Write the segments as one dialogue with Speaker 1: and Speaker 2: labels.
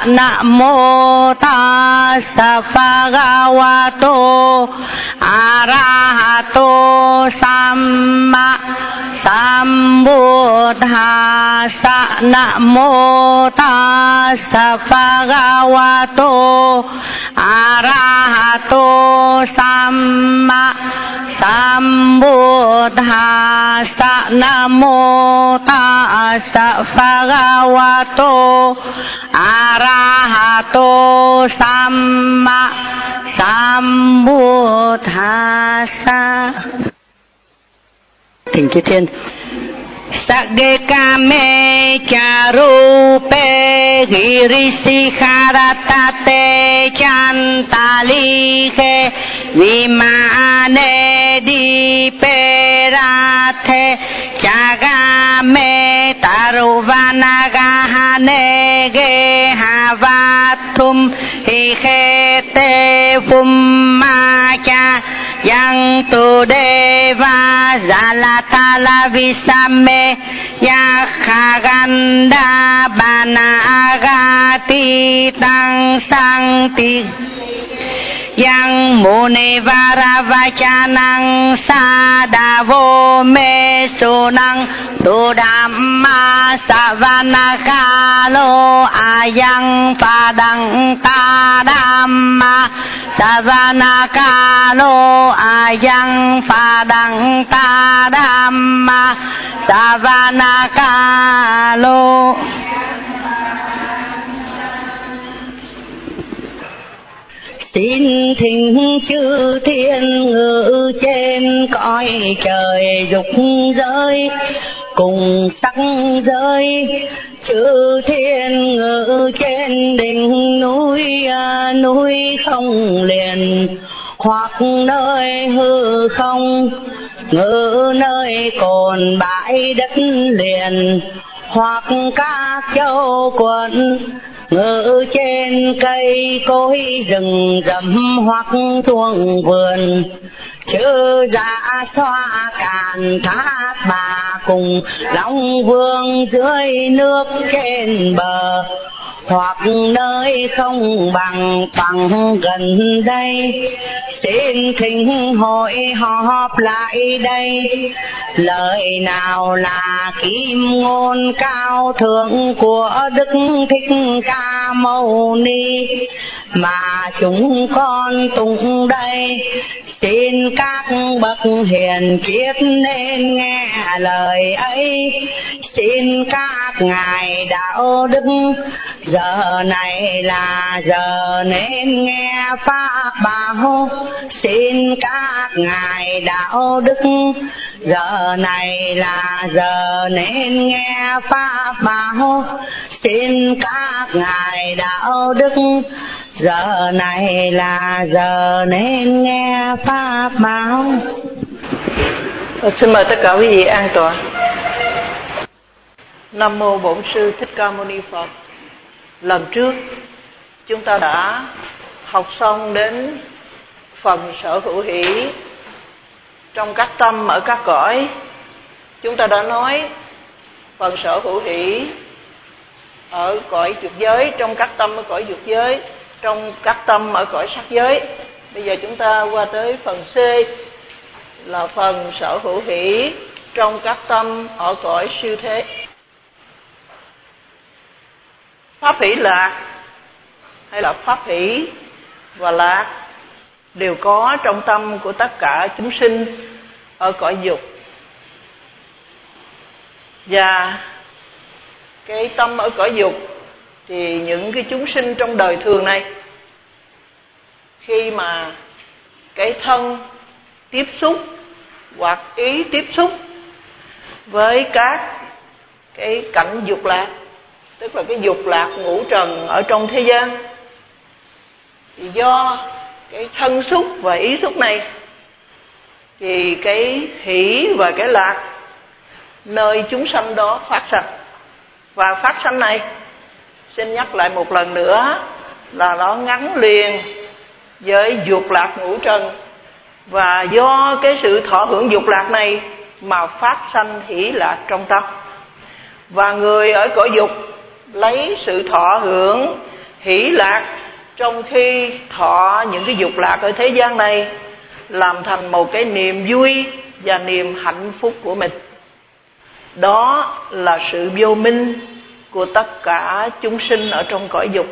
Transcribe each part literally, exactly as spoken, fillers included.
Speaker 1: Nam mô Tassa Bhagavato Arahato Samma Sambuddhassa. Nam mô Tassa Bhagavato Arahato Samma Sambuddhassa. Nam mô Tassa Bhagavato Arahato Samma Sambuddhassa. Thỉnh chư thiên. Sagekame charupe girisikharatate chantalike vimane diperathe chagame taruvanagahane gehavathum hikhete vummacha yang tu deva zalatala visame yakhaganda banagati tang sangti yang muni varavachanang sadavo me sunang tudamma savanakalo ayang padang tadamma savanakalo ayang padang tadamma savanakalo. Xin thỉnh chư thiên ngự trên cõi trời dục giới cùng sắc giới, chư thiên ngự trên đỉnh núi núi không liền, hoặc nơi hư không ngự nơi cồn bãi đất liền, hoặc các châu quận ngự trên cây cối rừng rậm hoặc thuồng vườn, chư dạ xoa càn thác bà cùng long vương dưới nước trên bờ, hoặc nơi không bằng bằng gần đây. Xin thỉnh hội họp lại đây, lời nào là kim ngôn cao thượng của Đức Thích Ca Mâu Ni mà chúng con tụng đây. Xin các bậc hiền triết nên nghe lời ấy, xin các ngài đạo đức giờ này là giờ nên nghe pháp bảo. Xin các ngài đạo đức giờ này là giờ nên nghe pháp bảo. Xin các ngài đạo đức giờ này là giờ nên nghe pháp bảo.
Speaker 2: Xin mời tất cả quý vị an tọa. Nam mô Bổn Sư Thích Ca Mâu Ni Phật. Lần trước chúng ta đã học xong đến phần sở hữu hỷ trong các tâm ở các cõi. Chúng ta đã nói phần sở hữu hỷ ở cõi dục giới, trong các tâm ở cõi dục giới, trong các tâm ở cõi sắc giới. Bây giờ chúng ta qua tới phần C là phần sở hữu hỷ trong các tâm ở cõi siêu thế. Pháp hỷ lạc hay là pháp hỷ và lạc đều có trong tâm của tất cả chúng sinh ở cõi dục. Và cái tâm ở cõi dục thì những cái chúng sinh trong đời thường này, khi mà cái thân tiếp xúc hoặc ý tiếp xúc với các cái cảnh dục lạc, tức là cái dục lạc ngũ trần ở trong thế gian, thì do cái thân xúc và ý xúc này thì cái hỷ và cái lạc nơi chúng sanh đó phát sanh. Và phát sanh này, xin nhắc lại một lần nữa, là nó gắn liền với dục lạc ngũ trần, và do cái sự thọ hưởng dục lạc này mà phát sanh hỷ lạc trong tâm. Và người ở cõi dục lấy sự thọ hưởng hỷ lạc trong khi thọ những cái dục lạc ở thế gian này, làm thành một cái niềm vui và niềm hạnh phúc của mình. Đó là sự vô minh của tất cả chúng sinh ở trong cõi dục.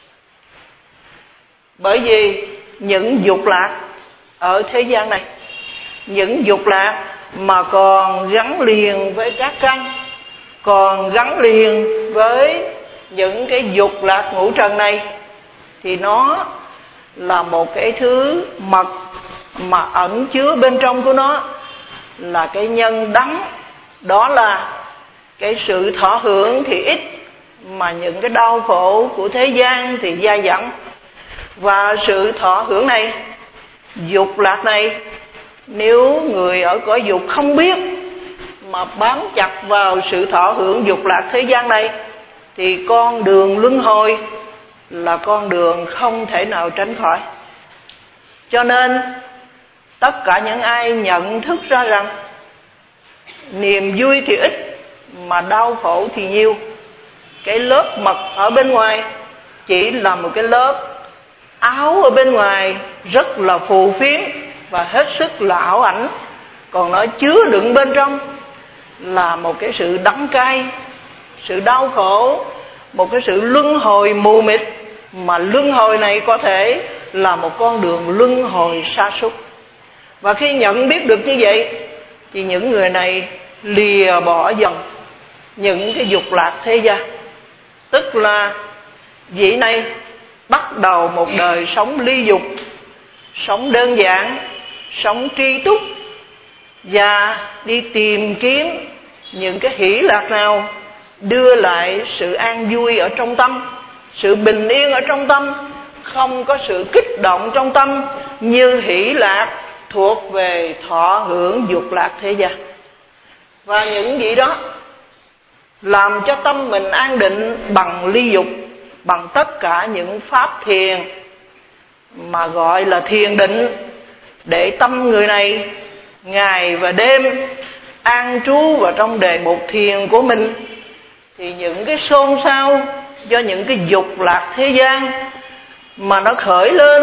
Speaker 2: Bởi vì những dục lạc ở thế gian này, những dục lạc mà còn gắn liền với các căn, còn gắn liền với những cái dục lạc ngũ trần này, thì nó là một cái thứ mật mà ẩn chứa bên trong của nó là cái nhân đắng. Đó là cái sự thọ hưởng thì ít, mà những cái đau khổ của thế gian thì dai dẳng. Và sự thọ hưởng này, dục lạc này, nếu người ở cõi dục không biết mà bám chặt vào sự thọ hưởng dục lạc thế gian này, thì con đường luân hồi là con đường không thể nào tránh khỏi. Cho nên tất cả những ai nhận thức ra rằng niềm vui thì ít mà đau khổ thì nhiều, cái lớp mật ở bên ngoài chỉ là một cái lớp áo ở bên ngoài rất là phù phiếm và hết sức là ảo ảnh, còn nó chứa đựng bên trong là một cái sự đắng cay, sự đau khổ, một cái sự luân hồi mù mịt, mà luân hồi này có thể là một con đường luân hồi sa sút. Và khi nhận biết được như vậy thì những người này lìa bỏ dần những cái dục lạc thế gian. Tức là vị này bắt đầu một đời sống ly dục, sống đơn giản, sống tri túc, và đi tìm kiếm những cái hỷ lạc nào đưa lại sự an vui ở trong tâm, sự bình yên ở trong tâm, không có sự kích động trong tâm như hỷ lạc thuộc về thọ hưởng dục lạc thế gian. Và những gì đó làm cho tâm mình an định bằng ly dục, bằng tất cả những pháp thiền mà gọi là thiền định, để tâm người này ngày và đêm an trú vào trong đề mục thiền của mình, thì những cái xôn xao do những cái dục lạc thế gian mà nó khởi lên,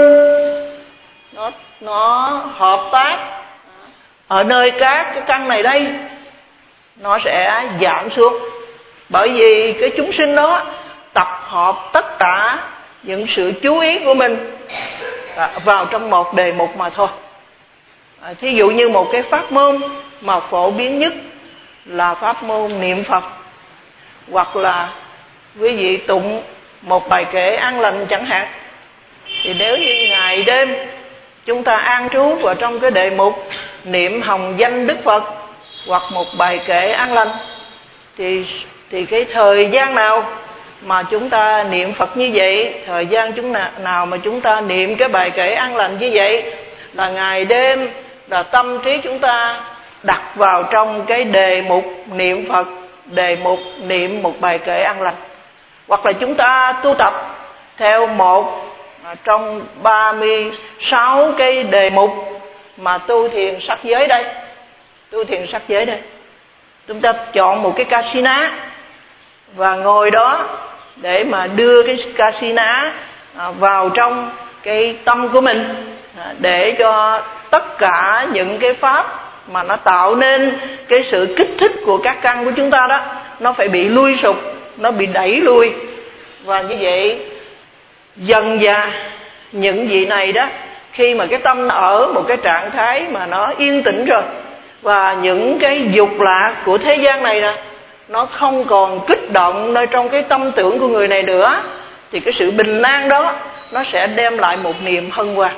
Speaker 2: nó nó hợp tác ở nơi các cái căn này đây, nó sẽ giảm xuống. Bởi vì cái chúng sinh đó tập hợp tất cả những sự chú ý của mình vào trong một đề mục mà thôi. à, Thí dụ như một cái pháp môn mà phổ biến nhất là pháp môn niệm Phật, hoặc là quý vị tụng một bài kệ an lành chẳng hạn, thì nếu như ngày đêm chúng ta an trú vào trong cái đề mục niệm hồng danh Đức Phật hoặc một bài kệ an lành, thì thì cái thời gian nào mà chúng ta niệm Phật như vậy, thời gian chúng nào mà chúng ta niệm cái bài kệ an lành như vậy, là ngày đêm là tâm trí chúng ta đặt vào trong cái đề mục niệm Phật, đề mục niệm một bài kệ an lành. Hoặc là chúng ta tu tập theo một trong ba mươi sáu cái đề mục mà tu thiền sắc giới đây, tu thiền sắc giới đây, chúng ta chọn một cái Kasina và ngồi đó để mà đưa cái Kasina vào trong cái tâm của mình, để cho tất cả những cái pháp mà nó tạo nên cái sự kích thích của các căn của chúng ta đó, nó phải bị lui sụp, nó bị đẩy lui. Và như vậy dần dà những vị này đó, khi mà cái tâm ở một cái trạng thái mà nó yên tĩnh rồi, và những cái dục lạc của thế gian này nè, nó không còn kích động nơi trong cái tâm tưởng của người này nữa, thì cái sự bình an đó nó sẽ đem lại một niềm hân hoan.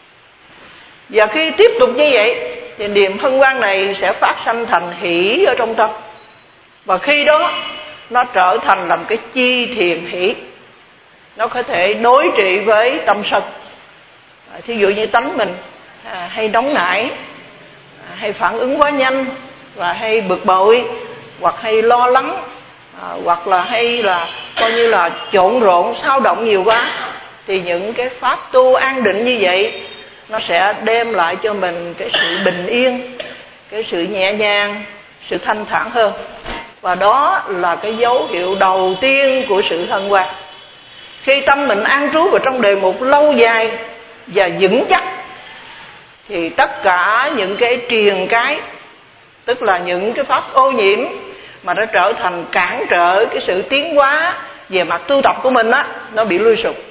Speaker 2: Và khi tiếp tục như vậy thì niềm hân hoan này sẽ phát sanh thành hỷ ở trong tâm, và khi đó nó trở thành làm cái chi thiền hỷ, nó có thể đối trị với tâm sân. à, Thí dụ như tánh mình à, hay nóng nảy, à, hay phản ứng quá nhanh, và hay bực bội, hoặc hay lo lắng, à, hoặc là hay là coi như là trộn rộn, xao động nhiều quá, thì những cái pháp tu an định như vậy nó sẽ đem lại cho mình cái sự bình yên, cái sự nhẹ nhàng, sự thanh thản hơn. Và đó là cái dấu hiệu đầu tiên của sự hân hoan. Khi tâm mình an trú vào trong đề mục lâu dài và vững chắc, thì tất cả những cái triền cái, tức là những cái pháp ô nhiễm mà nó trở thành cản trở cái sự tiến hóa về mặt tu tập của mình á, nó bị lui sụp.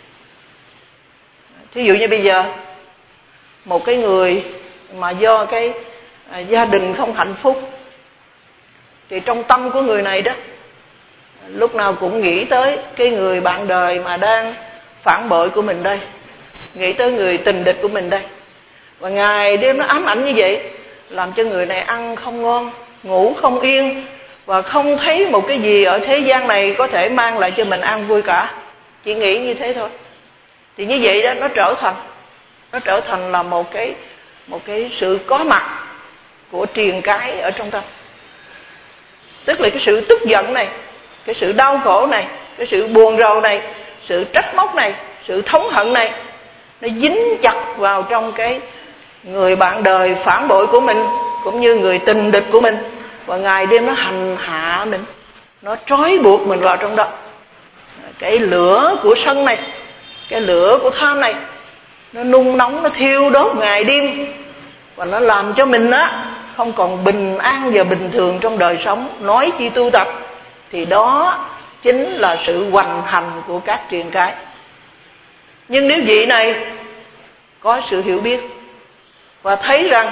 Speaker 2: Thí dụ như bây giờ một cái người mà do cái à, gia đình không hạnh phúc, thì trong tâm của người này đó lúc nào cũng nghĩ tới cái người bạn đời mà đang phản bội của mình đây, nghĩ tới người tình địch của mình đây, và ngày đêm nó ám ảnh như vậy, làm cho người này ăn không ngon, ngủ không yên, và không thấy một cái gì ở thế gian này có thể mang lại cho mình an vui cả, chỉ nghĩ như thế thôi. Thì như vậy đó, nó trở thành nó trở thành là một cái một cái sự có mặt của triền cái ở trong tâm. Tức là cái sự tức giận này, cái sự đau khổ này, cái sự buồn rầu này, sự trách móc này, sự thống hận này, nó dính chặt vào trong cái người bạn đời phản bội của mình, cũng như người tình địch của mình, và ngày đêm nó hành hạ mình, nó trói buộc mình vào trong đó. Cái lửa của sân này, cái lửa của tham này, nó nung nóng, nó thiêu đốt ngày đêm, và nó làm cho mình á không còn bình an và bình thường trong đời sống, nói chi tu tập. Thì đó chính là sự hoành hành của các triền cái. Nhưng nếu vị này có sự hiểu biết và thấy rằng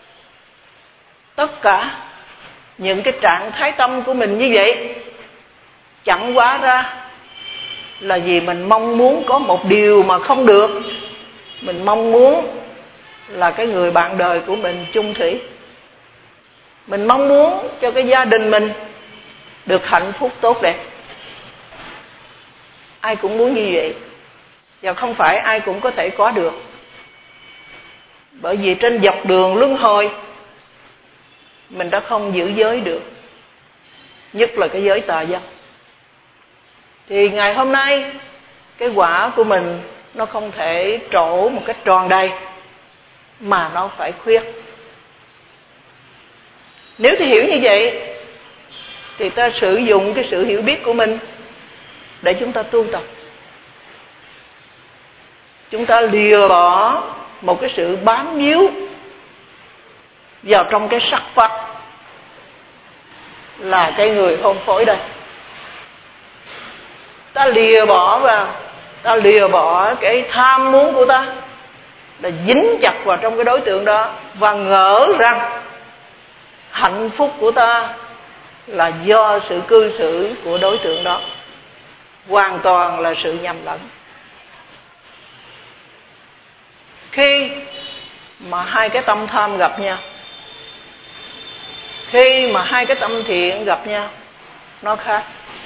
Speaker 2: tất cả những cái trạng thái tâm của mình như vậy chẳng quá ra là vì mình mong muốn có một điều mà không được. Mình mong muốn là cái người bạn đời của mình chung thủy, mình mong muốn cho cái gia đình mình được hạnh phúc tốt đẹp. Ai cũng muốn như vậy, và không phải ai cũng có thể có được. Bởi vì trên dọc đường luân hồi mình đã không giữ giới được, nhất là cái giới tà dâm. Thì ngày hôm nay cái quả của mình nó không thể trổ một cách tròn đầy, mà nó phải khuyết. Nếu thì hiểu như vậy thì ta sử dụng cái sự hiểu biết của mình để chúng ta tu tập. Chúng ta lìa bỏ một cái sự bám víu vào trong cái sắc pháp là cái người hôn phối đây. Ta lìa bỏ vào, ta lìa bỏ cái tham muốn của ta, là dính chặt vào trong cái đối tượng đó, và ngỡ rằng hạnh phúc của ta là do sự cư xử của đối tượng đó. Hoàn toàn là sự nhầm lẫn. Khi mà hai cái tâm tham gặp nhau, khi mà hai cái tâm thiện gặp nhau, nó khác.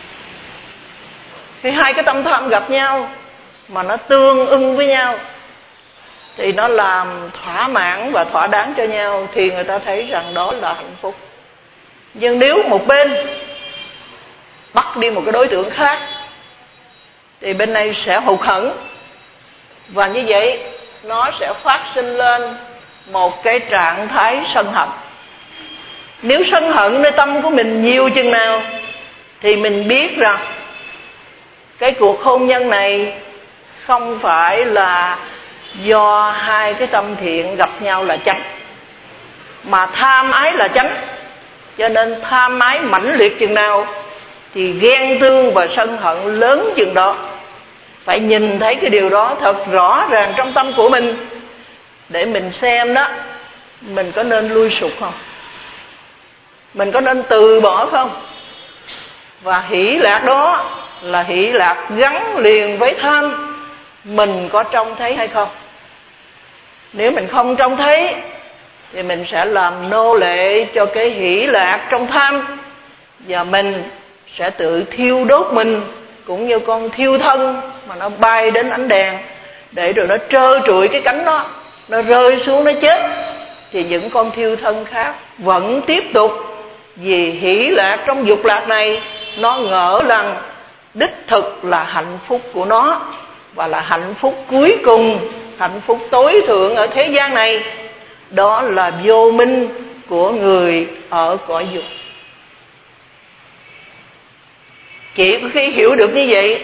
Speaker 2: Khi hai cái tâm tham gặp nhau mà nó tương ưng với nhau thì nó làm thỏa mãn và thỏa đáng cho nhau, thì người ta thấy rằng đó là hạnh phúc. Nhưng nếu một bên bắt đi một cái đối tượng khác thì bên này sẽ hụt hẫng, và như vậy nó sẽ phát sinh lên một cái trạng thái sân hận. Nếu sân hận nơi tâm của mình nhiều chừng nào thì mình biết rằng cái cuộc hôn nhân này không phải là do hai cái tâm thiện gặp nhau là chánh, mà tham ái là chánh. Cho nên tham ái mãnh liệt chừng nào thì ghen tương và sân hận lớn chừng đó. Phải nhìn thấy cái điều đó thật rõ ràng trong tâm của mình, để mình xem đó, mình có nên lui sụp không, mình có nên từ bỏ không. Và hỷ lạc đó là hỷ lạc gắn liền với tham, mình có trông thấy hay không. Nếu mình không trông thấy thì mình sẽ làm nô lệ cho cái hỷ lạc trong tham, và mình sẽ tự thiêu đốt mình cũng như con thiêu thân mà nó bay đến ánh đèn, để rồi nó trơ trụi cái cánh đó, nó rơi xuống nó chết. Thì những con thiêu thân khác vẫn tiếp tục, vì hỷ lạc trong dục lạc này nó ngỡ rằng đích thực là hạnh phúc của nó, và là hạnh phúc cuối cùng, hạnh phúc tối thượng ở thế gian này. Đó là vô minh của người ở cõi dục. Chỉ khi hiểu được như vậy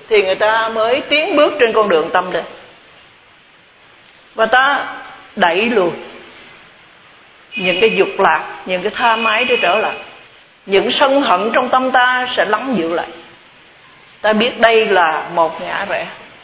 Speaker 2: thì người ta mới tiến bước trên con đường tâm định. Và ta đẩy lùi những cái dục lạc, những cái tha mái để trở lại. Những sân hận trong tâm ta sẽ lắng dịu lại. Ta biết đây là một ngã rẽ.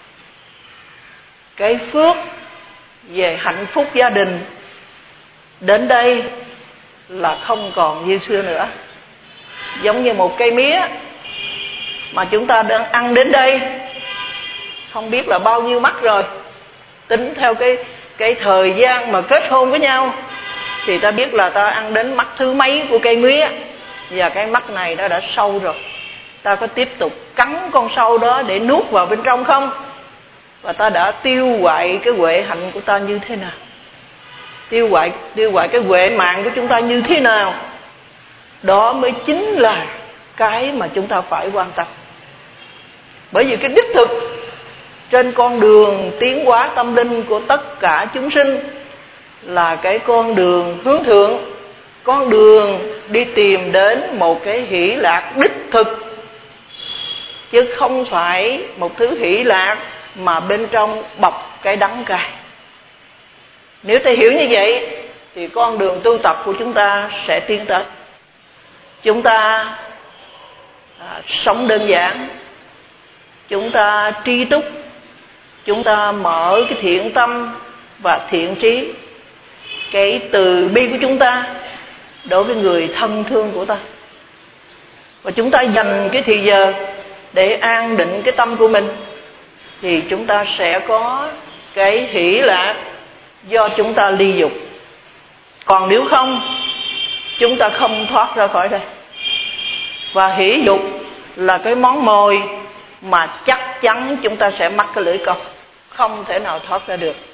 Speaker 2: Cái phước về hạnh phúc gia đình đến đây là không còn như xưa nữa. Giống như một cây mía mà chúng ta đang ăn đến đây không biết là bao nhiêu mắt rồi. Tính theo cái, cái thời gian mà kết hôn với nhau thì ta biết là ta ăn đến mắt thứ mấy của cây mía. Và cái mắt này nó đã sâu rồi. Ta có tiếp tục cắn con sâu đó để nuốt vào bên trong không? Và ta đã tiêu hoại cái huệ hạnh của ta như thế nào? Tiêu hoại, tiêu hoại cái huệ mạng của chúng ta như thế nào? Đó mới chính là cái mà chúng ta phải quan tâm. Bởi vì cái đích thực trên con đường tiến hóa tâm linh của tất cả chúng sinh là cái con đường hướng thượng, con đường đi tìm đến một cái hỷ lạc đích thực, chứ không phải một thứ hỷ lạc mà bên trong bọc cái đắng cay. Nếu ta hiểu như vậy thì con đường tu tập của chúng ta sẽ tiến tới. Chúng ta à, sống đơn giản, chúng ta tri túc, chúng ta mở cái thiện tâm và thiện trí, cái từ bi của chúng ta đối với người thân thương của ta. Và chúng ta dành cái thì giờ để an định cái tâm của mình, thì chúng ta sẽ có cái hỷ lạc do chúng ta ly dục. Còn nếu không, chúng ta không thoát ra khỏi đây. Và hỷ dục là cái món mồi mà chắc chắn chúng ta sẽ mắc cái lưỡi câu, không thể nào thoát ra được.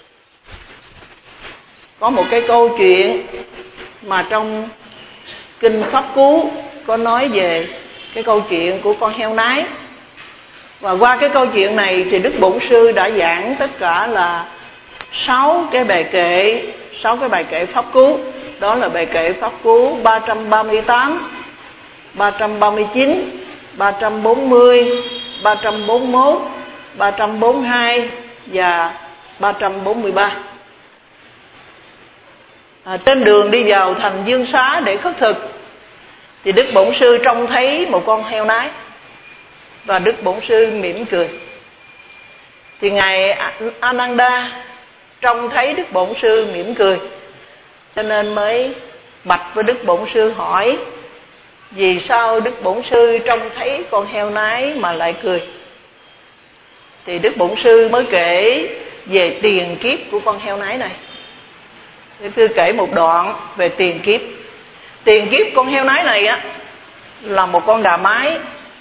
Speaker 2: Có một cái câu chuyện mà trong Kinh Pháp Cú có nói về cái câu chuyện của con heo nái. Và qua cái câu chuyện này thì Đức Bổn Sư đã giảng tất cả là sáu cái bài kệ, sáu cái bài kệ Pháp Cú. Đó là bài kệ Pháp Cú ba trăm ba mươi tám, ba trăm ba mươi chín, ba trăm bốn mươi, ba trăm bốn mươi mốt, ba trăm bốn mươi hai và ba trăm bốn mươi ba. À, trên đường đi vào thành Dương Xá để khất thực thì Đức Bổn Sư trông thấy một con heo nái, và Đức Bổn Sư mỉm cười. Thì ngài Ananda trông thấy Đức Bổn Sư mỉm cười, cho nên mới bạch với Đức Bổn Sư hỏi vì sao Đức Bổn Sư trông thấy con heo nái mà lại cười. Thì Đức Bổn Sư mới kể về tiền kiếp của con heo nái này. Đức Sư kể một đoạn về tiền kiếp. Tiền kiếp con heo nái này á là một con gà mái.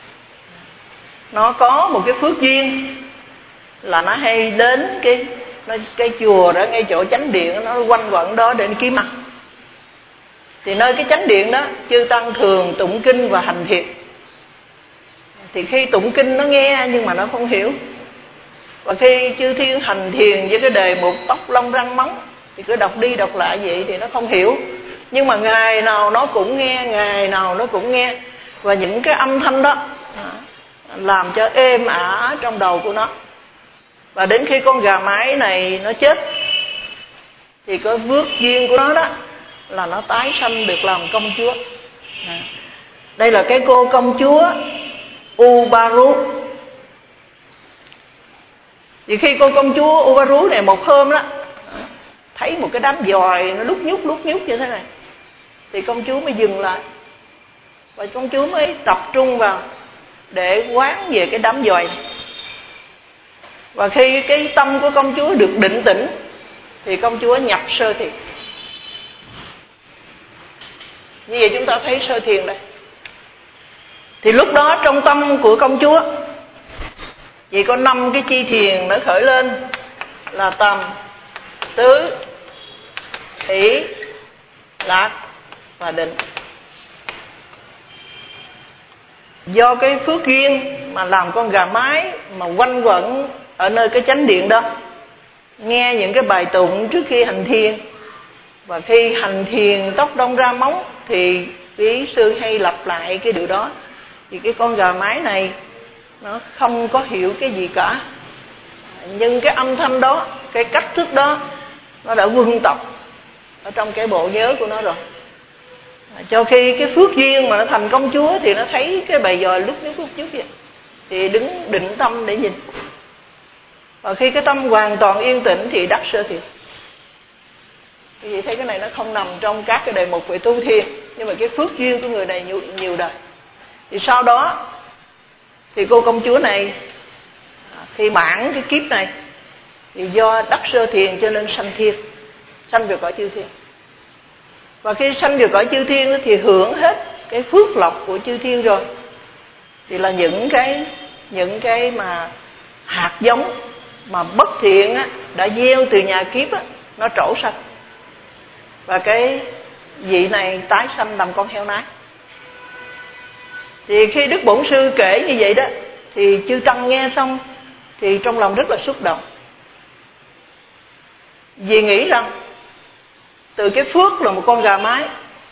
Speaker 2: Nó có một cái phước duyên là nó hay đến cái cái chùa đó, ngay chỗ chánh điện, nó quanh quẩn đó để kiếm ăn. Thì nơi cái chánh điện đó chư tăng thường tụng kinh và hành thiền. Thì khi tụng kinh nó nghe nhưng mà nó không hiểu. Và khi chư thiên hành thiền với cái đề mục tóc lông răng móng thì cứ đọc đi đọc lại vậy thì nó không hiểu. Nhưng mà ngày nào nó cũng nghe, ngày nào nó cũng nghe. Và những cái âm thanh đó làm cho êm ả trong đầu của nó. Và đến khi con gà mái này nó chết thì cái phước duyên của nó đó là nó tái sanh được làm công chúa. Đây là cái cô công chúa Ubaru. Thì khi cô công chúa Ubaru này một hôm đó thấy một cái đám giòi nó lúc nhúc lúc nhúc như thế này, thì công chúa mới dừng lại. Và công chúa mới tập trung vào để quán về cái đám giòi này. Và khi cái tâm của công chúa được định tĩnh thì công chúa nhập sơ thiền. Như vậy chúng ta thấy sơ thiền đây. Thì lúc đó trong tâm của công chúa vì có năm cái chi thiền nó khởi lên là tầm, tứ, hỷ, lạc và định. Do cái phước duyên mà làm con gà mái mà quanh quẩn ở nơi cái chánh điện đó, nghe những cái bài tụng trước khi hành thiền. Và khi hành thiền tóc đông ra móng thì quý sư hay lặp lại cái điều đó. Thì cái con gà mái này nó không có hiểu cái gì cả, nhưng cái âm thanh đó, cái cách thức đó nó đã quân tập ở trong cái bộ nhớ của nó rồi. Cho khi cái phước duyên mà nó thành công chúa thì nó thấy cái bài dòi lúc nước lúc chút vậy, thì đứng định tâm để nhìn. Và khi cái tâm hoàn toàn yên tĩnh thì đắc sơ thiền. Quý vị thấy cái này nó không nằm trong các cái đề mục về tu thiền, nhưng mà cái phước duyên của người này nhiều, nhiều đời. Thì sau đó thì cô công chúa này khi mãn cái kiếp này thì do đắc sơ thiền cho nên sanh thiên, sanh về cõi chư thiên. Và khi sanh về cõi chư thiên thì hưởng hết cái phước lộc của chư thiên rồi, thì là những cái những cái mà hạt giống mà bất thiện á, đã gieo từ nhà kiếp á, nó trổ sanh. Và cái vị này tái sanh làm con heo nái. Thì khi Đức Bổn Sư kể như vậy đó, thì chư tăng nghe xong thì trong lòng rất là xúc động. Vì nghĩ rằng từ cái phước là một con gà mái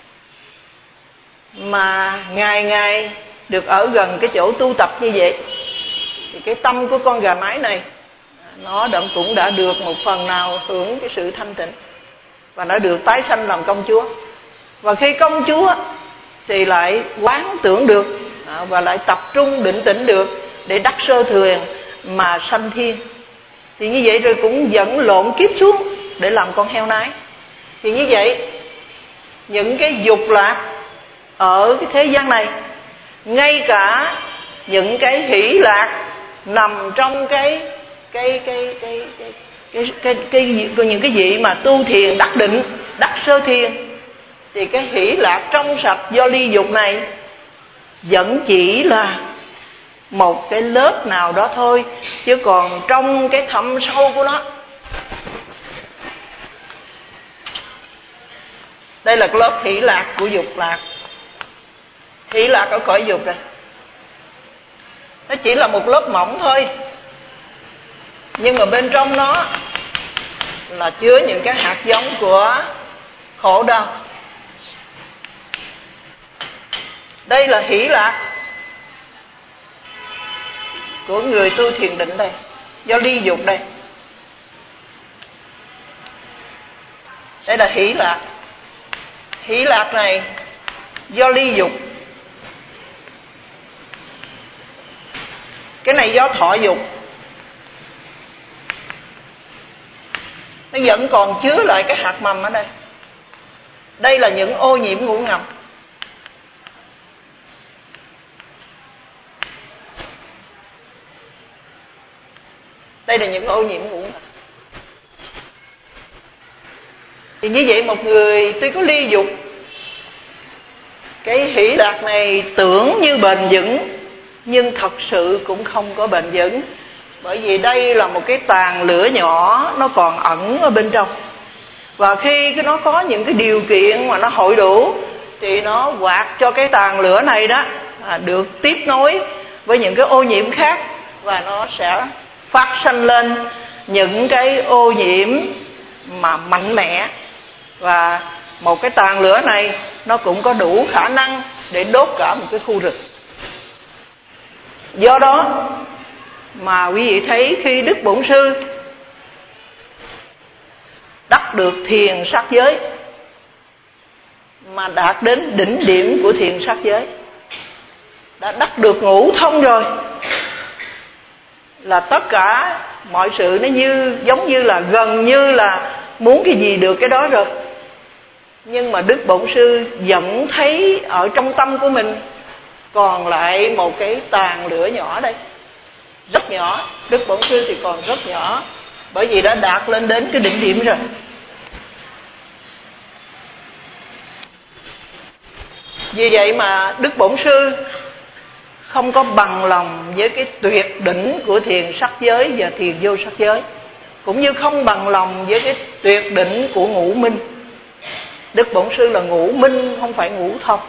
Speaker 2: mà ngày ngày được ở gần cái chỗ tu tập như vậy, thì cái tâm của con gà mái này nó đã, cũng đã được một phần nào hưởng cái sự thanh tịnh, và nó được tái sanh làm công chúa. Và khi công chúa thì lại quán tưởng được và lại tập trung định tĩnh được để đắc sơ thiền mà sanh thiên. Thì như vậy rồi cũng dẫn lộn kiếp xuống để làm con heo nái. Thì như vậy những cái dục lạc ở cái thế gian này, ngay cả những cái hỷ lạc nằm trong cái cái cái cái cái cái cái, cái, cái những cái vị mà tu thiền đắc định, đắc sơ thiền, thì cái hỷ lạc trong sạch do ly dục này vẫn chỉ là một cái lớp nào đó thôi, chứ còn trong cái thâm sâu của nó, đây là cái lớp hỷ lạc của dục lạc. Hỷ lạc ở cõi dục này nó chỉ là một lớp mỏng thôi, nhưng mà bên trong nó là chứa những cái hạt giống của khổ đau. Đây là hỷ lạc của người tu thiền định đây, do ly dục đây. Đây là hỷ lạc. Hỷ lạc này do ly dục, cái này do thọ dục. Nó vẫn còn chứa lại cái hạt mầm ở đây. Đây là những ô nhiễm ngủ ngầm. Đây là những ô nhiễm ngủ ngầm. Thì như vậy một người tuy có ly dục, cái hỷ lạc này tưởng như bền vững, nhưng thật sự cũng không có bền vững. Bởi vì đây là một cái tàn lửa nhỏ, nó còn ẩn ở bên trong. Và khi nó có những cái điều kiện mà nó hội đủ, thì nó quạt cho cái tàn lửa này đó à, được tiếp nối với những cái ô nhiễm khác, và nó sẽ phát sanh lên những cái ô nhiễm mà mạnh mẽ. Và một cái tàn lửa này nó cũng có đủ khả năng để đốt cả một cái khu rừng. Do đó mà quý vị thấy khi Đức Bổn Sư đắc được thiền sắc giới, mà đạt đến đỉnh điểm của thiền sắc giới, đã đắc được ngũ thông rồi, là tất cả mọi sự nó như giống như là gần như là muốn cái gì được cái đó rồi. Nhưng mà Đức Bổn Sư vẫn thấy ở trong tâm của mình còn lại một cái tàn lửa nhỏ đây, rất nhỏ. Đức Bổn Sư thì còn rất nhỏ, bởi vì đã đạt lên đến cái đỉnh điểm rồi. Vì vậy mà Đức Bổn Sư không có bằng lòng với cái tuyệt đỉnh của thiền sắc giới và thiền vô sắc giới, cũng như không bằng lòng với cái tuyệt đỉnh của ngũ minh. Đức Bổn Sư là ngũ minh, không phải ngũ thông.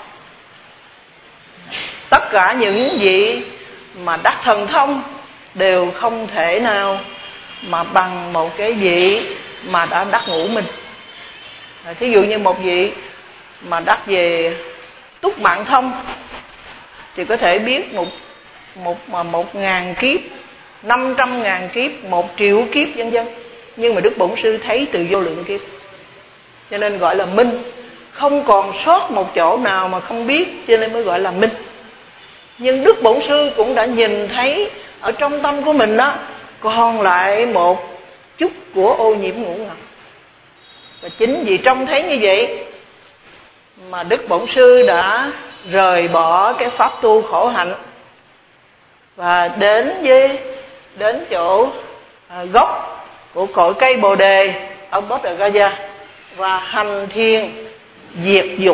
Speaker 2: Tất cả những vị mà đắc thần thông đều không thể nào mà bằng một cái vị mà đã đắc ngũ minh. Thí dụ như một vị mà đắc về túc mạng thông thì có thể biết một một mà một ngàn kiếp, năm trăm ngàn kiếp, một triệu kiếp vân vân. Nhưng mà Đức Bổn Sư thấy từ vô lượng kiếp, cho nên gọi là minh, không còn sót một chỗ nào mà không biết, cho nên mới gọi là minh. Nhưng Đức Bổn Sư cũng đã nhìn thấy ở trong tâm của mình đó còn lại một chút của ô nhiễm ngũ ngầm. Và chính vì trông thấy như vậy mà Đức Bổn Sư đã rời bỏ cái pháp tu khổ hạnh và đến với đến chỗ à, gốc của cội cây Bồ đề ở Bodh Gaya và hành thiền diệt dục.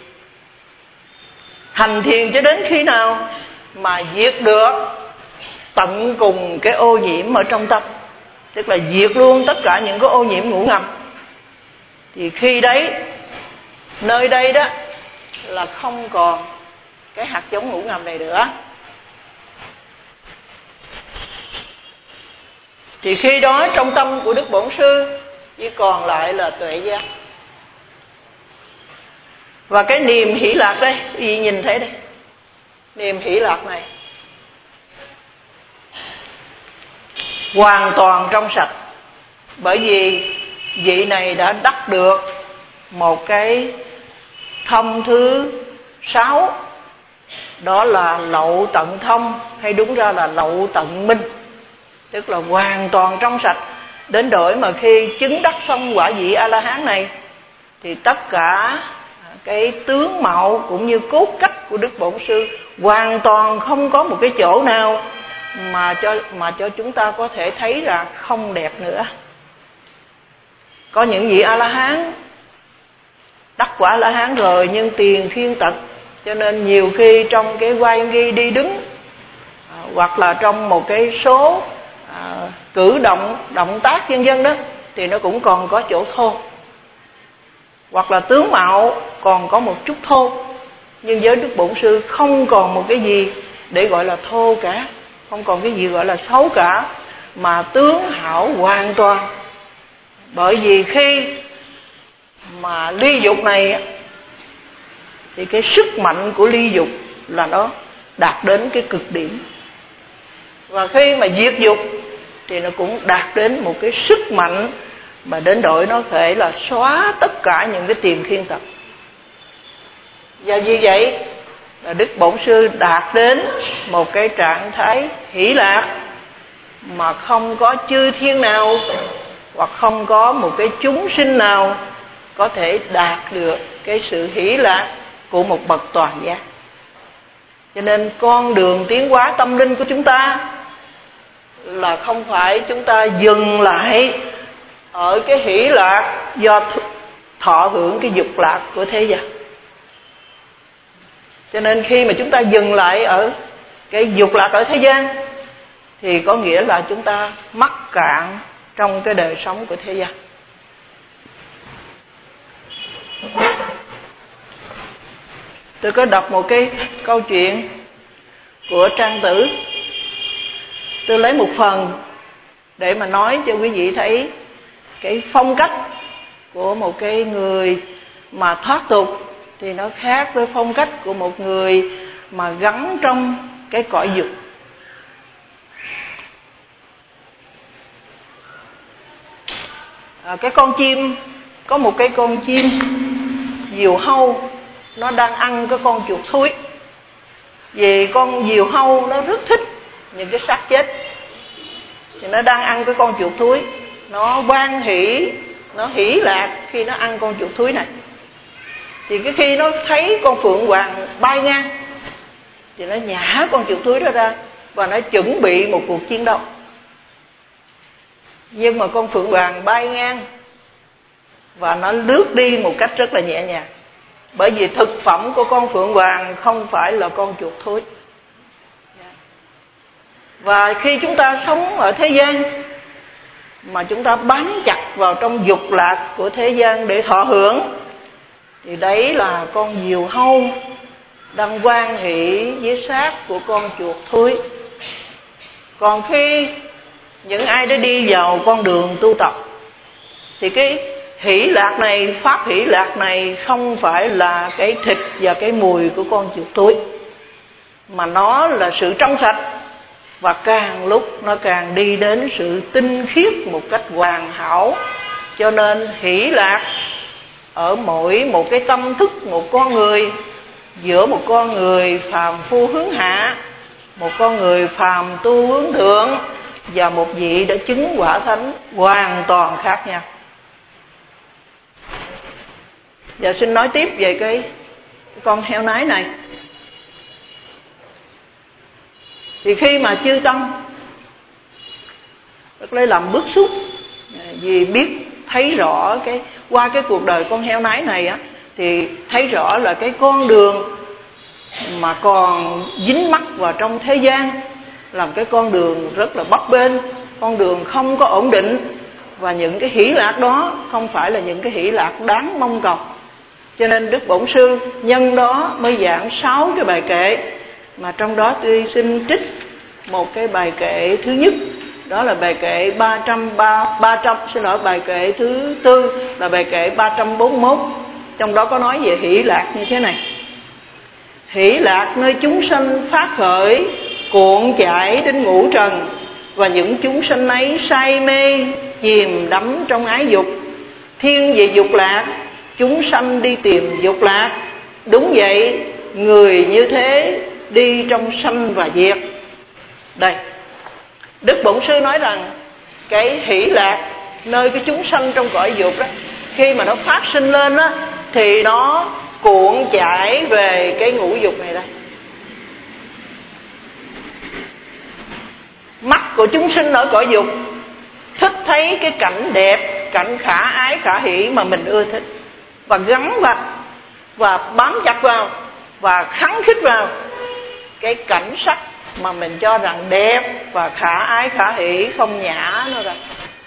Speaker 2: Hành thiền cho đến khi nào mà diệt được tận cùng cái ô nhiễm ở trong tâm, tức là diệt luôn tất cả những cái ô nhiễm ngũ ngầm, thì khi đấy nơi đây đó là không còn cái hạt giống ngũ ngầm này nữa. Thì khi đó trong tâm của Đức Bổn Sư chỉ còn lại là tuệ giác. Và cái niềm hỷ lạc đây, quý vị nhìn thấy đây, niềm hỷ lạc này hoàn toàn trong sạch, bởi vì vị này đã đắc được một cái thông thứ sáu, đó là lậu tận thông, hay đúng ra là lậu tận minh, tức là hoàn toàn trong sạch, đến đổi mà khi chứng đắc xong quả vị A-la-hán này thì tất cả cái tướng mạo cũng như cốt cách của Đức Bổn Sư hoàn toàn không có một cái chỗ nào mà cho mà cho chúng ta có thể thấy là không đẹp nữa. Có những vị A-la-hán đắc quả A-la-hán rồi nhưng tiền thiên tật, cho nên nhiều khi trong cái quay nghi đi đứng à, hoặc là trong một cái số à, cử động động tác vân vân đó thì nó cũng còn có chỗ thô, hoặc là tướng mạo còn có một chút thô. Nhưng với Đức Bổn Sư không còn một cái gì để gọi là thô cả, không còn cái gì gọi là xấu cả, mà tướng hảo hoàn toàn. Bởi vì khi mà ly dục này thì cái sức mạnh của ly dục là nó đạt đến cái cực điểm, và khi mà diệt dục thì nó cũng đạt đến một cái sức mạnh mà đến đổi nó thể là xóa tất cả những cái tiền thiên tật. Và vì vậy là Đức Bổn Sư đạt đến một cái trạng thái hỷ lạc mà không có chư thiên nào hoặc không có một cái chúng sinh nào có thể đạt được cái sự hỷ lạc của một bậc toàn giác. Cho nên con đường tiến hóa tâm linh của chúng ta là không phải chúng ta dừng lại ở cái hỷ lạc do thọ hưởng cái dục lạc của thế gian. Cho nên khi mà chúng ta dừng lại ở cái dục lạc ở thế gian thì có nghĩa là chúng ta mắc cạn trong cái đời sống của thế gian. Tôi có đọc một cái câu chuyện của Trang Tử. Tôi lấy một phần để mà nói cho quý vị thấy cái phong cách của một cái người mà thoát tục thì nó khác với phong cách của một người mà gắn trong cái cõi dục. À, cái con chim, có một cái con chim diều hâu, nó đang ăn cái con chuột thúi. Vì con diều hâu nó rất thích những cái xác chết, thì nó đang ăn cái con chuột thúi, nó hoan hỷ, nó hỷ lạc khi nó ăn con chuột thúi này. Thì cái khi nó thấy con phượng hoàng bay ngang thì nó nhả con chuột thúi đó ra và nó chuẩn bị một cuộc chiến đấu. Nhưng mà con phượng hoàng bay ngang và nó lướt đi một cách rất là nhẹ nhàng, bởi vì thực phẩm của con phượng hoàng không phải là con chuột thúi. Và khi chúng ta sống ở thế gian mà chúng ta bám chặt vào trong dục lạc của thế gian để thọ hưởng thì đấy là con diều hâu đang hoan hỷ với xác của con chuột thúi. Còn khi những ai đã đi vào con đường tu tập thì cái hỷ lạc này, pháp hỷ lạc này không phải là cái thịt và cái mùi của con chuột thúi, mà nó là sự trong sạch, và càng lúc nó càng đi đến sự tinh khiết một cách hoàn hảo. Cho nên hỷ lạc ở mỗi một cái tâm thức một con người, giữa một con người phàm phu hướng hạ, một con người phàm tu hướng thượng, và một vị đã chứng quả thánh hoàn toàn khác nhau. Giờ xin nói tiếp về cái con heo nái này. Thì khi mà chư tăng lấy làm bức xúc vì biết thấy rõ cái qua cái cuộc đời con heo nái này á, thì thấy rõ là cái con đường mà còn dính mắc vào trong thế gian, làm cái con đường rất là bấp bênh, con đường không có ổn định, và những cái hỷ lạc đó không phải là những cái hỷ lạc đáng mong cầu. Cho nên Đức Bổn Sư nhân đó mới giảng sáu cái bài kệ, mà trong đó tôi xin trích một cái bài kệ thứ nhất, đó là bài kệ ba trăm ba ba trăm xin lỗi bài kệ thứ tư là bài kệ ba trăm bốn mươi mốt. Trong đó có nói về hỷ lạc như thế này: hỷ lạc nơi chúng sanh phát khởi, cuộn chảy đến ngũ trần, và những chúng sanh ấy say mê chìm đắm trong ái dục. Thiên về dục lạc, chúng sanh đi tìm dục lạc. Đúng vậy, người như thế đi trong sanh và diệt. Đây, Đức Bổn Sư nói rằng cái hỷ lạc nơi cái chúng sanh trong cõi dục đó, khi mà nó phát sinh lên đó, thì nó cuộn chảy về cái ngũ dục này đây. Mắt của chúng sinh ở cõi dục thích thấy cái cảnh đẹp, cảnh khả ái khả hỷ mà mình ưa thích, và gắn vào và bám chặt vào và khắng khích vào cái cảnh sắc mà mình cho rằng đẹp và khả ái khả hỷ, không nhã nữa rồi.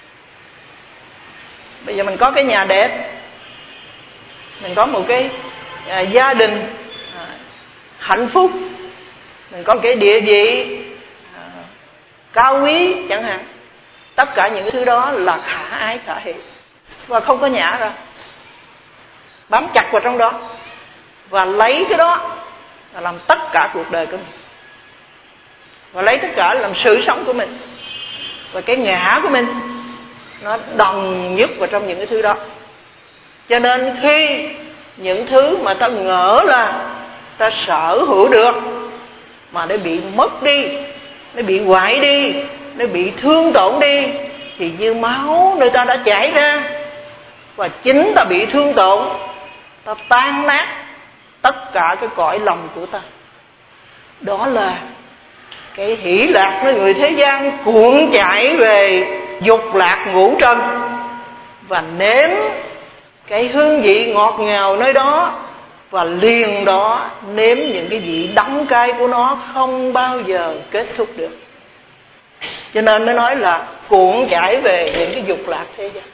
Speaker 2: Bây giờ mình có cái nhà đẹp, mình có một cái à, gia đình à, hạnh phúc, mình có cái địa vị à, cao quý chẳng hạn. Tất cả những thứ đó là khả ái khả hỷ và không có nhã ra, bám chặt vào trong đó và lấy cái đó là làm tất cả cuộc đời của mình, và lấy tất cả làm sự sống của mình, và cái ngã của mình nó đồng nhất vào trong những cái thứ đó. Cho nên khi những thứ mà ta ngỡ là ta sở hữu được mà nó bị mất đi, nó bị hoại đi, nó bị thương tổn đi, thì như máu nơi ta đã chảy ra, và chính ta bị thương tổn, ta tan nát tất cả cái cõi lòng của ta. Đó là cái hỷ lạc với người thế gian cuộn chảy về dục lạc ngũ trần, và nếm cái hương vị ngọt ngào nơi đó, và liền đó nếm những cái vị đắng cay của nó không bao giờ kết thúc được. Cho nên nó nói là cuộn chảy về những cái dục lạc thế gian.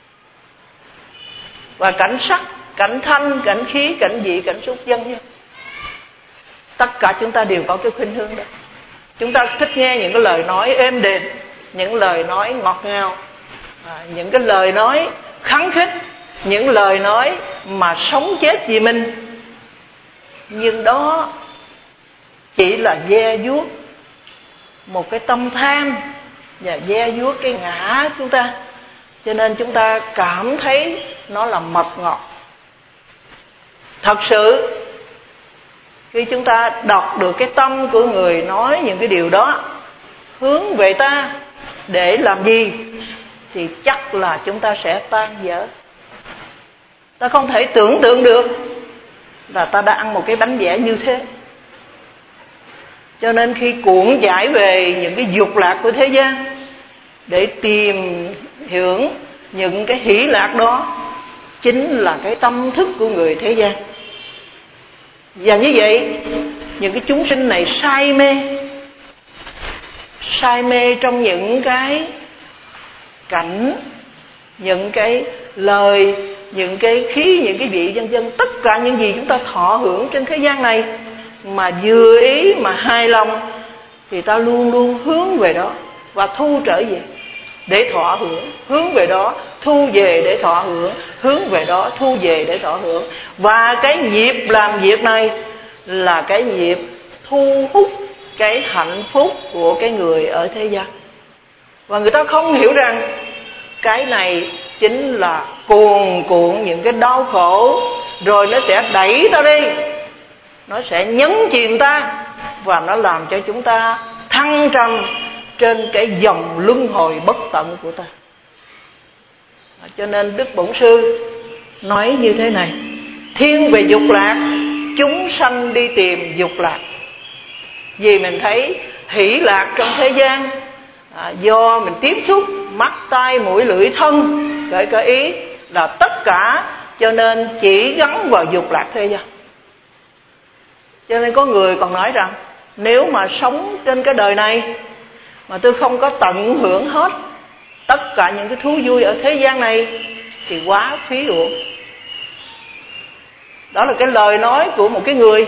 Speaker 2: Và cảnh sắc, cảnh thanh, cảnh khí, cảnh vị, cảnh xúc vân vân, tất cả chúng ta đều có cái khuynh hướng đó. Chúng ta thích nghe những cái lời nói êm đềm, những lời nói ngọt ngào, à, những cái lời nói khắng khích, những lời nói mà sống chết vì mình. Nhưng đó chỉ là ve vuốt một cái tâm tham và ve vuốt cái ngã chúng ta. Cho nên chúng ta cảm thấy nó là mật ngọt. Thật sự khi chúng ta đọc được cái tâm của người nói những cái điều đó hướng về ta để làm gì, thì chắc là chúng ta sẽ tan vỡ. Ta không thể tưởng tượng được là ta đã ăn một cái bánh vẽ như thế. Cho nên khi cuộn chảy về những cái dục lạc của thế gian để tìm hưởng những cái hỷ lạc đó, chính là cái tâm thức của người thế gian. Và như vậy, những cái chúng sinh này say mê, say mê trong những cái cảnh, những cái lời, những cái khí, những cái vị vân vân, tất cả những gì chúng ta thọ hưởng trên thế gian này mà vừa ý mà hài lòng, thì ta luôn luôn hướng về đó và thu trở về để thọ hưởng, hướng về đó thu về để thọ hưởng, hướng về đó thu về để thọ hưởng. Và cái nghiệp làm việc này là cái nghiệp thu hút cái hạnh phúc của cái người ở thế gian. Và người ta không hiểu rằng cái này chính là cuồn cuộn những cái đau khổ, rồi nó sẽ đẩy ta đi, nó sẽ nhấn chìm ta, và nó làm cho chúng ta thăng trầm trên cái dòng luân hồi bất tận của ta. Cho nên Đức Bổn Sư nói như thế này: thiên về dục lạc, chúng sanh đi tìm dục lạc. Vì mình thấy hỷ lạc trong thế gian, à, do mình tiếp xúc mắt, tai, mũi, lưỡi, thân, kể cả ý là tất cả, cho nên chỉ gắn vào dục lạc thế gian. Cho nên có người còn nói rằng nếu mà sống trên cái đời này mà tôi không có tận hưởng hết tất cả những cái thú vui ở thế gian này thì quá phí uổng. Đó là cái lời nói của một cái người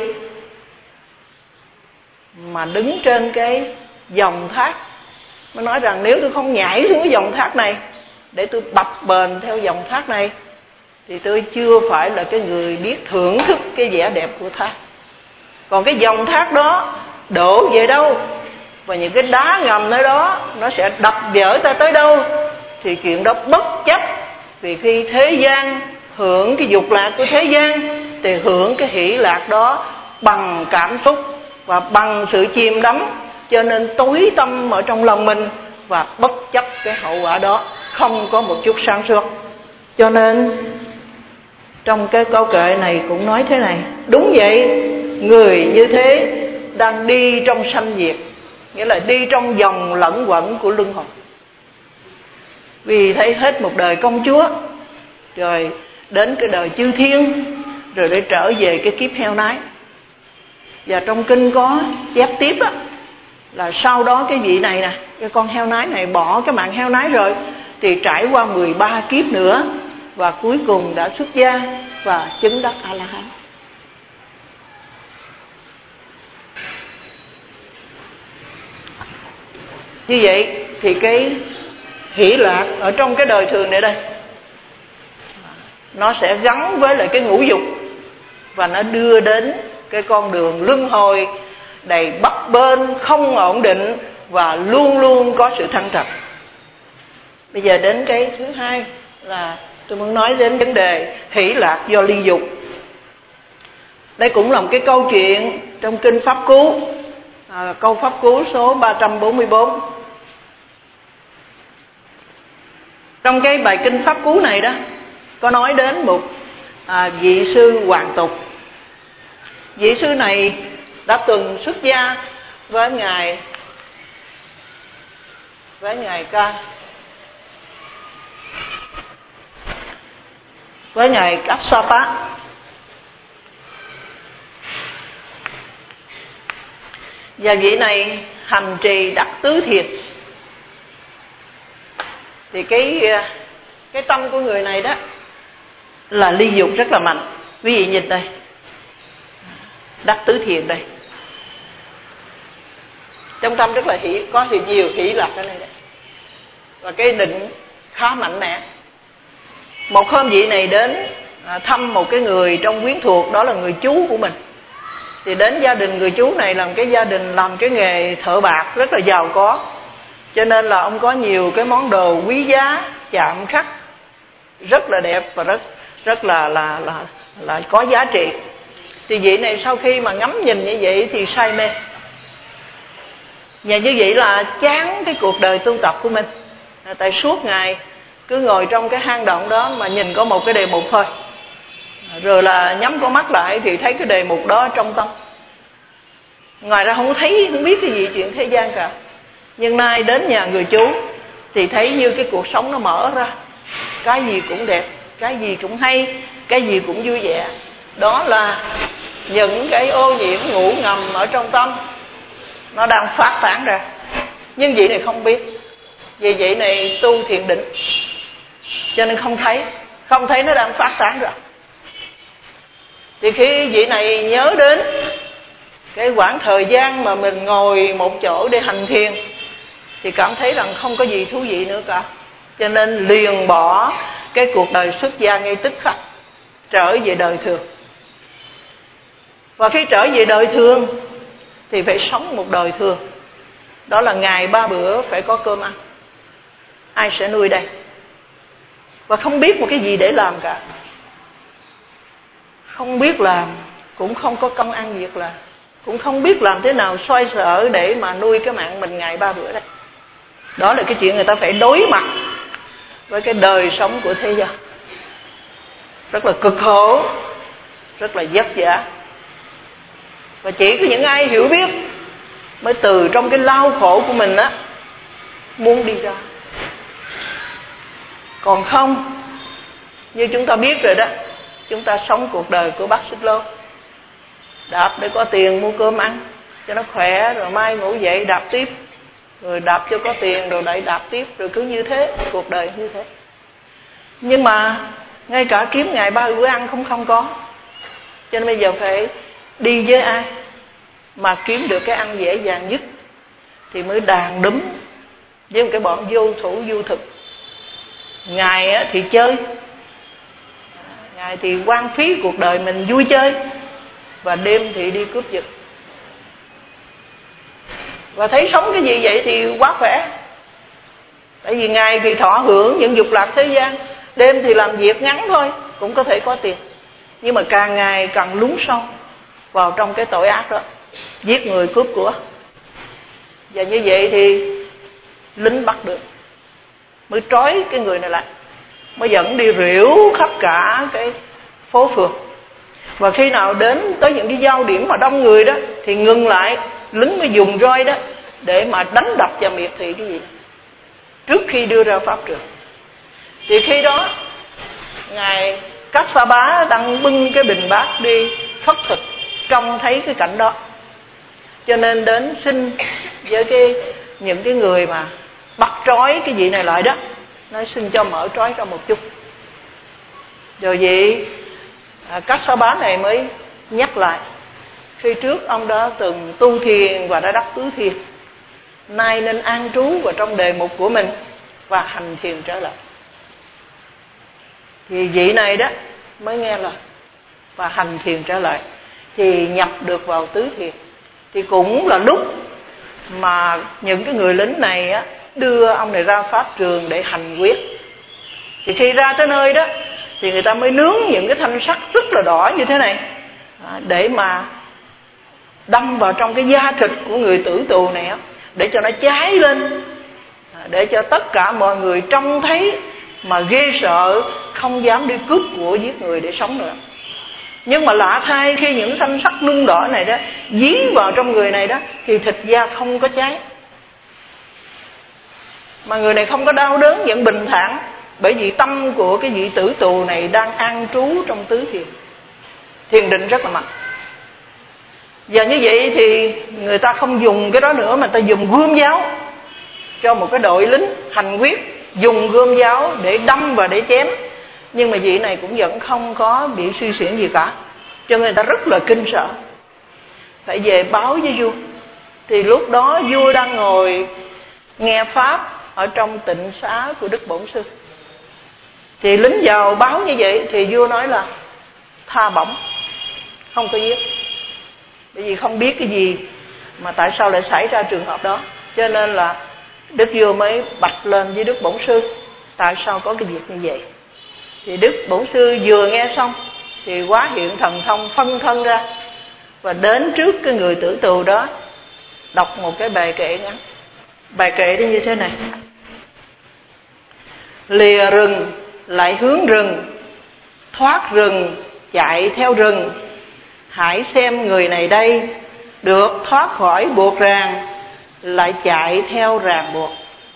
Speaker 2: mà đứng trên cái dòng thác. Nó nói rằng nếu tôi không nhảy xuống cái dòng thác này để tôi bập bềnh theo dòng thác này thì tôi chưa phải là cái người biết thưởng thức cái vẻ đẹp của thác. Còn cái dòng thác đó đổ về đâu và những cái đá ngầm nơi đó nó sẽ đập vỡ ta tới đâu thì chuyện đó bất chấp. Vì khi thế gian hưởng cái dục lạc của thế gian thì hưởng cái hỷ lạc đó bằng cảm xúc và bằng sự chìm đắm, cho nên tối tâm ở trong lòng mình và bất chấp cái hậu quả đó, không có một chút sáng suốt. Cho nên trong cái câu kệ này cũng nói thế này: đúng vậy, người như thế đang đi trong sanh diệt, nghĩa là đi trong dòng lẫn quẩn của luân hồi. Vì thấy hết một đời công chúa, rồi đến cái đời chư thiên, rồi để trở về cái kiếp heo nái. Và trong kinh có chép tiếp á, là sau đó cái vị này nè, cái con heo nái này bỏ cái mạng heo nái rồi thì trải qua mười ba kiếp nữa, và cuối cùng đã xuất gia và chứng đắc A-la-hán. Như vậy thì cái hỷ lạc ở trong cái đời thường này đây, nó sẽ gắn với lại cái ngũ dục, và nó đưa đến cái con đường luân hồi đầy bấp bênh, không ổn định và luôn luôn có sự thăng trầm. Bây giờ đến cái thứ hai là tôi muốn nói đến vấn đề hỷ lạc do ly dục. Đây cũng là một cái câu chuyện trong kinh Pháp Cú, à, câu Pháp Cú số ba trăm bốn mươi bốn. Trong cái bài kinh Pháp Cú này đó có nói đến một à, vị sư hoàn tục. Vị sư này đã từng xuất gia với ngài với ngài ca với ngài Kassapa. Và vị này hành trì đắc tứ thiền. Thì cái cái tâm của người này đó là ly dục rất là mạnh. Quý vị nhìn đây, đắc tứ thiền đây, trong tâm rất là hỷ, có thì nhiều hỷ lạc ở đây đấy, và cái định khá mạnh mẽ. Một hôm vị này đến thăm một cái người trong quyến thuộc, đó là người chú của mình. Thì đến gia đình người chú này làm cái gia đình làm cái nghề thợ bạc rất là giàu có, cho nên là ông có nhiều cái món đồ quý giá, chạm khắc rất là đẹp và rất rất là là là là có giá trị. Thì vị này sau khi mà ngắm nhìn như vậy thì say mê, và như vậy là chán cái cuộc đời tu tập của mình. Tại suốt ngày cứ ngồi trong cái hang động đó mà nhìn có một cái đề mục thôi, rồi là nhắm con mắt lại thì thấy cái đề mục đó trong tâm, ngoài ra không thấy, không biết cái gì chuyện thế gian cả. Nhưng nay đến nhà người chú thì thấy như cái cuộc sống nó mở ra, cái gì cũng đẹp, cái gì cũng hay, cái gì cũng vui vẻ. Đó là những cái ô nhiễm ngủ ngầm ở trong tâm nó đang phát tán ra, nhưng vị này không biết. Vì vị này tu thiền định cho nên không thấy, không thấy nó đang phát tán ra. Thì khi vị này nhớ đến cái quãng thời gian mà mình ngồi một chỗ để hành thiền thì cảm thấy rằng không có gì thú vị nữa cả, cho nên liền bỏ cái cuộc đời xuất gia ngay tức khắc, trở về đời thường. Và khi trở về đời thường thì phải sống một đời thường. Đó là ngày ba bữa phải có cơm ăn. Ai sẽ nuôi đây? Và không biết một cái gì để làm cả. Không biết làm, cũng không có công ăn việc làm, cũng không biết làm thế nào xoay sở để mà nuôi cái mạng mình ngày ba bữa đây. Đó là cái chuyện người ta phải đối mặt với cái đời sống của thế gian. Rất là cực khổ, rất là vất vả. Và chỉ có những ai hiểu biết mới từ trong cái lao khổ của mình á muốn đi ra. Còn không, như chúng ta biết rồi đó, chúng ta sống cuộc đời của bác Xích Lô, đạp để có tiền mua cơm ăn cho nó khỏe, rồi mai ngủ dậy đạp tiếp, rồi đạp cho có tiền rồi lại đạp tiếp, rồi cứ như thế, cuộc đời như thế. Nhưng mà ngay cả kiếm ngày ba bữa ăn cũng không có. Cho nên bây giờ phải đi với ai mà kiếm được cái ăn dễ dàng nhất thì mới đàn đúm với một cái bọn vô thủ vô thực. Ngày thì chơi, ngày thì hoang phí cuộc đời mình vui chơi, và đêm thì đi cướp giật. Và thấy sống cái gì vậy thì quá khỏe. Tại vì ngày thì thọ hưởng những dục lạc thế gian, đêm thì làm việc ngắn thôi cũng có thể có tiền. Nhưng mà càng ngày càng lún sâu vào trong cái tội ác đó, giết người cướp của. Và như vậy thì lính bắt được, mới trói cái người này lại, mới dẫn đi rỉu khắp cả cái phố phường. Và khi nào đến tới những cái giao điểm mà đông người đó thì ngừng lại, lính mới dùng roi đó để mà đánh đập và miệt thị cái gì trước khi đưa ra pháp trường. Thì khi đó ngài Kassapa đang bưng cái bình bát đi khất thực, trông thấy cái cảnh đó, cho nên đến xin với cái những cái người mà bắt trói cái vị này lại đó, nói xin cho mở trói ra một chút. Rồi vậy à, Kassapa này mới nhắc lại, khi trước ông đã từng tu thiền và đã đắc tứ thiền, nay nên an trú vào trong đề mục của mình và hành thiền trở lại. Thì vị này đó mới nghe lời và hành thiền trở lại, thì nhập được vào tứ thiền. Thì cũng là lúc mà những cái người lính này á, đưa ông này ra pháp trường để hành quyết. Thì khi ra tới nơi đó thì người ta mới nướng những cái thanh sắt rất là đỏ như thế này, để mà đâm vào trong cái da thịt của người tử tù này á, để cho nó cháy lên, để cho tất cả mọi người trông thấy mà ghê sợ, không dám đi cướp của giết người để sống nữa. Nhưng mà lạ thay, khi những thanh sắt nung đỏ này đó dí vào trong người này đó thì thịt da không có cháy, mà người này không có đau đớn, vẫn bình thản, bởi vì tâm của cái vị tử tù này đang an trú trong tứ thiền, thiền định rất là mạnh. Và như vậy thì người ta không dùng cái đó nữa, mà ta dùng gươm giáo cho một cái đội lính hành quyết, dùng gươm giáo để đâm và để chém. Nhưng mà vị này cũng vẫn không có bị suy xuyển gì cả, cho nên người ta rất là kinh sợ, phải về báo với vua. Thì lúc đó vua đang ngồi nghe pháp ở trong tịnh xá của Đức Bổn Sư. Thì lính vào báo như vậy thì vua nói là tha bổng, không có giết, bởi vì không biết cái gì mà tại sao lại xảy ra trường hợp đó. Cho nên là Đức vua mới bạch lên với Đức Bổn Sư tại sao có cái việc như vậy. Thì Đức Bổn Sư vừa nghe xong thì hóa hiện thần thông, phân thân ra và đến trước cái người tử tù đó, đọc một cái bài kệ ngắn. Bài kệ đó như thế này: lìa rừng lại hướng rừng, thoát rừng chạy theo rừng, hãy xem người này đây, được thoát khỏi buộc ràng, lại chạy theo ràng buộc.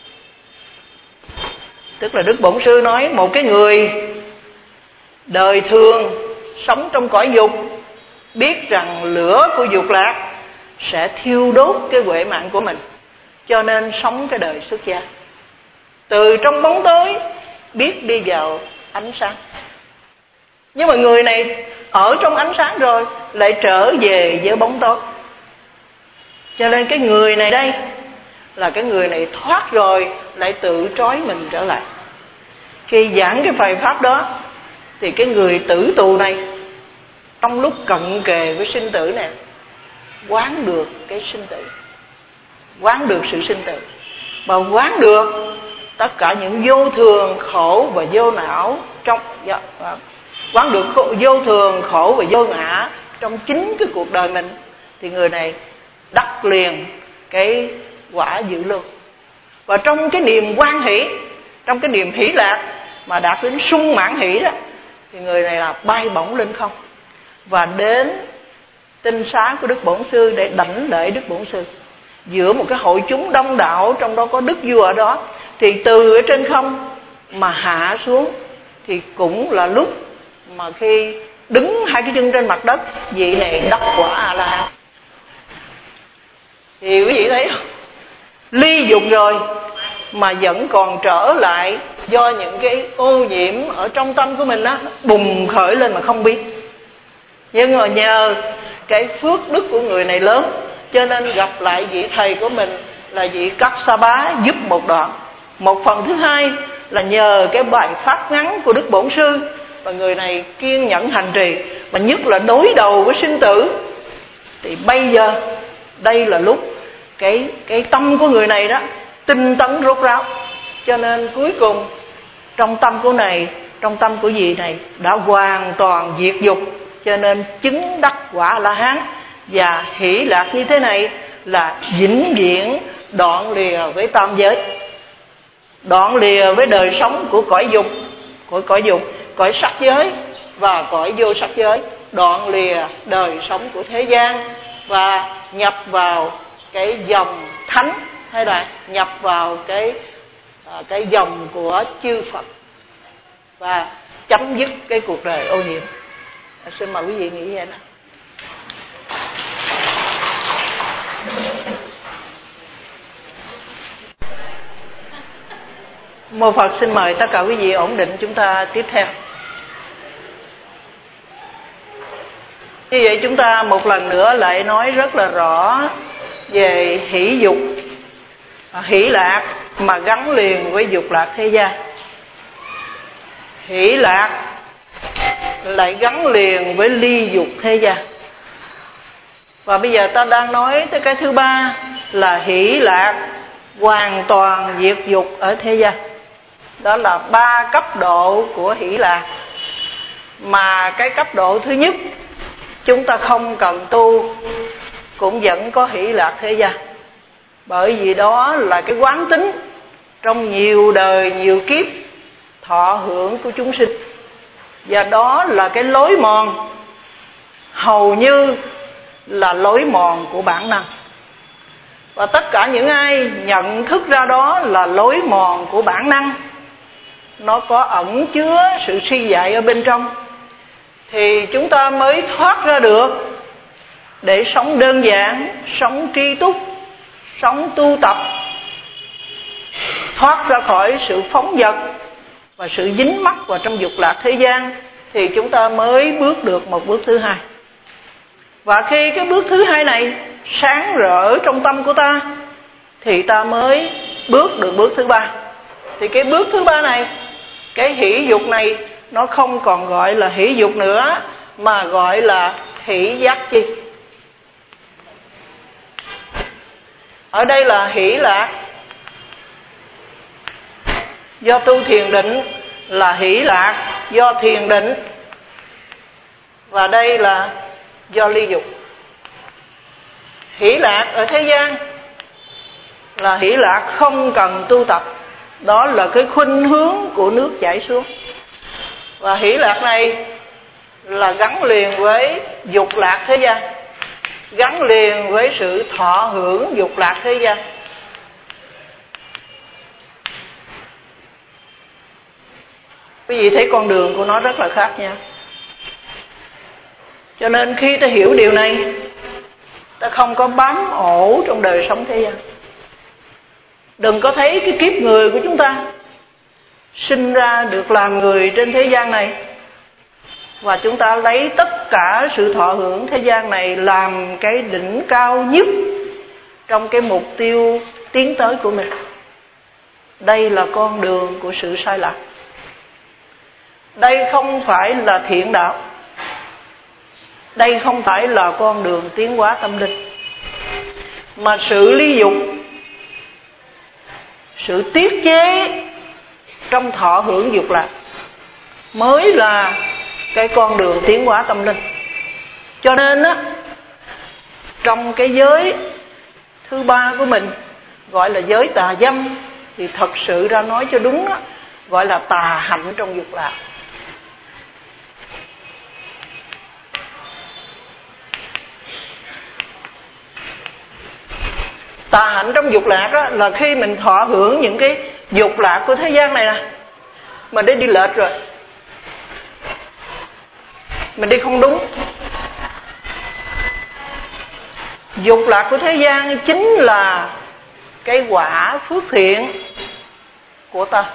Speaker 2: Tức là Đức Bổn Sư nói một cái người đời thường sống trong cõi dục, biết rằng lửa của dục lạc sẽ thiêu đốt cái huệ mạng của mình, cho nên sống cái đời xuất gia, từ trong bóng tối biết đi vào ánh sáng. Nhưng mà người này ở trong ánh sáng rồi lại trở về với bóng tối, cho nên cái người này đây là cái người này thoát rồi lại tự trói mình trở lại. Khi giảng cái bài pháp đó thì cái người tử tù này trong lúc cận kề với sinh tử này quán được cái sinh tử, quán được sự sinh tử, và quán được tất cả những vô thường khổ và vô não trong quán được vô thường khổ và vô ngã trong chính cái cuộc đời mình, thì người này đắc liền cái quả dự lưu. Và trong cái niềm hoan hỷ, trong cái niềm hỷ lạc mà đạt đến sung mãn hỷ đó, thì người này là bay bổng lên không và đến tinh xá của Đức Bổn Sư để đảnh lễ Đức Bổn Sư. Giữa một cái hội chúng đông đảo, trong đó có Đức Vua ở đó, thì từ ở trên không mà hạ xuống thì cũng là lúc mà khi đứng hai cái chân trên mặt đất, vị này đắc quả A La Hán. Thì quý vị thấy không, ly dục rồi mà vẫn còn trở lại do những cái ô nhiễm ở trong tâm của mình á bùng khởi lên mà không biết. Nhưng mà nhờ cái phước đức của người này lớn, cho nên gặp lại vị thầy của mình là vị Kassapa giúp một đoạn. Một phần thứ hai là nhờ cái bài pháp ngắn của Đức Bổn Sư, và người này kiên nhẫn hành trì, mà nhất là đối đầu với sinh tử. Thì bây giờ đây là lúc cái cái tâm của người này đó tinh tấn rốt ráo, cho nên cuối cùng trong tâm của này, trong tâm của vị này đã hoàn toàn diệt dục, cho nên chứng đắc quả La Hán. Và hỷ lạc như thế này là vĩnh viễn đoạn lìa với tam giới, đoạn lìa với đời sống của cõi dục, của cõi dục, cõi sắc giới và cõi vô sắc giới, đoạn lìa đời sống của thế gian và nhập vào cái dòng thánh, hay là nhập vào cái cái dòng của chư Phật và chấm dứt cái cuộc đời ô nhiễm. Xin mời quý vị nghĩ vậy nào. Mô Phật xin mời tất cả quý vị ổn định, chúng ta tiếp theo. Như vậy chúng ta một lần nữa lại nói rất là rõ về hỷ dục, hỷ lạc mà gắn liền với dục lạc thế gian. Hỷ lạc lại gắn liền với ly dục thế gian. Và bây giờ ta đang nói tới cái thứ ba là hỷ lạc hoàn toàn diệt dục ở thế gian. Đó là ba cấp độ của hỷ lạc. Mà cái cấp độ thứ nhất chúng ta không cần tu cũng vẫn có hỷ lạc thế gian, bởi vì đó là cái quán tính trong nhiều đời nhiều kiếp thọ hưởng của chúng sinh, và đó là cái lối mòn hầu như là lối mòn của bản năng. Và tất cả những ai nhận thức ra đó là lối mòn của bản năng, nó có ẩn chứa sự suy dại ở bên trong, thì chúng ta mới thoát ra được để sống đơn giản, sống tri túc, sống tu tập, thoát ra khỏi sự phóng dật và sự dính mắc vào trong dục lạc thế gian, thì chúng ta mới bước được một bước thứ hai. Và khi cái bước thứ hai này sáng rỡ trong tâm của ta, thì ta mới bước được bước thứ ba. Thì cái bước thứ ba này, cái hỷ dục này, nó không còn gọi là hỷ dục nữa, mà gọi là hỷ giác chi. Ở đây là hỷ lạc do tu thiền định, là hỷ lạc do thiền định, và đây là do ly dục. Hỷ lạc ở thế gian là hỷ lạc không cần tu tập, đó là cái khuynh hướng của nước chảy xuống. Và hỷ lạc này là gắn liền với dục lạc thế gian, gắn liền với sự thọ hưởng dục lạc thế gian. Quý vị thấy con đường của nó rất là khác nhau. Cho nên khi ta hiểu điều này, ta không có bám ổ trong đời sống thế gian. Đừng có thấy cái kiếp người của chúng ta sinh ra được làm người trên thế gian này, và chúng ta lấy tất cả sự thọ hưởng thế gian này làm cái đỉnh cao nhất trong cái mục tiêu tiến tới của mình. Đây là con đường của sự sai lạc. Đây không phải là thiện đạo. Đây không phải là con đường tiến hóa tâm linh. Mà sự ly dục, sự tiết chế trong thọ hưởng dục lạc mới là cái con đường tiến hóa tâm linh. Cho nên á, trong cái giới thứ ba của mình gọi là giới tà dâm, thì thật sự ra nói cho đúng á, gọi là tà hạnh trong dục lạc. Tà hạnh trong dục lạc á, là khi mình thọ hưởng những cái dục lạc của thế gian này nè, mình đã đi lệch rồi, mình đi không đúng. Dục lạc của thế gian chính là cái quả phước thiện của ta.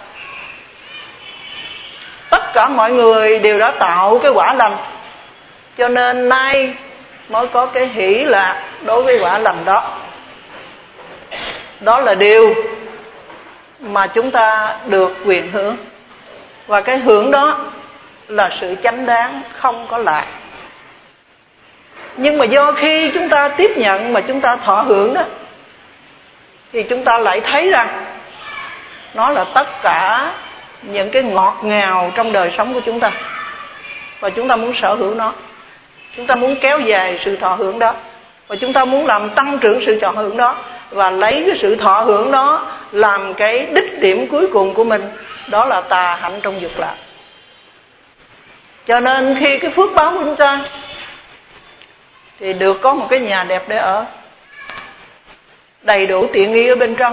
Speaker 2: Tất cả mọi người đều đã tạo cái quả lành, cho nên nay mới có cái hỷ lạc đối với quả lành đó. Đó là điều mà chúng ta được quyền hưởng. Và cái hưởng đó là sự chánh đáng, không có lạc. Nhưng mà do khi chúng ta tiếp nhận mà chúng ta thọ hưởng đó, thì chúng ta lại thấy rằng nó là tất cả những cái ngọt ngào trong đời sống của chúng ta. Và chúng ta muốn sở hữu nó, chúng ta muốn kéo dài sự thọ hưởng đó, và chúng ta muốn làm tăng trưởng sự thọ hưởng đó, và lấy cái sự thọ hưởng đó làm cái đích điểm cuối cùng của mình. Đó là tà hạnh trong dục lạc. Cho nên khi cái phước báo của chúng ta thì được có một cái nhà đẹp để ở, đầy đủ tiện nghi ở bên trong,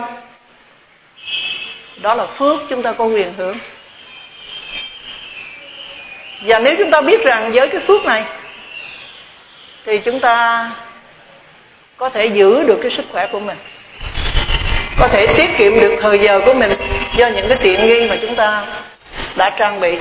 Speaker 2: đó là phước chúng ta có quyền hưởng. Và nếu chúng ta biết rằng với cái phước này thì chúng ta có thể giữ được cái sức khỏe của mình, có thể tiết kiệm được thời giờ của mình do những cái tiện nghi mà chúng ta đã trang bị.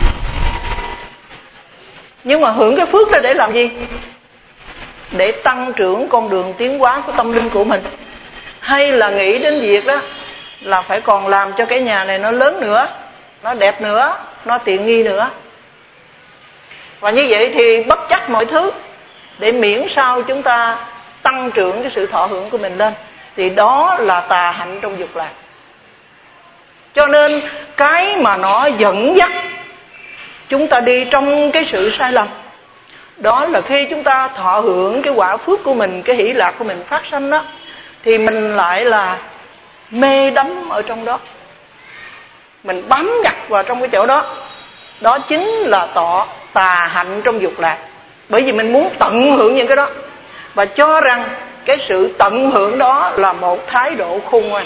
Speaker 2: Nhưng mà hưởng cái phước đó để làm gì? Để tăng trưởng con đường tiến hóa của tâm linh của mình, hay là nghĩ đến việc đó là phải còn làm cho cái nhà này nó lớn nữa, nó đẹp nữa, nó tiện nghi nữa. Và như vậy thì bất chấp mọi thứ để miễn sao chúng ta tăng trưởng cái sự thọ hưởng của mình lên, thì đó là tà hạnh trong dục lạc. Cho nên cái mà nó dẫn dắt chúng ta đi trong cái sự sai lầm, đó là khi chúng ta thọ hưởng cái quả phước của mình, cái hỷ lạc của mình phát sanh đó, thì mình lại là mê đắm ở trong đó, mình bám chặt vào trong cái chỗ đó. Đó chính là tọ tà hạnh trong dục lạc. Bởi vì mình muốn tận hưởng những cái đó, và cho rằng cái sự tận hưởng đó là một thái độ khôn ngoan,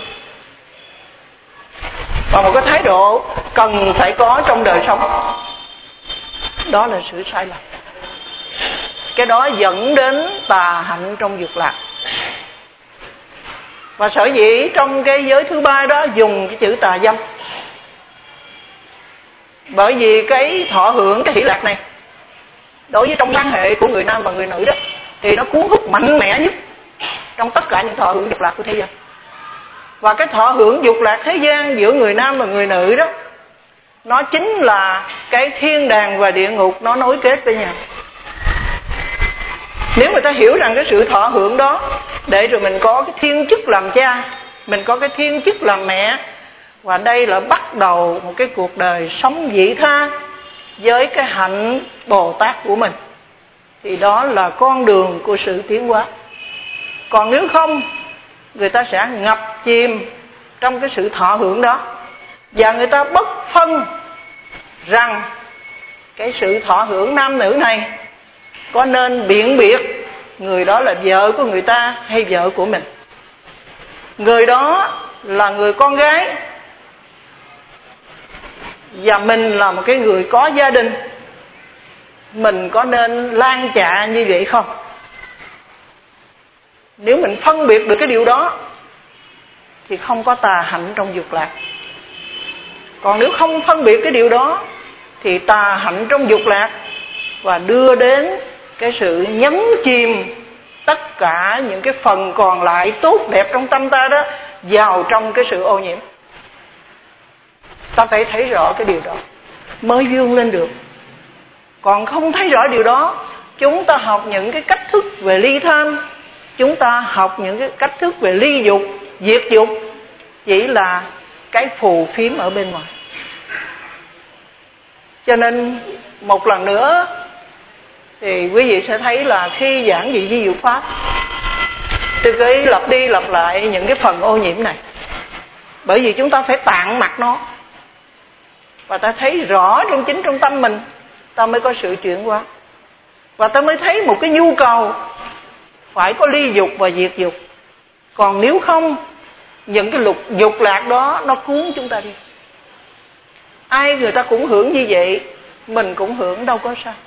Speaker 2: và một cái thái độ cần phải có trong đời sống. Đó là sự sai lầm. Cái đó dẫn đến tà hạnh trong dục lạc. Và sở dĩ trong cái giới thứ ba đó dùng cái chữ tà dâm, bởi vì cái thọ hưởng cái hỷ lạc này đối với trong quan hệ của người nam và người nữ đó, thì nó cuốn hút mạnh mẽ nhất trong tất cả những thọ hưởng dục lạc của thế gian. Và cái thọ hưởng dục lạc thế gian giữa người nam và người nữ đó, nó chính là cái thiên đàng và địa ngục nó nối kết với nhau. Nếu người ta hiểu rằng cái sự thọ hưởng đó, để rồi mình có cái thiên chức làm cha, mình có cái thiên chức làm mẹ, và đây là bắt đầu một cái cuộc đời sống vị tha với cái hạnh Bồ Tát của mình, thì đó là con đường của sự tiến hóa. Còn nếu không, người ta sẽ ngập chìm trong cái sự thọ hưởng đó, và người ta bất phân rằng cái sự thọ hưởng nam nữ này có nên biện biệt người đó là vợ của người ta hay vợ của mình, người đó là người con gái và mình là một cái người có gia đình, mình có nên lan trạ như vậy không? Nếu mình phân biệt được cái điều đó thì không có tà hạnh trong dục lạc. Còn nếu không phân biệt cái điều đó thì tà hạnh trong dục lạc, và đưa đến cái sự nhấn chìm tất cả những cái phần còn lại tốt đẹp trong tâm ta đó vào trong cái sự ô nhiễm. Ta phải thấy rõ cái điều đó mới vươn lên được. Còn không thấy rõ điều đó, chúng ta học những cái cách thức về ly tham, chúng ta học những cái cách thức về ly dục, diệt dục chỉ là cái phù phiếm ở bên ngoài. Cho nên một lần nữa thì quý vị sẽ thấy là khi giảng dị di diệu pháp, tôi cứ lặp đi lặp lại những cái phần ô nhiễm này, bởi vì chúng ta phải tạng mặt nó và ta thấy rõ trong chính trong tâm mình, ta mới có sự chuyển hóa, và ta mới thấy một cái nhu cầu phải có ly dục và diệt dục. Còn nếu không, những cái lục dục lạc đó nó cuốn chúng ta đi. Ai người ta cũng hưởng như vậy, mình cũng hưởng, đâu có sao.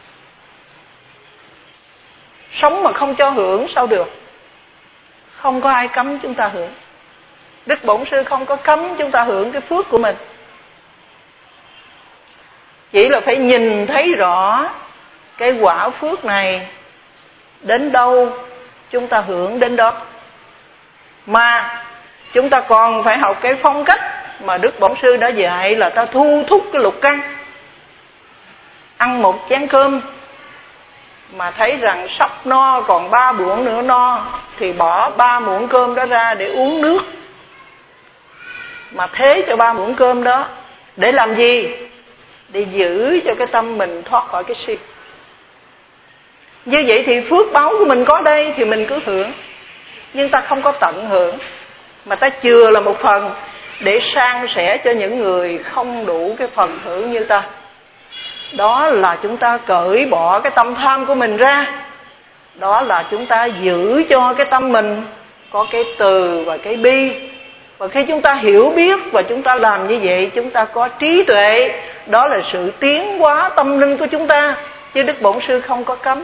Speaker 2: Sống mà không cho hưởng sao được. Không có ai cấm chúng ta hưởng. Đức Bổn Sư không có cấm chúng ta hưởng cái phước của mình, chỉ là phải nhìn thấy rõ cái quả phước này đến đâu chúng ta hưởng đến đó. Mà chúng ta còn phải học cái phong cách mà Đức Bổn Sư đã dạy, là ta thu thúc cái lục căn. Ăn một chén cơm mà thấy rằng sắp no, còn ba muỗng nữa no, thì bỏ ba muỗng cơm đó ra để uống nước. Mà thế cho ba muỗng cơm đó để làm gì? Để giữ cho cái tâm mình thoát khỏi cái si. Như vậy thì phước báu của mình có đây thì mình cứ hưởng, nhưng ta không có tận hưởng, mà ta chừa là một phần để san sẻ cho những người không đủ cái phần hưởng như ta. Đó là chúng ta cởi bỏ cái tâm tham của mình ra. Đó là chúng ta giữ cho cái tâm mình có cái từ và cái bi. Và khi chúng ta hiểu biết và chúng ta làm như vậy, chúng ta có trí tuệ. Đó là sự tiến hóa tâm linh của chúng ta, chứ Đức Bổn Sư không có cấm.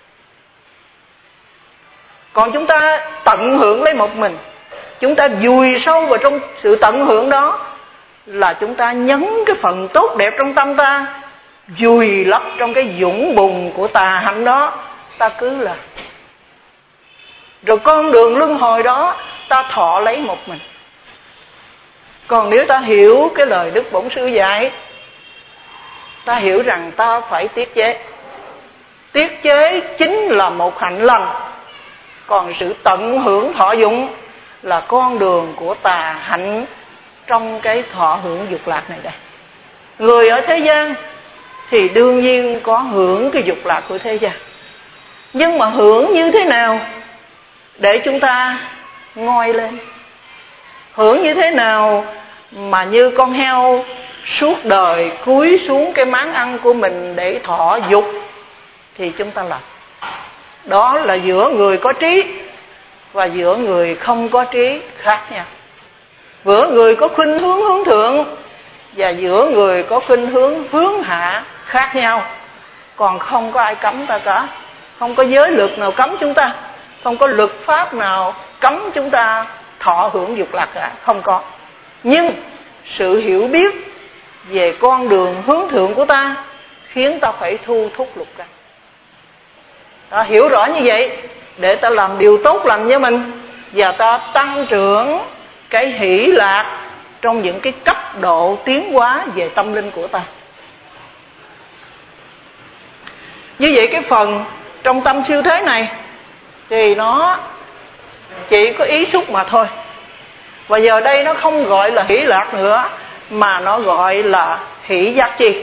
Speaker 2: Còn chúng ta tận hưởng lấy một mình, chúng ta vùi sâu vào trong sự tận hưởng đó, là chúng ta nhấn cái phần tốt đẹp trong tâm ta, vùi lấp trong cái dũng bùn của tà hạnh đó, ta cứ là. Rồi con đường luân hồi đó ta thọ lấy một mình. Còn nếu ta hiểu cái lời Đức Bổn Sư dạy, ta hiểu rằng ta phải tiết chế. Tiết chế chính là một hạnh lành. Còn sự tận hưởng thọ dụng là con đường của tà hạnh trong cái thọ hưởng dục lạc này đây. Người ở thế gian thì đương nhiên có hưởng cái dục lạc của thế gian, nhưng mà hưởng như thế nào để chúng ta ngoi lên? Hưởng như thế nào mà như con heo suốt đời cúi xuống cái máng ăn của mình để thọ dục thì chúng ta làm. Đó là giữa người có trí và giữa người không có trí khác nhau. Giữa người có khuynh hướng hướng thượng và giữa người có khuynh hướng hướng hạ khác nhau. Còn không có ai cấm ta cả. Không có giới luật nào cấm chúng ta, không có luật pháp nào cấm chúng ta thọ hưởng dục lạc cả, không có. Nhưng sự hiểu biết về con đường hướng thượng của ta khiến ta phải thu thúc lục căn. Ta hiểu rõ như vậy để ta làm điều tốt lành với mình, và ta tăng trưởng cái hỷ lạc trong những cái cấp độ tiến hóa về tâm linh của ta. Như vậy cái phần trong tâm siêu thế này thì nó chỉ có ý xúc mà thôi. Và giờ đây nó không gọi là hỷ lạc nữa, mà nó gọi là hỷ giác chi.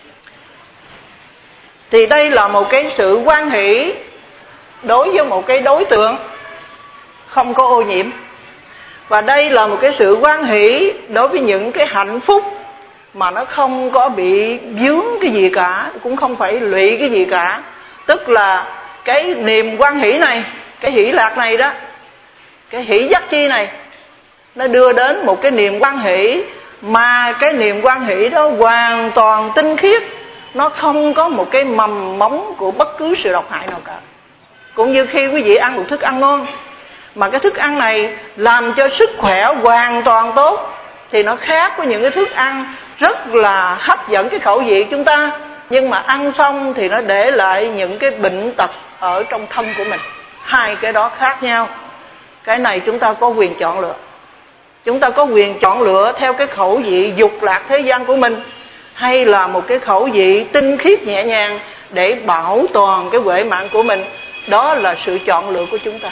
Speaker 2: Thì đây là một cái sự hoan hỷ đối với một cái đối tượng không có ô nhiễm. Và đây là một cái sự hoan hỷ đối với những cái hạnh phúc mà nó không có bị vướng cái gì cả, cũng không phải lụy cái gì cả. Tức là cái niềm hoan hỷ này, cái hỷ lạc này đó, cái hỷ giác chi này, nó đưa đến một cái niềm hoan hỷ, mà cái niềm hoan hỷ đó hoàn toàn tinh khiết, nó không có một cái mầm móng của bất cứ sự độc hại nào cả. Cũng như khi quý vị ăn một thức ăn ngon, mà cái thức ăn này làm cho sức khỏe hoàn toàn tốt, thì nó khác với những cái thức ăn rất là hấp dẫn cái khẩu vị chúng ta, nhưng mà ăn xong thì nó để lại những cái bệnh tật ở trong thân của mình. Hai cái đó khác nhau. Cái này chúng ta có quyền chọn lựa. Chúng ta có quyền chọn lựa theo cái khẩu vị dục lạc thế gian của mình, hay là một cái khẩu vị tinh khiết nhẹ nhàng để bảo toàn cái huệ mạng của mình, Đó là sự chọn lựa của chúng ta.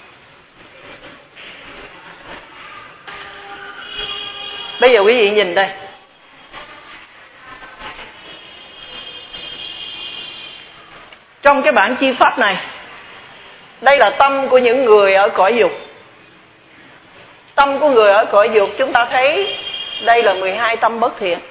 Speaker 2: Bây giờ quý vị nhìn đây. Trong cái bản chi pháp này, đây là tâm của những người ở cõi dục. Tâm của người ở cõi dục chúng ta thấy đây là mười hai tâm bất thiện.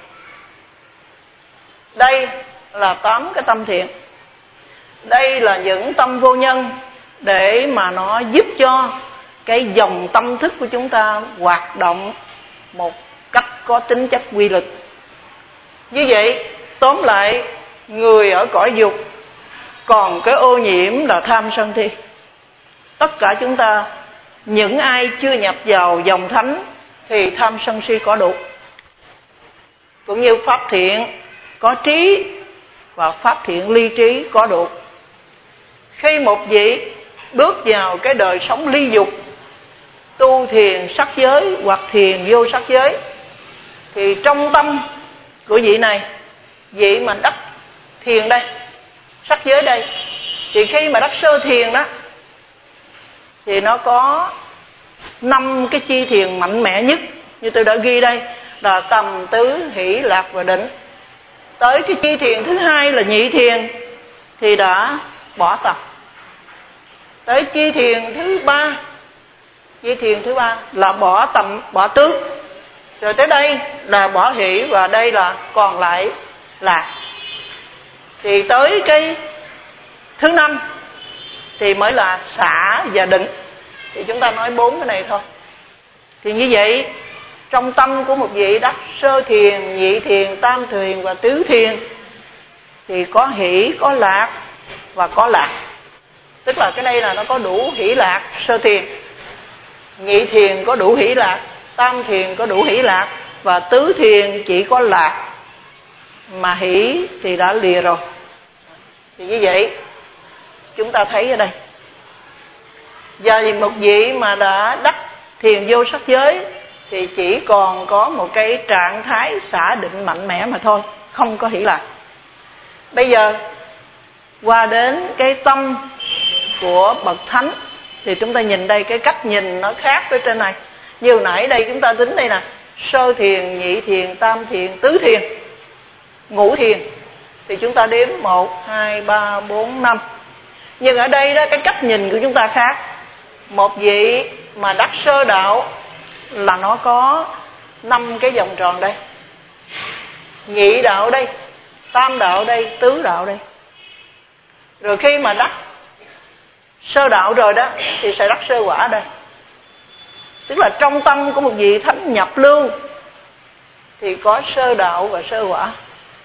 Speaker 2: Đây là tám cái tâm thiện. Đây là những tâm vô nhân để mà nó giúp cho cái dòng tâm thức của chúng ta hoạt động một cách có tính chất quy luật. Như vậy, tóm lại, người ở cõi dục còn cái ô nhiễm là tham sân si. Tất cả chúng ta, những ai chưa nhập vào dòng thánh thì tham sân si có đủ. Cũng như pháp thiện có trí và pháp thiện ly trí có đủ. Khi một vị bước vào cái đời sống ly dục, tu thiền sắc giới hoặc thiền vô sắc giới, thì trong tâm của vị này, vị mà đắc thiền đây, sắc giới đây, thì khi mà đắc sơ thiền đó, thì nó có năm cái chi thiền mạnh mẽ nhất. Như tôi đã ghi đây là tầm, tứ, hỷ, lạc và định. Tới cái chi thiền thứ hai là nhị thiền thì đã bỏ tầm. Tới chi thiền thứ ba, chi thiền thứ ba là bỏ tầm, bỏ tứ. Rồi tới đây là bỏ hỷ và đây là còn lại lạc. Thì tới cái thứ năm thì mới là xả và định. Thì chúng ta nói bốn cái này thôi. Thì như vậy, trong tâm của một vị đắc sơ thiền, nhị thiền, tam thiền và tứ thiền thì có hỷ, có lạc và có lạc. Tức là cái đây là nó có đủ hỷ lạc sơ thiền, nhị thiền có đủ hỷ lạc, tam thiền có đủ hỷ lạc và tứ thiền chỉ có lạc, mà hỷ thì đã lìa rồi. Thì như vậy chúng ta thấy ở đây, và một vị mà đã đắc thiền vô sắc giới thì chỉ còn có một cái trạng thái xả định mạnh mẽ mà thôi, không có hỷ lạc. Bây giờ qua đến cái tâm của bậc thánh thì chúng ta nhìn đây, cái cách nhìn nó khác với trên này. Như nãy đây chúng ta tính đây nè, sơ thiền, nhị thiền, tam thiền, tứ thiền, ngũ thiền, thì chúng ta đếm một, hai, ba, bốn, năm. Nhưng ở đây đó, cái cách nhìn của chúng ta khác. Một vị mà đắc sơ đạo là nó có năm cái vòng tròn đây, nhị đạo đây, tam đạo đây, tứ đạo đây. Rồi khi mà đắc sơ đạo rồi đó thì sẽ đắc sơ quả đây. Tức là trong tâm của một vị thánh nhập lưu thì có sơ đạo và sơ quả.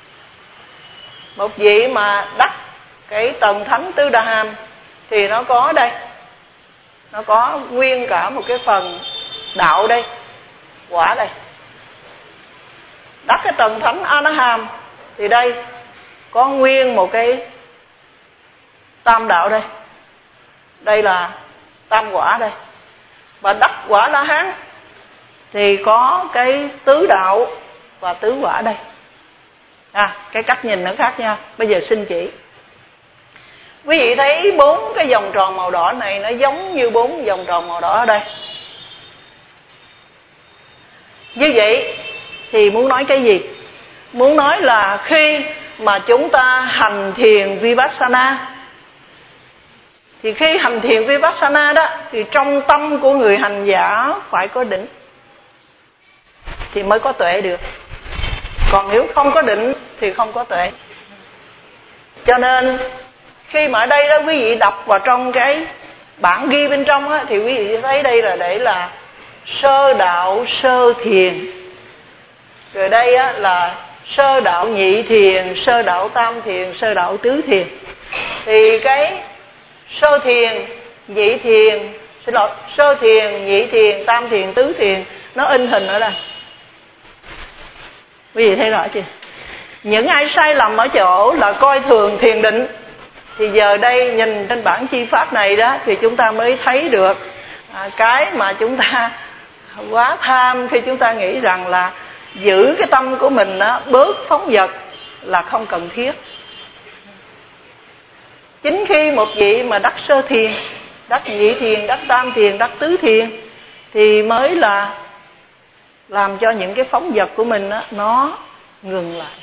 Speaker 2: Một vị mà đắc cái tầng thánh tứ đa hàm thì nó có đây, nó có nguyên cả một cái phần đạo đây, quả đây. Đắc cái tầng thánh A Na Hàm thì đây có nguyên một cái tam đạo đây, đây là tam quả đây. Và đắc quả La Hán thì có cái tứ đạo và tứ quả đây. À, cái cách nhìn nó khác nhau. Bây giờ xin chỉ. Quý vị thấy bốn cái vòng tròn màu đỏ này nó giống như bốn vòng tròn màu đỏ ở đây. Như vậy thì muốn nói cái gì? Muốn nói là khi mà chúng ta hành thiền Vipassana, thì khi hành thiền Vipassana đó thì trong tâm của người hành giả phải có định thì mới có tuệ được. Còn nếu không có định thì không có tuệ. Cho nên khi mà ở đây đó quý vị đọc vào trong cái bản ghi bên trong á, thì quý vị thấy đây là để là sơ đạo sơ thiền. Rồi đây á, là sơ đạo nhị thiền, sơ đạo tam thiền, sơ đạo tứ thiền. Thì cái sơ thiền, nhị thiền, xin lỗi, sơ thiền, nhị thiền, tam thiền, tứ thiền nó in hình ở đây. Quý vị thấy rõ chưa? Những ai sai lầm ở chỗ là coi thường thiền định thì giờ đây nhìn trên bản chi pháp này đó thì chúng ta mới thấy được à, cái mà chúng ta quá tham khi chúng ta nghĩ rằng là giữ cái tâm của mình đó, bớt phóng dật là không cần thiết. Chính khi một vị mà đắc sơ thiền, đắc nhị thiền, đắc tam thiền, đắc tứ thiền thì mới là làm cho những cái phóng dật của mình đó, nó ngừng lại.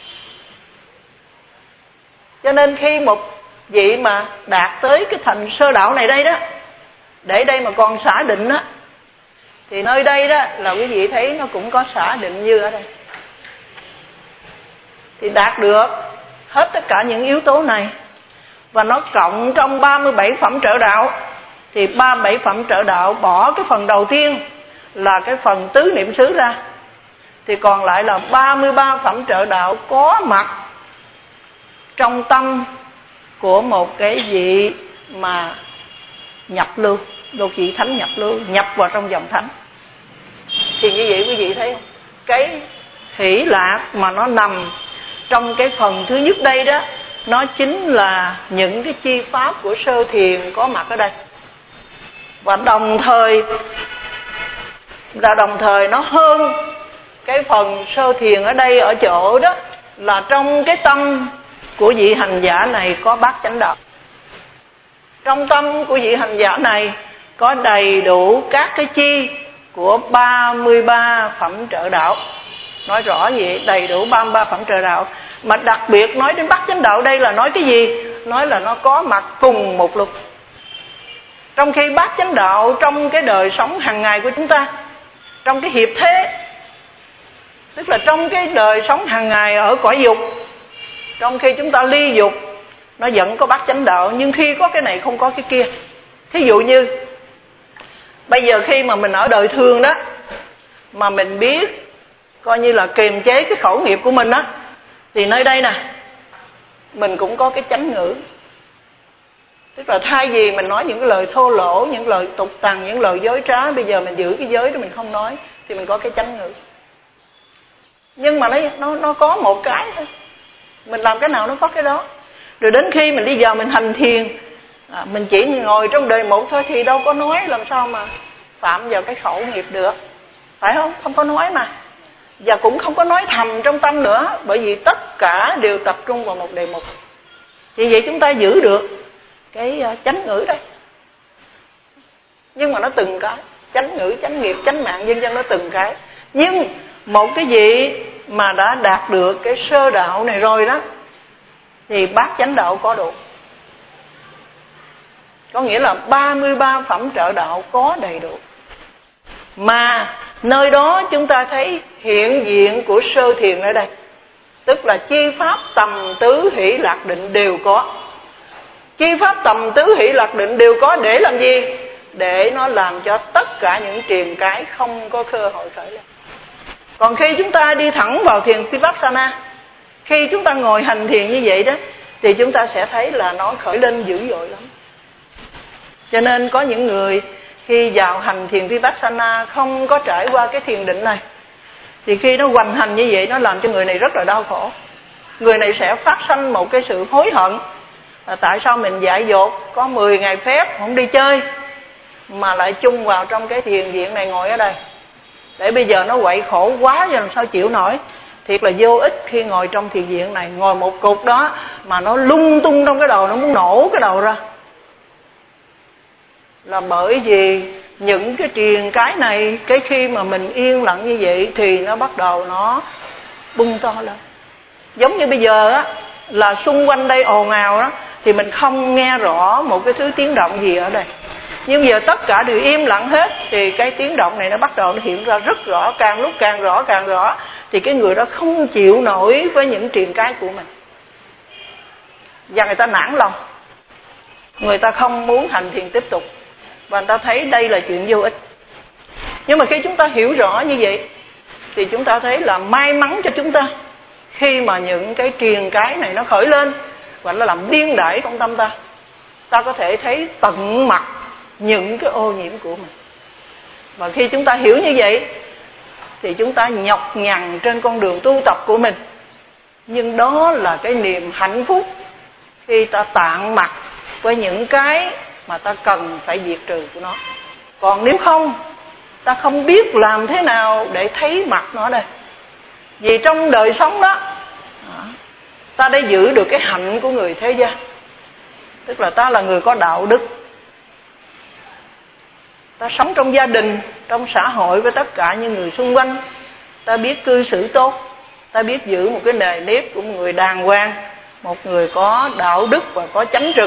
Speaker 2: Cho nên khi một vị mà đạt tới cái thành sơ đạo này đây đó, để đây mà còn xả định đó, thì nơi đây đó là quý vị thấy nó cũng có xả định như ở đây. Thì đạt được hết tất cả những yếu tố này, và nó cộng trong ba mươi bảy phẩm trợ đạo. Thì ba mươi bảy phẩm trợ đạo bỏ cái phần đầu tiên là cái phần tứ niệm xứ ra, thì còn lại là ba mươi ba phẩm trợ đạo có mặt trong tâm của một cái vị mà nhập lưu, một vị thánh nhập lưu, nhập vào trong dòng thánh. Thì như vậy quý vị thấy không? Cái hỷ lạc mà nó nằm trong cái phần thứ nhất đây đó, nó chính là những cái chi pháp của sơ thiền có mặt ở đây. Và đồng thời là đồng thời nó hơn cái phần sơ thiền ở đây ở chỗ đó là trong cái tâm của vị hành giả này có bát chánh đạo. Trong tâm của vị hành giả này có đầy đủ các cái chi của ba mươi ba phẩm trợ đạo. Nói rõ vậy, đầy đủ ba mươi ba phẩm trợ đạo. Mà đặc biệt nói đến bát chánh đạo đây là nói cái gì? Nói là nó có mặt cùng một lúc. Trong khi bát chánh đạo trong cái đời sống hàng ngày của chúng ta, trong cái hiệp thế, tức là trong cái đời sống hàng ngày ở cõi dục, trong khi chúng ta ly dục, nó vẫn có bát chánh đạo, nhưng khi có cái này không có cái kia. Thí dụ như bây giờ khi mà mình ở đời thường đó, mà mình biết coi như là kiềm chế cái khẩu nghiệp của mình á, thì nơi đây nè mình cũng có cái chánh ngữ. Tức là thay vì mình nói những cái lời thô lỗ, những lời tục tằn, những lời dối trá, bây giờ mình giữ cái giới đó mình không nói, thì mình có cái chánh ngữ. Nhưng mà nó nó nó có một cái thôi, mình làm cái nào nó có cái đó. Rồi đến khi mình đi vào mình hành thiền, à, mình chỉ ngồi trong đời một thôi thì đâu có nói, làm sao mà phạm vào cái khẩu nghiệp được, phải không? Không có nói mà. Và cũng không có nói thầm trong tâm nữa, bởi vì tất cả đều tập trung vào một đề mục. Vì vậy chúng ta giữ được cái chánh ngữ đấy. Nhưng mà nó từng cái, chánh ngữ, chánh nghiệp, chánh mạng, vân vân, nó từng cái. Nhưng một cái vị mà đã đạt được cái sơ đạo này rồi đó, thì bát chánh đạo có đủ. Có nghĩa là ba mươi ba phẩm trợ đạo có đầy đủ. Mà nơi đó chúng ta thấy hiện diện của sơ thiền ở đây, tức là chi pháp tầm tứ hỷ lạc định đều có. Chi pháp tầm tứ hỷ lạc định đều có để làm gì? Để nó làm cho tất cả những triền cái không có cơ hội khởi lên. Còn khi chúng ta đi thẳng vào thiền Vipassana, khi chúng ta ngồi hành thiền như vậy đó, thì chúng ta sẽ thấy là nó khởi lên dữ dội lắm. Cho nên có những người khi vào hành thiền Vipassana không có trải qua cái thiền định này, thì khi nó hoành hành như vậy, nó làm cho người này rất là đau khổ. Người này sẽ phát sanh một cái sự hối hận, là tại sao mình dại dột có mười ngày phép không đi chơi, mà lại chung vào trong cái thiền viện này ngồi ở đây. Để bây giờ nó quậy khổ quá rồi làm sao chịu nổi. Thiệt là vô ích khi ngồi trong thiền viện này, ngồi một cục đó mà nó lung tung trong cái đầu, nó muốn nổ cái đầu ra. Là bởi vì những cái triền cái này, cái khi mà mình yên lặng như vậy thì nó bắt đầu nó bung to lên. Giống như bây giờ á, là xung quanh đây ồn ào đó, thì mình không nghe rõ một cái thứ tiếng động gì ở đây. Nhưng giờ tất cả đều im lặng hết, thì cái tiếng động này nó bắt đầu nó hiện ra rất rõ, càng lúc càng rõ càng rõ. Thì cái người đó không chịu nổi với những triền cái của mình, và người ta nản lòng, người ta không muốn hành thiền tiếp tục, và người ta thấy đây là chuyện vô ích. Nhưng mà khi chúng ta hiểu rõ như vậy, thì chúng ta thấy là may mắn cho chúng ta khi mà những cái triền cái này nó khởi lên và nó làm điên đảo trong tâm ta. Ta có thể thấy tận mặt những cái ô nhiễm của mình. Và khi chúng ta hiểu như vậy, thì chúng ta nhọc nhằn trên con đường tu tập của mình. Nhưng đó là cái niềm hạnh phúc khi ta tạng mặt với những cái mà ta cần phải diệt trừ của nó. Còn nếu không, ta không biết làm thế nào để thấy mặt nó đây. Vì trong đời sống đó, ta đã giữ được cái hạnh của người thế gian. Tức là ta là người có đạo đức, ta sống trong gia đình, trong xã hội với tất cả những người xung quanh, ta biết cư xử tốt, ta biết giữ một cái nề nếp của một người đàng hoàng, một người có đạo đức và có chánh trực.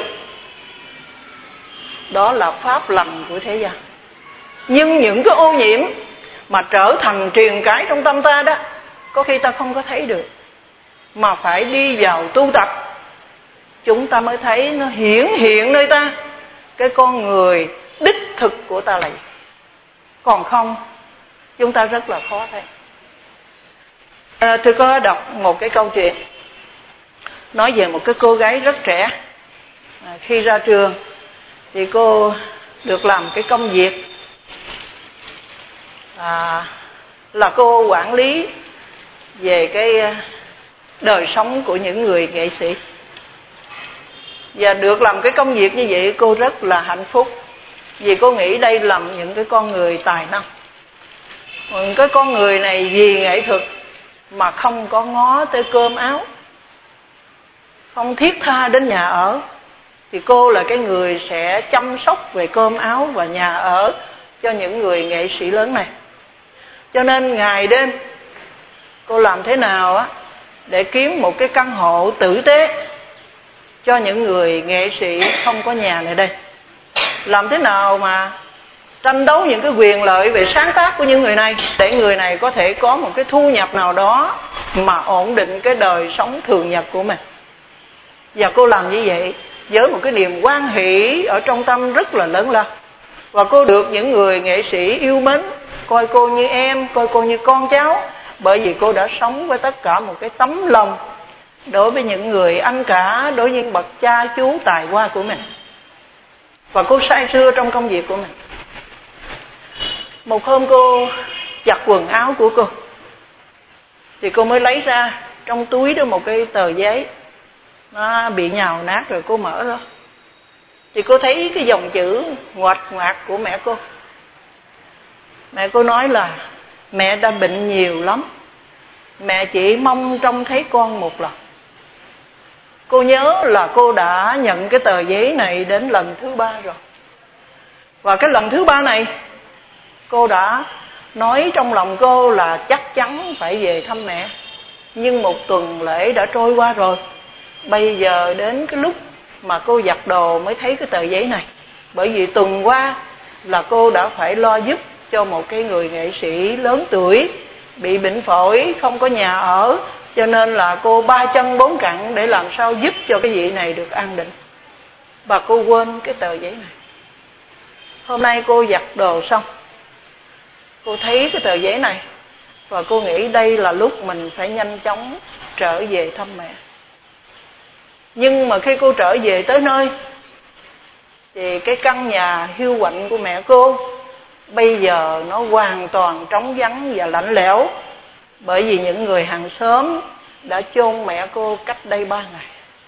Speaker 2: Đó là pháp lành của thế gian. Nhưng những cái ô nhiễm mà trở thành truyền cái trong tâm ta đó, có khi ta không có thấy được, mà phải đi vào tu tập, chúng ta mới thấy nó hiển hiện nơi ta cái con người đích thực của ta là gì. Còn không, chúng ta rất là khó thấy. À, tôi có đọc một cái câu chuyện nói về một cái cô gái rất trẻ. À, khi ra trường thì cô được làm cái công việc à, là cô quản lý về cái đời sống của những người nghệ sĩ. Và được làm cái công việc như vậy cô rất là hạnh phúc, vì cô nghĩ đây là những cái con người tài năng. Những cái con người này vì nghệ thuật mà không có ngó tới cơm áo, không thiết tha đến nhà ở, thì cô là cái người sẽ chăm sóc về cơm áo và nhà ở cho những người nghệ sĩ lớn này. Cho nên ngày đêm cô làm thế nào á để kiếm một cái căn hộ tử tế cho những người nghệ sĩ không có nhà này đây. Làm thế nào mà tranh đấu những cái quyền lợi về sáng tác của những người này, để người này có thể có một cái thu nhập nào đó mà ổn định cái đời sống thường nhật của mình. Và cô làm như vậy với một cái niềm hoan hỷ ở trong tâm rất là lớn lao. Và cô được những người nghệ sĩ yêu mến, coi cô như em, coi cô như con cháu, bởi vì cô đã sống với tất cả một cái tấm lòng đối với những người anh cả, đối với những bậc cha chú tài hoa của mình. Và cô say sưa trong công việc của mình. Một hôm cô giặt quần áo của cô, thì cô mới lấy ra trong túi đó một cái tờ giấy, nó bị nhào nát rồi cô mở ra. Thì cô thấy cái dòng chữ ngoạch ngoạc của mẹ cô. Mẹ cô nói là mẹ đã bệnh nhiều lắm, mẹ chỉ mong trông thấy con một lần. Cô nhớ là cô đã nhận cái tờ giấy này đến lần thứ ba rồi. Và cái lần thứ ba này cô đã nói trong lòng cô là chắc chắn phải về thăm mẹ. Nhưng một tuần lễ đã trôi qua rồi, bây giờ đến cái lúc mà cô giặt đồ mới thấy cái tờ giấy này. Bởi vì tuần qua là cô đã phải lo giúp cho một cái người nghệ sĩ lớn tuổi bị bệnh phổi, không có nhà ở, cho nên là cô ba chân bốn cẳng để làm sao giúp cho cái vị này được an định. Và cô quên cái tờ giấy này. Hôm nay cô giặt đồ xong, cô thấy cái tờ giấy này và cô nghĩ đây là lúc mình phải nhanh chóng trở về thăm mẹ. Nhưng mà khi cô trở về tới nơi thì cái căn nhà hiu quạnh của mẹ cô bây giờ nó hoàn toàn trống vắng và lạnh lẽo, bởi vì những người hàng xóm đã chôn mẹ cô cách đây ba ngày.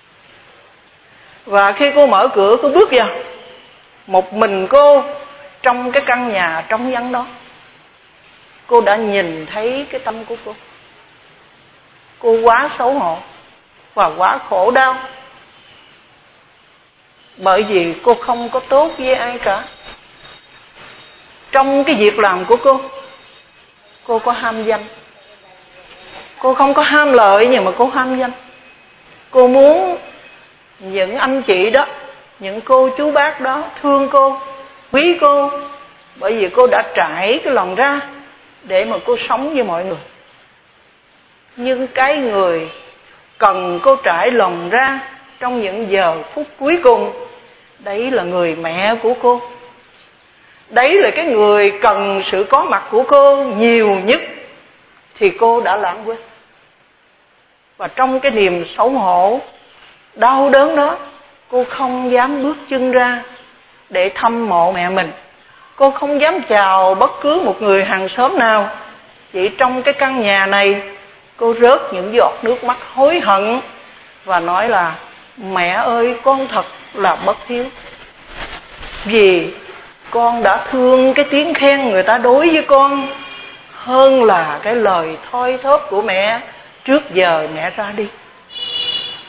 Speaker 2: Và khi cô mở cửa, cô bước vào, một mình cô trong cái căn nhà trống vắng đó, cô đã nhìn thấy cái tâm của cô. Cô quá xấu hổ và quá khổ đau, bởi vì cô không có tốt với ai cả. Trong cái việc làm của cô, cô có ham danh. Cô không có ham lợi, nhưng mà cô ham danh. Cô muốn những anh chị đó, những cô chú bác đó thương cô, quý cô, bởi vì cô đã trải cái lòng ra để mà cô sống với mọi người. Nhưng cái người cần cô trải lòng ra trong những giờ phút cuối cùng, đấy là người mẹ của cô. Đấy là cái người cần sự có mặt của cô nhiều nhất, thì cô đã lãng quên. Và trong cái niềm xấu hổ, đau đớn đó, cô không dám bước chân ra để thăm mộ mẹ mình. Cô không dám chào bất cứ một người hàng xóm nào. Chỉ trong cái căn nhà này, cô rớt những giọt nước mắt hối hận và nói là mẹ ơi, con thật là bất hiếu, vì con đã thương cái tiếng khen người ta đối với con hơn là cái lời thoi thóp của mẹ trước giờ mẹ ra đi.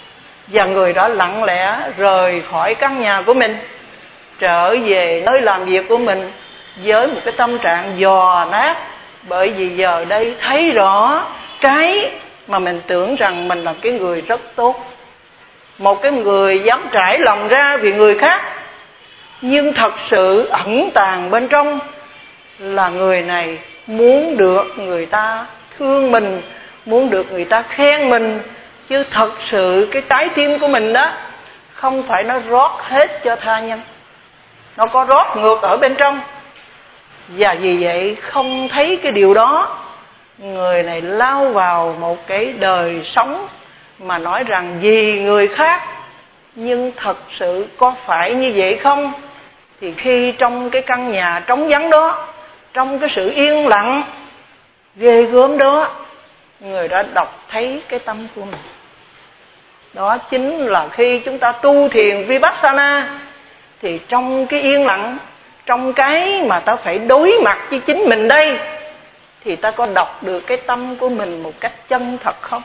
Speaker 2: Và người đó lặng lẽ rời khỏi căn nhà của mình, trở về nơi làm việc của mình với một cái tâm trạng dò nát. Bởi vì giờ đây thấy rõ cái mà mình tưởng rằng mình là cái người rất tốt, một cái người dám trải lòng ra vì người khác, nhưng thật sự ẩn tàng bên trong là người này muốn được người ta thương mình, muốn được người ta khen mình. Chứ thật sự cái trái tim của mình đó không phải nó rót hết cho tha nhân, nó có rót ngược ở bên trong. Và vì vậy không thấy cái điều đó, người này lao vào một cái đời sống mà nói rằng vì người khác. Nhưng thật sự có phải như vậy không? Thì khi trong cái căn nhà trống vắng đó, trong cái sự yên lặng ghê gớm đó, người đã đọc thấy cái tâm của mình. Đó chính là khi chúng ta tu thiền Vipassana, thì trong cái yên lặng, trong cái mà ta phải đối mặt với chính mình đây, thì ta có đọc được cái tâm của mình một cách chân thật không?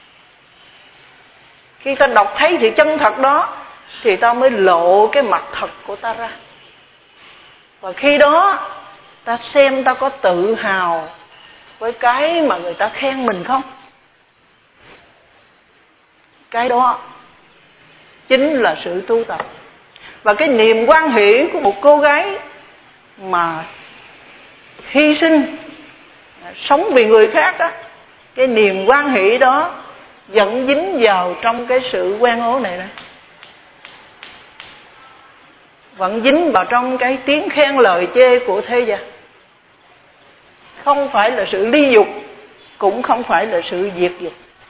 Speaker 2: Khi ta đọc thấy sự chân thật đó, thì ta mới lộ cái mặt thật của ta ra. Và khi đó ta xem ta có tự hào với cái mà người ta khen mình không? Cái đó chính là sự tu tập. Và cái niềm hoan hỷ của một cô gái mà hy sinh, sống vì người khác đó, cái niềm hoan hỷ đó vẫn dính vào trong cái sự quen ố này này, vẫn dính vào trong cái tiếng khen lời chê của thế gian. Không phải là sự ly dục, cũng không phải là sự diệt dục.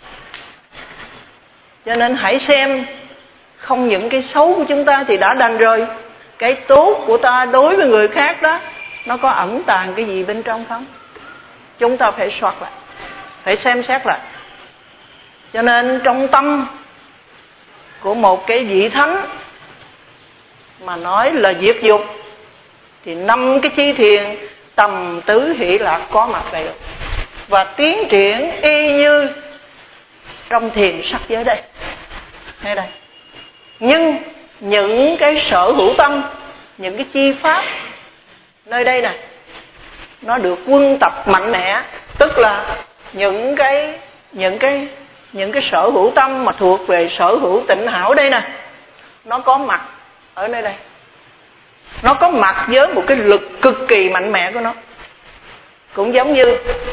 Speaker 2: Cho nên hãy xem, không những cái xấu của chúng ta thì đã đành rồi, cái tốt của ta đối với người khác đó, nó có ẩn tàng cái gì bên trong không? Chúng ta phải soát lại, phải xem xét lại. Cho nên trong tâm của một cái vị thánh mà nói là diệt dục, thì năm cái chi thiền tầm tứ hỷ lạc có mặt đầy đủ, và tiến triển y như trong thiền sắc giới đây, ngay đây. Nhưng những cái sở hữu tâm, những cái chi pháp nơi đây này, nó được quân tập mạnh mẽ. Tức là những cái những cái những cái sở hữu tâm mà thuộc về sở hữu tịnh hảo đây nè, nó có mặt ở nơi đây. Nó có mặt với một cái lực cực kỳ mạnh mẽ của nó. Cũng giống như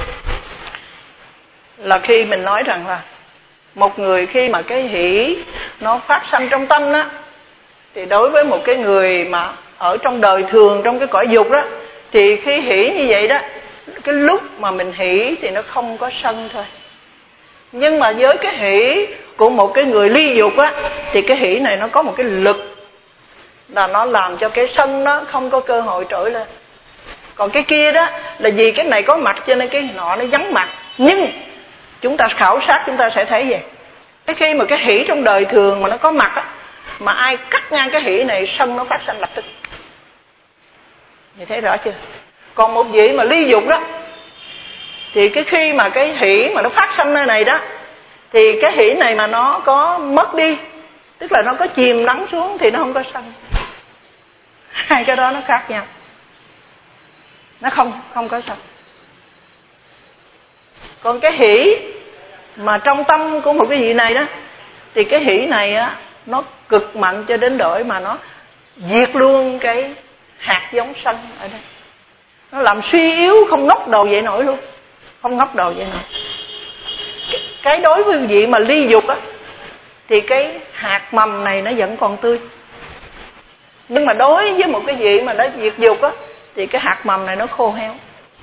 Speaker 2: là khi mình nói rằng là một người khi mà cái hỷ nó phát sanh trong tâm đó, thì đối với một cái người mà ở trong đời thường, trong cái cõi dục đó, thì khi hỷ như vậy đó, cái lúc mà mình hỷ thì nó không có sân thôi. Nhưng mà với cái hỷ của một cái người ly dục á, thì cái hỷ này nó có một cái lực là nó làm cho cái sân nó không có cơ hội trỗi lên. Còn cái kia đó là vì cái này có mặt cho nên cái nọ nó vắng mặt. Nhưng chúng ta khảo sát chúng ta sẽ thấy vậy. Cái khi mà cái hỷ trong đời thường mà nó có mặt á, mà ai cắt ngang cái hỷ này, sân nó phát sanh lập tức. Như thấy rõ chưa? Còn một vị mà ly dục đó, thì cái khi mà cái hỷ mà nó phát sanh nơi này đó, thì cái hỷ này mà nó có mất đi, tức là nó có chìm lắng xuống, thì nó không có sân. Hai cái đó nó khác nhau, nó không không có sân. Còn cái hỷ mà trong tâm của một cái vị này đó, thì cái hỷ này á, nó cực mạnh cho đến đổi mà nó diệt luôn cái hạt giống sân ở đây. Nó làm suy yếu, không ngóc đầu dậy nổi luôn, không ngóc đầu dậy nổi. Cái đối với vị mà ly dục á, thì cái hạt mầm này nó vẫn còn tươi. Nhưng mà đối với một cái vị mà đã diệt dục á, thì cái hạt mầm này nó khô héo.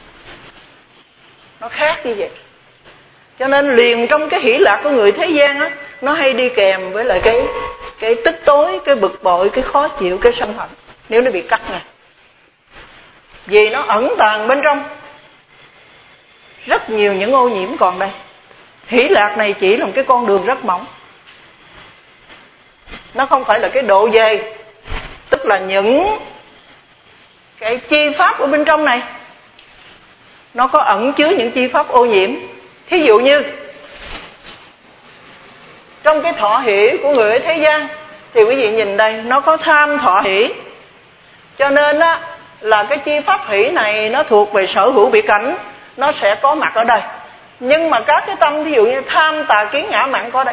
Speaker 2: Nó khác như vậy. Cho nên liền trong cái hỷ lạc của người thế gian á, nó hay đi kèm với lại cái cái tức tối, cái bực bội, cái khó chịu, cái sân hận nếu nó bị cắt nè. Vì nó ẩn tàng bên trong rất nhiều những ô nhiễm còn đây. Hỷ lạc này chỉ là một cái con đường rất mỏng. Nó không phải là cái độ dày, tức là những cái chi pháp ở bên trong này nó có ẩn chứa những chi pháp ô nhiễm. Thí dụ như Trong cái thọ hỷ của người ở thế gian thì quý vị nhìn đây, nó có tham thọ hỷ. Cho nên á là cái chi pháp hỷ này nó thuộc về sở hữu biệt cảnh, nó sẽ có mặt ở đây. Nhưng mà các cái tâm ví dụ như tham, tà, kiến, ngã, mạn có đây.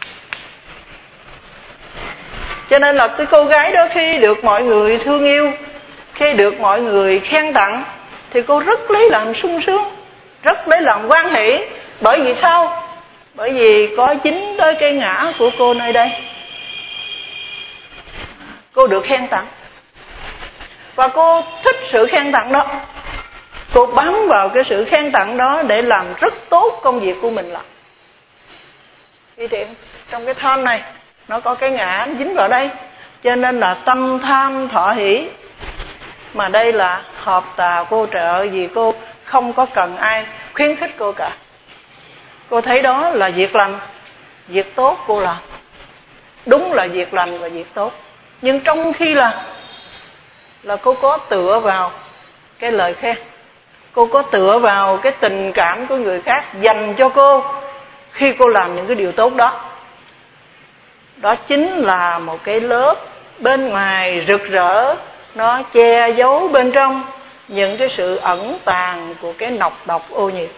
Speaker 2: Cho nên là cái cô gái đó khi được mọi người thương yêu, khi được mọi người khen tặng thì cô rất lấy làm sung sướng, rất lấy làm hoan hỷ. Bởi vì sao? Bởi vì có chính tới cây ngã của cô nơi đây. Cô được khen tặng và cô thích sự khen tặng đó. Cô bám vào cái sự khen tặng đó để làm rất tốt công việc của mình làm. Vì thế trong cái tham này nó có cái ngã dính vào đây, cho nên là tâm tham thọ hỷ. Mà đây là hợp tà cô trợ, vì cô không có cần ai khuyến khích cô cả. Cô thấy đó là việc lành, việc tốt cô làm. Đúng là việc lành và việc tốt. Nhưng trong khi là là cô có tựa vào cái lời khen, cô có tựa vào cái tình cảm của người khác dành cho cô khi cô làm những cái điều tốt đó. Đó chính là một cái lớp bên ngoài rực rỡ, nó che giấu bên trong những cái sự ẩn tàng của cái nọc độc ô nhiễm.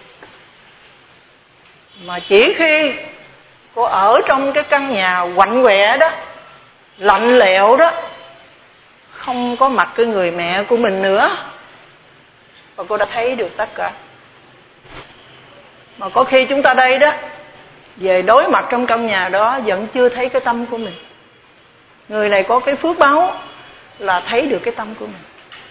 Speaker 2: Mà chỉ khi cô ở trong cái căn nhà quạnh quẹ đó, lạnh lẽo đó, không có mặt cái người mẹ của mình nữa, và cô đã thấy được tất cả. Mà có khi chúng ta đây đó, về đối mặt trong căn nhà đó vẫn chưa thấy cái tâm của mình. Người này có cái phước báo là thấy được cái tâm của mình.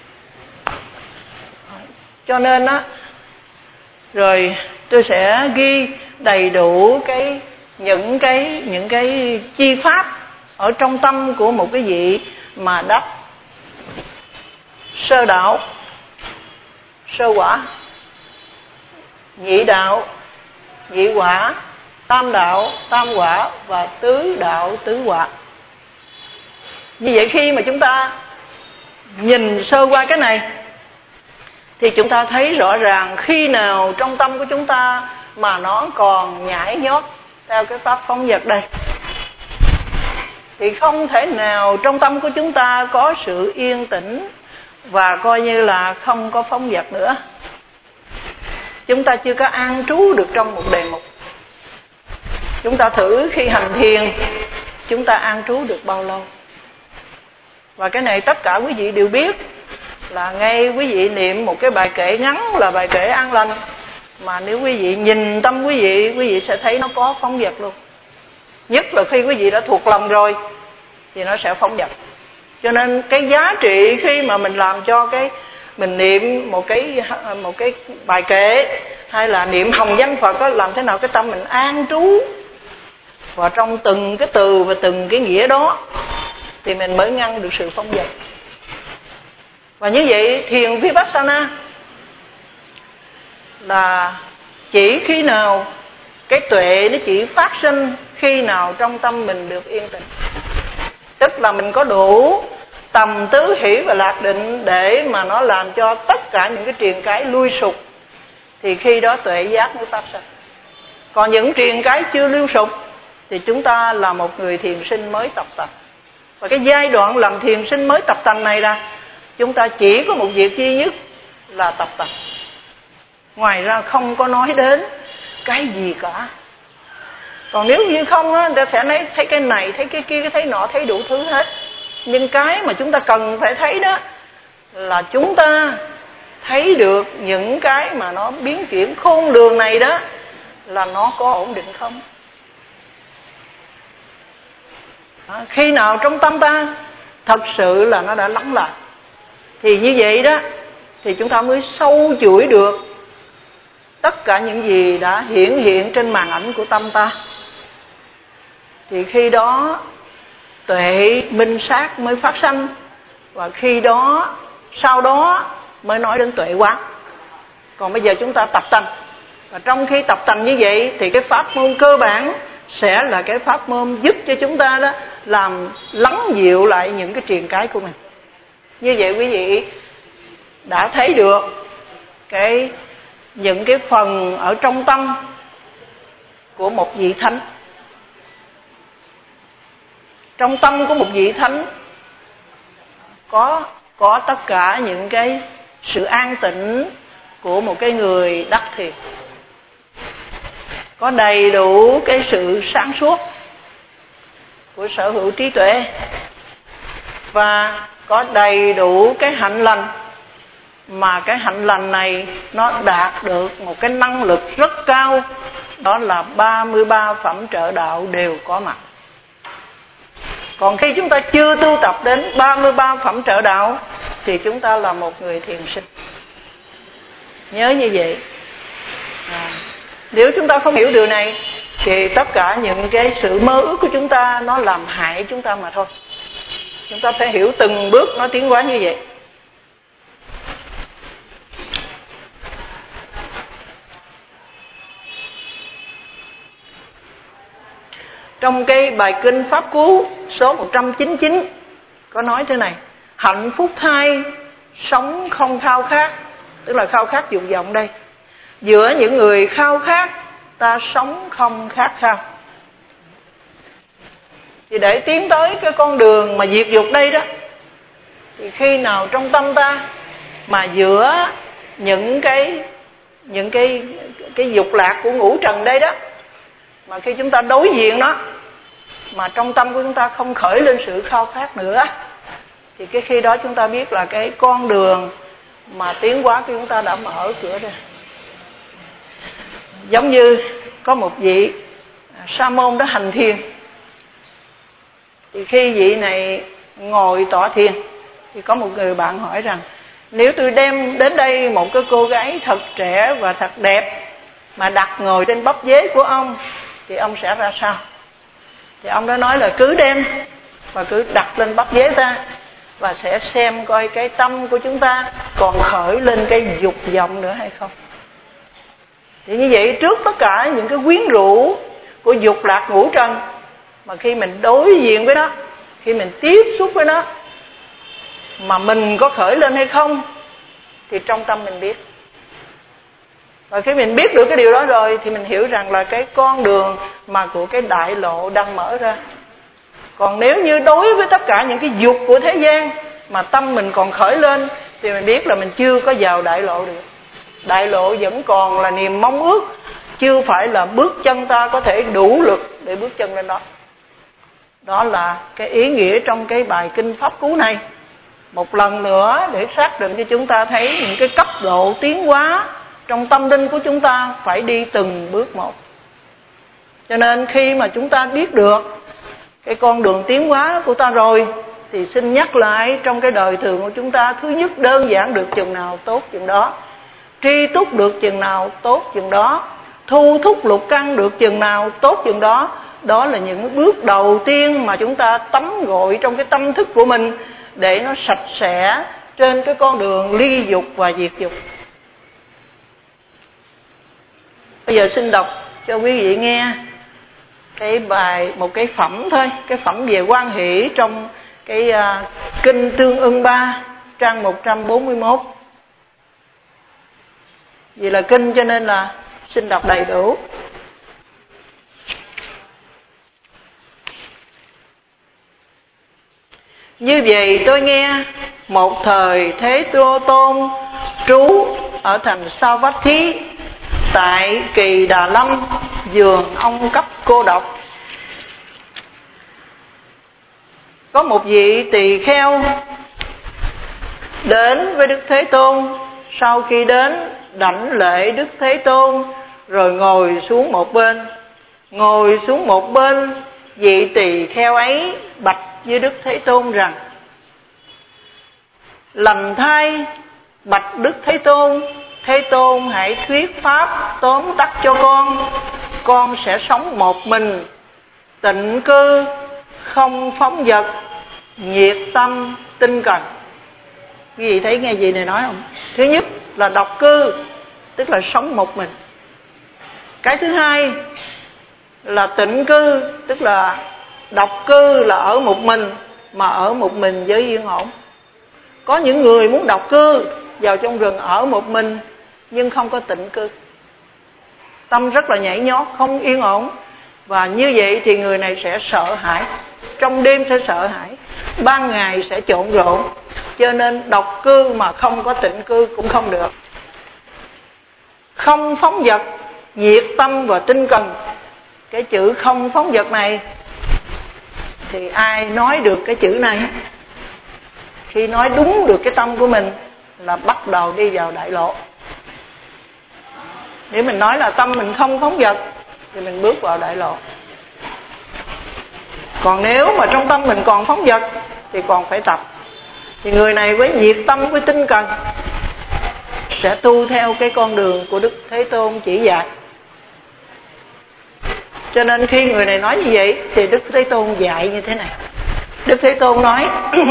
Speaker 2: Cho nên á, rồi tôi sẽ ghi đầy đủ cái những cái những cái chi pháp ở trong tâm của một cái vị mà đắc sơ đạo, sơ quả, nhị đạo, nhị quả, tam đạo, tam quả và tứ đạo, tứ quả. Như vậy khi mà chúng ta nhìn sơ qua cái này thì chúng ta thấy rõ ràng khi nào trong tâm của chúng ta mà nó còn nhảy nhót theo cái pháp phóng dật đây thì không thể nào trong tâm của chúng ta có sự yên tĩnh và coi như là không có phóng dật nữa. Chúng ta chưa có an trú được trong một đề mục. Chúng ta thử khi hành thiền, chúng ta an trú được bao lâu? Và cái này tất cả quý vị đều biết, là ngay quý vị niệm một cái bài kệ ngắn là bài kệ an lành, mà nếu quý vị nhìn tâm quý vị, quý vị sẽ thấy nó có phóng dật luôn. Nhất là khi quý vị đã thuộc lòng rồi thì nó sẽ phóng dật. Cho nên cái giá trị khi mà mình làm cho cái mình niệm một cái một cái bài kệ hay là niệm hồng danh Phật đó, làm thế nào cái tâm mình an trú vào trong từng cái từ và từng cái nghĩa đó thì mình mới ngăn được sự phóng dật. Và như vậy thiền Vipassana là chỉ khi nào cái tuệ nó chỉ phát sinh khi nào trong tâm mình được yên tĩnh, tức là mình có đủ tầm tứ hỷ và lạc định để mà nó làm cho tất cả những cái triền cái lui sụp, thì khi đó tuệ giác mới phát sinh. Còn những triền cái chưa lưu sụp thì chúng ta là một người thiền sinh mới tập tành. Và cái giai đoạn làm thiền sinh mới tập tành này là chúng ta chỉ có một việc duy nhất là tập tành. Ngoài ra không có nói đến cái gì cả. Còn nếu như không á, ta sẽ thấy, thấy cái này, thấy cái kia, thấy nọ, thấy đủ thứ hết. Nhưng cái mà chúng ta cần phải thấy đó là chúng ta thấy được những cái mà nó biến chuyển khôn lường này đó là nó có ổn định không. À, khi nào trong tâm ta thật sự là nó đã lắng lại thì như vậy đó thì chúng ta mới sâu chuỗi được tất cả những gì đã hiển hiện trên màn ảnh của tâm ta. Thì khi đó tuệ minh sát mới phát sinh, và khi đó sau đó mới nói đến tuệ quán. Còn bây giờ chúng ta tập tành, và trong khi tập tành như vậy thì cái pháp môn cơ bản sẽ là cái pháp môn giúp cho chúng ta đó làm lắng dịu lại những cái triền cái của mình. Như vậy quý vị đã thấy được cái những cái phần ở trong tâm của một vị thánh. Trong tâm của một vị thánh có có tất cả những cái sự an tĩnh của một cái người đắc thiền, có đầy đủ cái sự sáng suốt của sở hữu trí tuệ, và có đầy đủ cái hạnh lành, mà cái hạnh lành này nó đạt được một cái năng lực rất cao, đó là ba mươi ba phẩm trợ đạo đều có mặt. Còn khi chúng ta chưa tu tập đến ba mươi ba phẩm trợ đạo thì chúng ta là một người thiền sinh. Nhớ như vậy. À, nếu chúng ta không hiểu điều này thì tất cả những cái sự mơ ước của chúng ta nó làm hại chúng ta mà thôi. Chúng ta phải hiểu từng bước nó tiến hóa như vậy. Trong cái bài kinh Pháp Cú số một trăm chín mươi chín có nói thế này: hạnh phúc thay sống không khao khát, tức là khao khát dục vọng đây. Giữa những người khao khát, ta sống không khát khao. Thì để tiến tới cái con đường mà diệt dục đây đó, thì khi nào trong tâm ta mà giữa những cái những cái cái dục lạc của ngũ trần đây đó, mà khi chúng ta đối diện nó, mà trong tâm của chúng ta không khởi lên sự khao khát nữa, thì cái khi đó chúng ta biết là cái con đường mà tiến hóa của chúng ta đã mở cửa ra. Giống như có một vị sa môn đó hành thiền, thì khi vị này ngồi tọa thiền thì có một người bạn hỏi rằng: nếu tôi đem đến đây một cái cô gái thật trẻ và thật đẹp mà đặt ngồi trên bắp dế của ông thì ông sẽ ra sao? Thì ông đã nói là cứ đem và cứ đặt lên bắp dế ta, và sẽ xem coi cái tâm của chúng ta còn khởi lên cái dục vọng nữa hay không. Thì như vậy, trước tất cả những cái quyến rũ của dục lạc ngũ trần, mà khi mình đối diện với nó, khi mình tiếp xúc với nó, mà mình có khởi lên hay không thì trong tâm mình biết. Và khi mình biết được cái điều đó rồi thì mình hiểu rằng là cái con đường mà của cái đại lộ đang mở ra. Còn nếu như đối với tất cả những cái dục của thế gian mà tâm mình còn khởi lên thì mình biết là mình chưa có vào đại lộ được. Đại lộ vẫn còn là niềm mong ước, chưa phải là bước chân ta có thể đủ lực để bước chân lên đó. Đó là cái ý nghĩa trong cái bài kinh Pháp Cú này. Một lần nữa để xác định cho chúng ta thấy những cái cấp độ tiến hóa trong tâm linh của chúng ta phải đi từng bước một. Cho nên khi mà chúng ta biết được cái con đường tiến hóa của ta rồi thì xin nhắc lại trong cái đời thường của chúng ta, thứ nhất đơn giản được chừng nào tốt chừng đó, tri túc được chừng nào tốt chừng đó, thu thúc lục căn được chừng nào tốt chừng đó. Đó là những bước đầu tiên mà chúng ta tắm gội trong cái tâm thức của mình để nó sạch sẽ trên cái con đường ly dục và diệt dục. Bây giờ xin đọc cho quý vị nghe cái bài, một cái phẩm thôi, cái phẩm về hoan hỷ trong cái uh, kinh Tương Ưng Ba trang một trăm bốn mươi mốt. Vì là kinh cho nên là xin đọc đầy đủ. Như vậy tôi nghe một thời Thế Tô Tôn trú ở thành Savatthi tại Kỳ Đà Lâm, vườn ông cấp cô độc. Có một vị tỳ kheo đến với Đức Thế Tôn. Sau khi đến đảnh lễ Đức Thế Tôn rồi ngồi xuống một bên. Ngồi xuống một bên, vị tỳ kheo ấy bạch với Đức Thế Tôn rằng: lành thay bạch Đức Thế Tôn, Thế Tôn hãy thuyết pháp tóm tắt cho con. Con sẽ sống một mình, tịnh cư, không phóng dật, nhiệt tâm, tinh cần. Quý vị thấy nghe gì này nói không? Thứ nhất là độc cư, tức là sống một mình. Cái thứ hai là tịnh cư, tức là độc cư là ở một mình, mà ở một mình với yên ổn. Có những người muốn độc cư vào trong rừng ở một mình nhưng không có tịnh cư, tâm rất là nhảy nhót, không yên ổn, và như vậy thì người này sẽ sợ hãi. trong đêm sẽ sợ hãi, ban ngày sẽ trộn rộn. Cho nên độc cư mà không có tịnh cư cũng không được. Không phóng dật, nhiệt tâm và tinh cần. Cái chữ không phóng dật này thì ai nói được cái chữ này, khi nói đúng được cái tâm của mình là bắt đầu đi vào đại lộ. Nếu mình nói là tâm mình không phóng dật thì mình bước vào đại lộ. Còn nếu mà trong tâm mình còn phóng dật thì còn phải tập. Thì người này với nhiệt tâm, với tinh cần sẽ tu theo cái con đường của Đức Thế Tôn chỉ dạy. Cho nên khi người này nói như vậy thì Đức Thế Tôn dạy như thế này. Đức Thế Tôn nói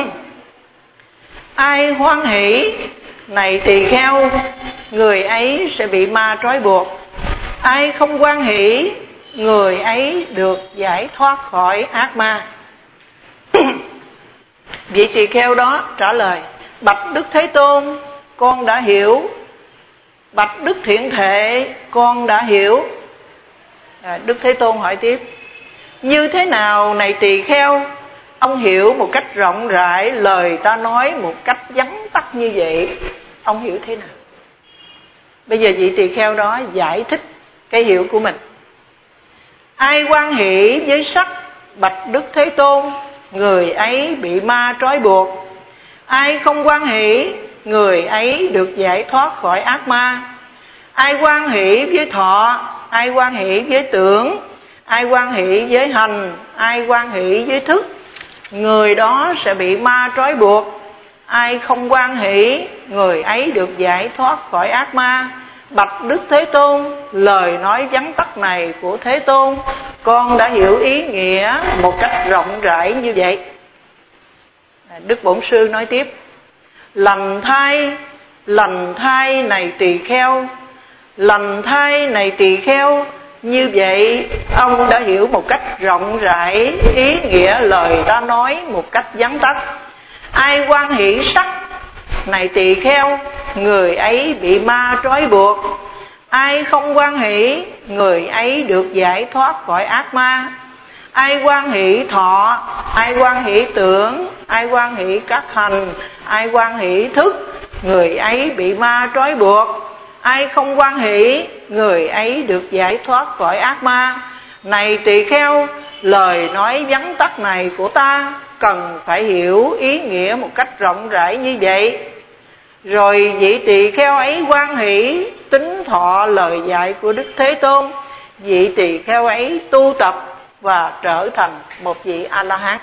Speaker 2: ai hoan hỷ này tỳ kheo, người ấy sẽ bị ma trói buộc. Ai không hoan hỷ, người ấy được giải thoát khỏi ác ma. Vị tỳ kheo đó trả lời: bạch Đức Thế Tôn, con đã hiểu. Bạch Đức Thiện Thệ, con đã hiểu. à, Đức Thế Tôn hỏi tiếp: như thế nào này tỳ kheo, ông hiểu một cách rộng rãi lời ta nói một cách vắn tắt như vậy, ông hiểu thế nào? Bây giờ vị tỳ kheo đó giải thích cái hiểu của mình. Ai hoan hỷ với sắc, bạch Đức Thế Tôn, người ấy bị ma trói buộc. Ai không hoan hỷ, người ấy được giải thoát khỏi ác ma. Ai hoan hỷ với thọ, ai hoan hỷ với tưởng, ai hoan hỷ với hành, ai hoan hỷ với thức, người đó sẽ bị ma trói buộc. Ai không hoan hỷ, người ấy được giải thoát khỏi ác ma. Bạch Đức Thế Tôn, lời nói vắn tắt này của Thế Tôn, con đã hiểu ý nghĩa một cách rộng rãi như vậy. Đức Bổn Sư nói tiếp: lành thay, lành thay này tỳ kheo, lành thay này tỳ kheo, như vậy ông đã hiểu một cách rộng rãi ý nghĩa lời ta nói một cách vắn tắt. Ai hoan hỷ sắc này tỳ kheo, người ấy bị ma trói buộc. Ai không hoan hỷ, người ấy được giải thoát khỏi ác ma. Ai hoan hỷ thọ, ai hoan hỷ tưởng, ai hoan hỷ các hành, ai hoan hỷ thức, người ấy bị ma trói buộc. Ai không hoan hỷ, người ấy được giải thoát khỏi ác ma. Này tỳ kheo, lời nói vắn tắt này của ta cần phải hiểu ý nghĩa một cách rộng rãi như vậy. Rồi vị tỳ kheo ấy hoan hỷ tín thọ lời dạy của Đức Thế Tôn. Vị tỳ kheo ấy tu tập và trở thành một vị A-la-hán.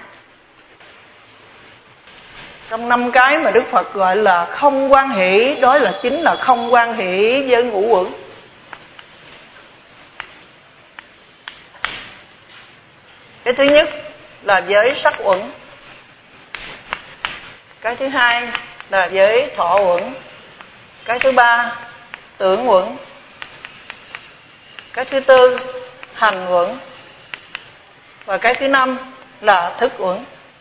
Speaker 2: Trong năm cái mà Đức Phật gọi là không hoan hỷ, đó là chính là không hoan hỷ với ngũ uẩn. Cái thứ nhất là với sắc uẩn. Cái thứ hai là với thọ uẩn. Cái thứ ba tưởng uẩn. Cái thứ tư hành uẩn. Và cái thứ năm là thức uẩn.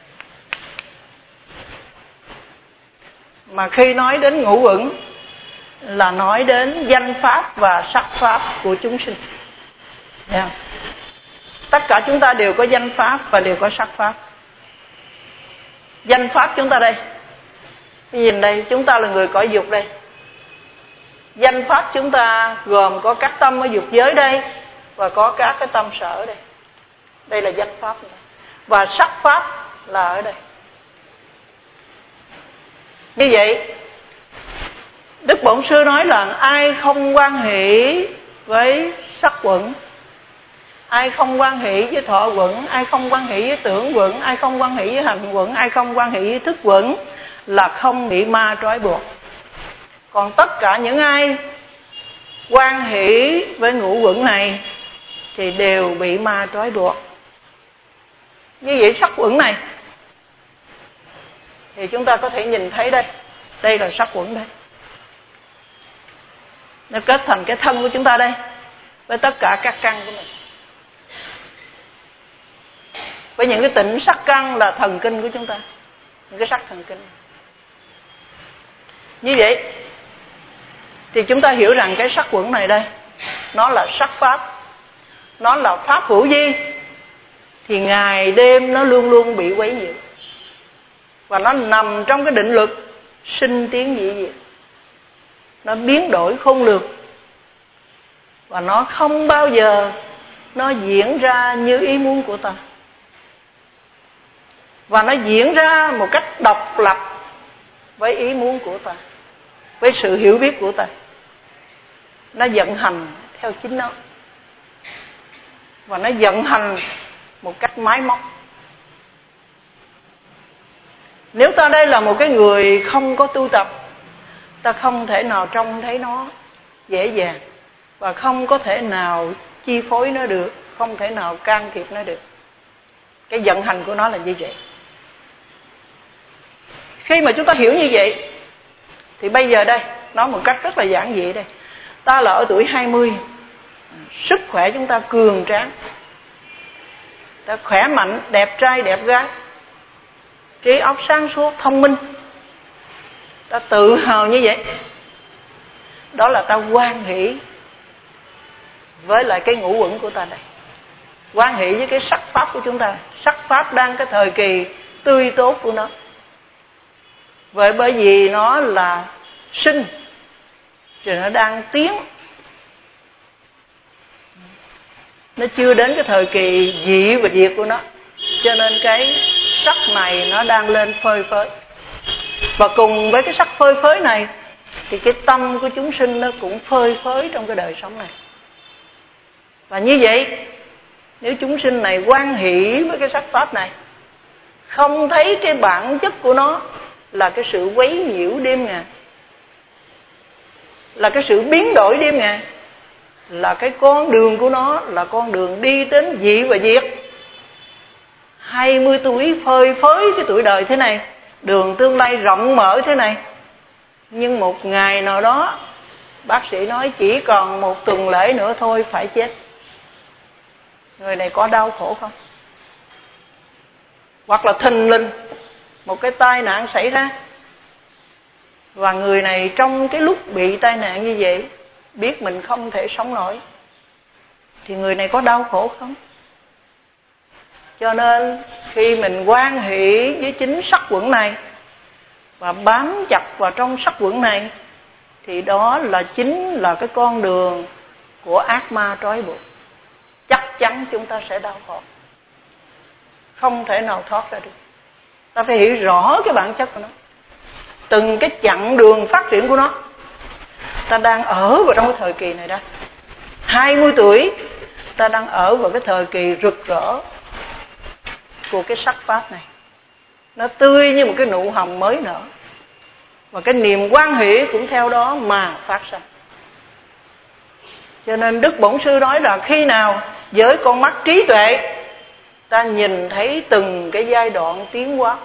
Speaker 2: Mà khi nói đến ngũ uẩn là nói đến danh pháp và sắc pháp của chúng sinh. Yeah. Tất cả chúng ta đều có danh pháp và đều có sắc pháp. Danh pháp chúng ta đây, nhìn đây, chúng ta là người cõi dục đây. Danh pháp chúng ta gồm có các tâm ở dục giới đây và có các cái tâm sở ở đây. Đây là danh pháp này. Và sắc pháp là ở đây. Như vậy Đức Bổn Sư nói là ai không hoan hỷ với sắc uẩn, ai không hoan hỷ với thọ uẩn, ai không hoan hỷ với tưởng uẩn, ai không hoan hỷ với hành uẩn, ai không hoan hỷ với thức uẩn là không bị ma trói buộc. Còn tất cả những ai hoan hỷ với ngũ uẩn này thì đều bị ma trói buộc. Như vậy sắc uẩn này thì chúng ta có thể nhìn thấy đây. Đây là sắc uẩn đây. Nó kết thành cái thân của chúng ta đây, với tất cả các căn của mình. Với những cái tịnh sắc căn là thần kinh của chúng ta, những cái sắc thần kinh. Như vậy thì chúng ta hiểu rằng cái sắc uẩn này đây, nó là sắc pháp, nó là pháp hữu vi. thì ngày đêm nó luôn luôn bị quấy nhiễu. Và nó nằm trong cái định luật sinh tiến dị diệt. Nó biến đổi khôn lường. Và nó không bao giờ nó diễn ra như ý muốn của ta. Và nó diễn ra một cách độc lập với ý muốn của ta, với sự hiểu biết của ta. Nó vận hành theo chính nó. Và nó vận hành một cách máy móc. Nếu ta đây là một cái người không có tu tập, ta không thể nào trông thấy nó dễ dàng, và không có thể nào chi phối nó được, không thể nào can thiệp nó được. Cái vận hành của nó là như vậy. Khi mà chúng ta hiểu như vậy, thì bây giờ đây, nói một cách rất là giản dị đây. Ta là ở tuổi hai mươi, sức khỏe chúng ta cường tráng, ta khỏe mạnh, đẹp trai, đẹp gái, trí óc sáng suốt, thông minh. Ta tự hào như vậy. Đó là ta hoan hỷ với lại cái ngũ uẩn của ta đây. Hoan hỷ với cái sắc pháp của chúng ta. Sắc pháp đang cái thời kỳ tươi tốt của nó. Vậy bởi vì nó là sinh, rồi nó đang tiến, nó chưa đến cái thời kỳ dị và diệt của nó, cho nên cái sắc này nó đang lên phơi phới. Và cùng với cái sắc phơi phới này thì cái tâm của chúng sinh nó cũng phơi phới trong cái đời sống này. Và như vậy, nếu chúng sinh này hoan hỷ với cái sắc pháp này, không thấy cái bản chất của nó là cái sự quấy nhiễu đêm ngày, là cái sự biến đổi đêm ngày, là cái con đường của nó là con đường đi đến dị và diệt. Hai mươi tuổi phơi phới cái tuổi đời thế này, đường tương lai rộng mở thế này, nhưng một ngày nào đó bác sĩ nói chỉ còn một tuần lễ nữa thôi phải chết. Người này có đau khổ không? Hoặc là thình lình một cái tai nạn xảy ra, và người này trong cái lúc bị tai nạn như vậy biết mình không thể sống nổi, thì người này có đau khổ không? Cho nên khi mình hoan hỷ với chính sắc uẩn này và bám chặt vào trong sắc uẩn này, thì đó là chính là cái con đường của ác ma trói buộc. Chắc chắn chúng ta sẽ đau khổ, không thể nào thoát ra được. Ta phải hiểu rõ cái bản chất của nó, từng cái chặng đường phát triển của nó. Ta đang ở vào trong cái thời kỳ này đó. Hai mươi tuổi ta đang ở vào cái thời kỳ rực rỡ của cái sắc pháp này. Nó tươi như một cái nụ hồng mới nở, và cái niềm hoan hỷ cũng theo đó mà phát sinh. Cho nên Đức Bổn Sư nói là khi nào với con mắt trí tuệ ta nhìn thấy từng cái giai đoạn tiến hóa,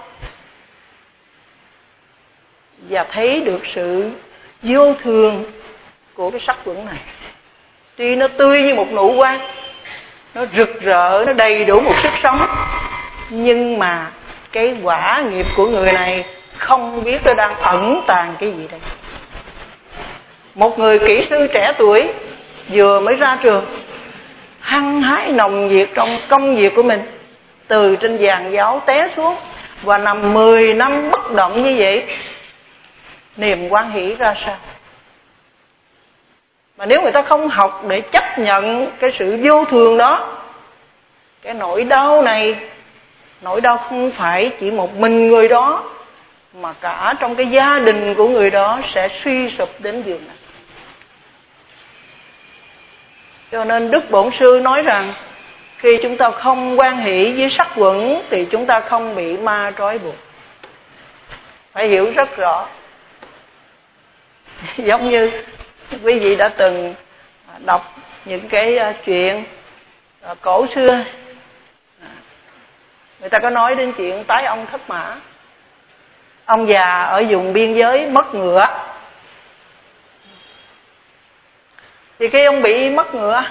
Speaker 2: và thấy được sự vô thường của cái sắc uẩn này. Tuy nó tươi như một nụ hoa, nó rực rỡ, nó đầy đủ một sức sống, nhưng mà cái quả nghiệp của người này không biết nó đang ẩn tàng cái gì đây. Một người kỹ sư trẻ tuổi vừa mới ra trường, hăng hái nồng nhiệt trong công việc của mình, từ trên giàn giáo té xuống và nằm mười năm bất động như vậy, niềm hoan hỷ ra sao? Mà nếu người ta không học để chấp nhận cái sự vô thường đó, cái nỗi đau này, nỗi đau không phải chỉ một mình người đó, mà cả trong cái gia đình của người đó sẽ suy sụp đến giường này. Cho nên Đức Bổn Sư nói rằng khi chúng ta không hoan hỷ với sắc uẩn thì chúng ta không bị ma trói buộc. Phải hiểu rất rõ. Giống như quý vị đã từng đọc những cái chuyện cổ xưa, người ta có nói đến chuyện tái ông thất mã. Ông già ở vùng biên giới mất ngựa, thì khi ông bị mất ngựa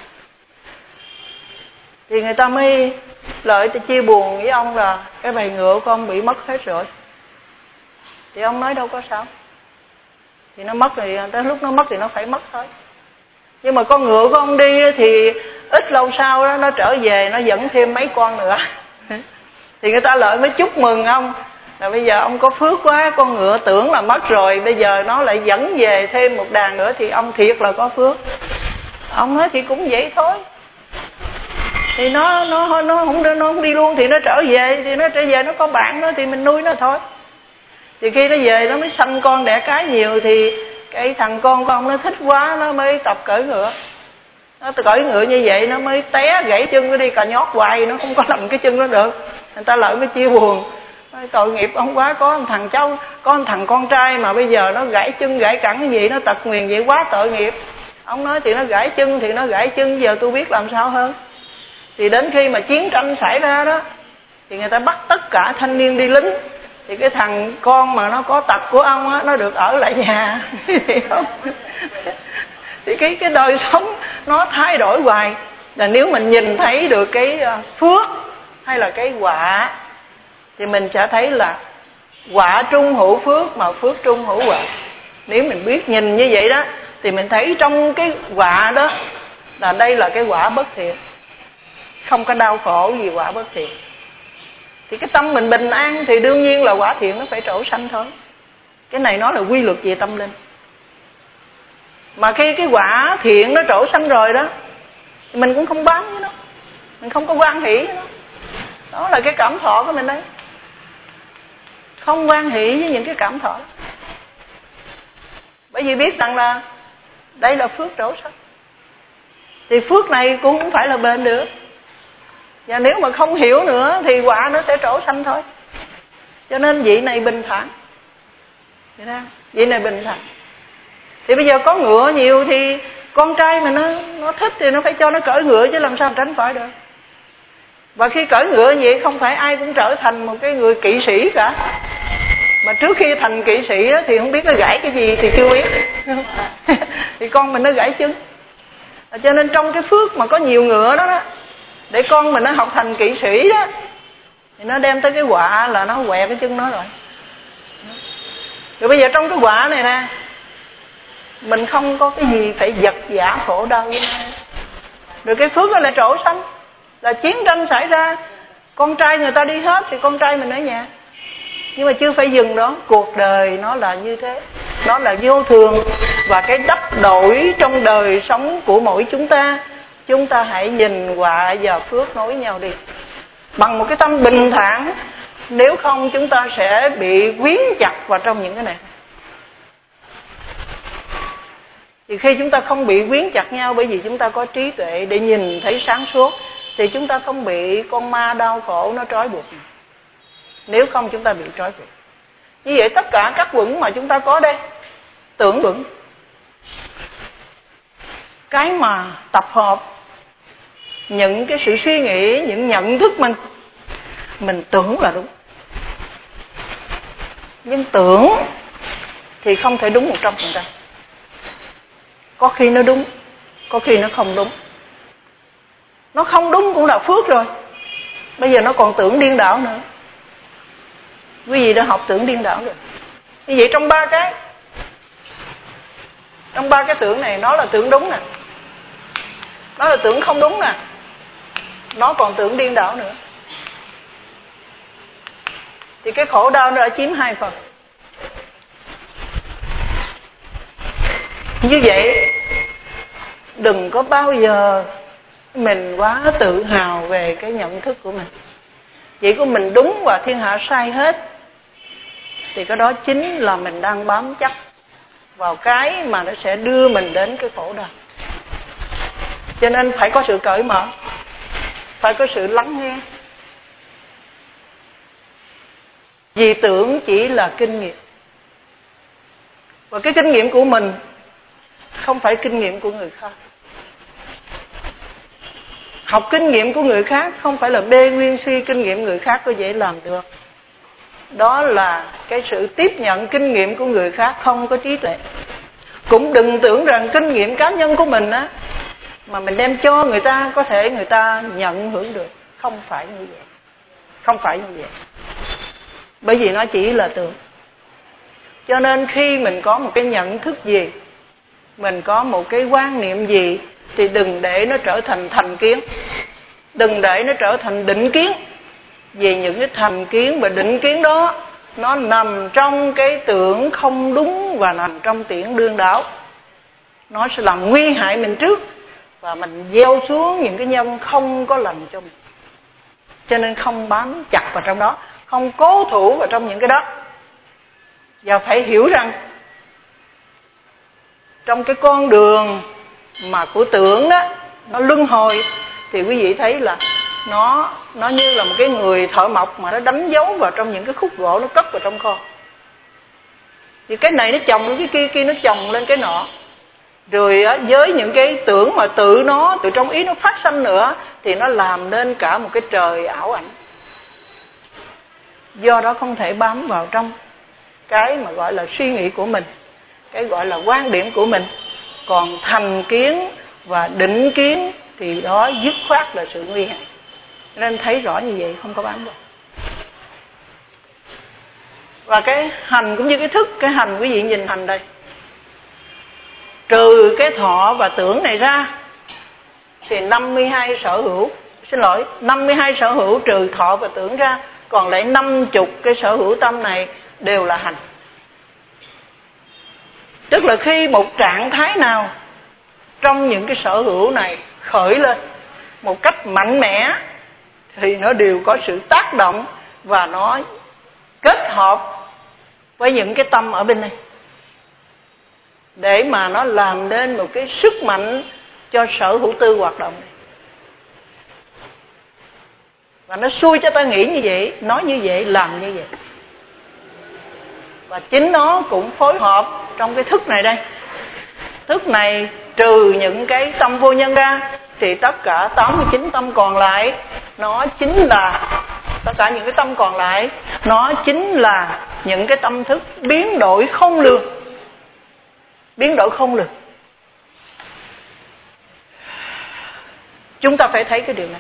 Speaker 2: thì người ta mới lợi thì chia buồn với ông là cái bầy ngựa của ông bị mất hết rồi. Thì ông nói đâu có sao, thì nó mất thì tới lúc nó mất thì nó phải mất thôi. Nhưng mà con ngựa của ông đi thì ít lâu sau đó nó trở về nó dẫn thêm mấy con nữa. Thì người ta lại mới chúc mừng ông là bây giờ ông có phước quá, con ngựa tưởng là mất rồi, bây giờ nó lại dẫn về thêm một đàn nữa thì ông thiệt là có phước. Ông nói thì cũng vậy thôi, thì nó nó nó không nó không đi luôn thì nó trở về, thì nó trở về nó có bạn nó thì mình nuôi nó thôi. Thì khi nó về nó mới sanh con đẻ cái nhiều thì cái thằng con của ông nó thích quá, nó mới tập cởi ngựa. Nó cởi ngựa như vậy nó mới té gãy chân, nó đi cà nhót hoài nó không có làm cái chân nó được. Người ta lại mới chia buồn, tội nghiệp ông quá, có một thằng cháu, có một thằng con trai mà bây giờ nó gãy chân gãy cẳng cái gì, nó tật nguyền vậy quá tội nghiệp. Ông nói thì nó gãy chân thì nó gãy chân, giờ tôi biết làm sao hơn. Thì đến khi mà chiến tranh xảy ra đó thì người ta bắt tất cả thanh niên đi lính, thì cái thằng con mà nó có tật của ông á nó được ở lại nhà. Thì cái cái đời sống nó thay đổi hoài. Là nếu mình nhìn thấy được cái phước hay là cái quả thì mình sẽ thấy là quả trung hữu phước mà phước trung hữu quả. Nếu mình biết nhìn như vậy đó thì mình thấy trong cái quả đó là đây là cái quả bất thiện, không có đau khổ gì quả bất thiện. Thì cái tâm mình bình an thì đương nhiên là quả thiện nó phải trổ sanh thôi. Cái này nó là quy luật về tâm linh. Mà khi cái quả thiện nó trổ sanh rồi đó thì mình cũng không bán với nó, mình không có hoan hỷ với nó. Đó là cái cảm thọ của mình đấy, không hoan hỷ với những cái cảm thọ. Bởi vì biết rằng là đây là phước trổ sanh, thì phước này cũng không phải là bền được. Và nếu mà không hiểu nữa thì quả nó sẽ trổ sanh thôi. Cho nên vị này bình thản, vị này bình thản. Thì bây giờ có ngựa nhiều thì con trai mà nó nó thích thì nó phải cho nó cởi ngựa chứ làm sao tránh khỏi được. Và khi cởi ngựa vậy không phải ai cũng trở thành một cái người kỵ sĩ cả. Mà trước khi thành kỵ sĩ thì không biết nó gãy cái gì thì chưa biết. Thì con mình nó gãy chân. Cho nên trong cái phước mà có nhiều ngựa đó, đó để con mình nó học thành kỵ sĩ đó, thì nó đem tới cái quả là nó quẹ cái chân nó rồi. Rồi bây giờ trong cái quả này nè, mình không có cái gì phải vật vã khổ đau với nó. Rồi cái phước đó là trổ sanh, là chiến tranh xảy ra, con trai người ta đi hết thì con trai mình ở nhà. Nhưng mà chưa phải dừng đó, cuộc đời nó là như thế, nó là vô thường. Và cái đắp đổi trong đời sống của mỗi chúng ta, chúng ta hãy nhìn quả và phước nối nhau đi bằng một cái tâm bình thản. Nếu không chúng ta sẽ bị quyến chặt vào trong những cái này. Thì khi chúng ta không bị quyến chặt nhau, bởi vì chúng ta có trí tuệ để nhìn thấy sáng suốt, thì chúng ta không bị con ma đau khổ nó trói buộc. Nếu không chúng ta bị trói buộc. Như vậy tất cả các vững mà chúng ta có đây, tưởng vững, cái mà tập hợp những cái sự suy nghĩ, những nhận thức mình, mình tưởng là đúng. Nhưng tưởng thì không thể đúng một trăm phần trăm. Có khi nó đúng, có khi nó không đúng. Nó không đúng cũng là phước rồi. Bây giờ nó còn tưởng điên đảo nữa. Quý vị đã học tưởng điên đảo rồi. Như vậy trong ba cái, trong ba cái tưởng này, nó là tưởng đúng nè, nó là tưởng không đúng nè, nó còn tưởng điên đảo nữa. Thì cái khổ đau nó đã chiếm hai phần. Như vậy đừng có bao giờ mình quá tự hào về cái nhận thức của mình. Vậy của mình đúng và thiên hạ sai hết, thì cái đó chính là mình đang bám chấp vào cái mà nó sẽ đưa mình đến cái khổ đau. Cho nên phải có sự cởi mở, phải có sự lắng nghe. Vì tưởng chỉ là kinh nghiệm, và cái kinh nghiệm của mình không phải kinh nghiệm của người khác. Học kinh nghiệm của người khác không phải là bê nguyên si kinh nghiệm người khác có dễ làm được. Đó là cái sự tiếp nhận kinh nghiệm của người khác không có trí tuệ. Cũng đừng tưởng rằng kinh nghiệm cá nhân của mình á mà mình đem cho người ta, có thể người ta nhận hưởng được. Không phải như vậy. Không phải như vậy. Bởi vì nó chỉ là tưởng. Cho nên khi mình có một cái nhận thức gì, mình có một cái quan niệm gì, thì đừng để nó trở thành thành kiến, đừng để nó trở thành định kiến. Vì những cái thành kiến và định kiến đó nó nằm trong cái tưởng không đúng và nằm trong tưởng đương đảo. Nó sẽ làm nguy hại mình trước và mình gieo xuống những cái nhân không có lành cho mình. Cho nên không bám chặt vào trong đó, không cố thủ vào trong những cái đó. Và phải hiểu rằng trong cái con đường mà của tưởng đó, nó luân hồi, thì quý vị thấy là nó nó như là một cái người thợ mộc mà nó đánh dấu vào trong những cái khúc gỗ, nó cất vào trong kho. Thì cái này nó chồng lên cái kia, kia nó chồng lên cái nọ. Rồi với những cái tưởng mà tự nó, từ trong ý nó phát sanh nữa, thì nó làm nên cả một cái trời ảo ảnh. Do đó không thể bám vào trong cái mà gọi là suy nghĩ của mình, cái gọi là quan điểm của mình. Còn thành kiến và định kiến thì đó dứt khoát là sự nguy hại. Nên thấy rõ như vậy không có bám vào. Và cái hành cũng như cái thức. Cái hành quý vị nhìn hành đây, trừ cái thọ và tưởng này ra thì năm mươi hai sở hữu, xin lỗi, năm mươi hai sở hữu trừ thọ và tưởng ra, còn lại năm mươi cái sở hữu tâm này đều là hành. Tức là khi một trạng thái nào trong những cái sở hữu này khởi lên một cách mạnh mẽ thì nó đều có sự tác động và nó kết hợp với những cái tâm ở bên này, để mà nó làm nên một cái sức mạnh cho sở hữu tư hoạt động này. Và nó xui cho ta nghĩ như vậy, nói như vậy, làm như vậy. Và chính nó cũng phối hợp trong cái thức này đây. Thức này trừ những cái tâm vô nhân ra thì tất cả tám mươi chín tâm còn lại nó chính là tất cả những cái tâm còn lại nó chính là những cái tâm thức biến đổi không lường. Biến đổi không lường. Chúng ta phải thấy cái điều này.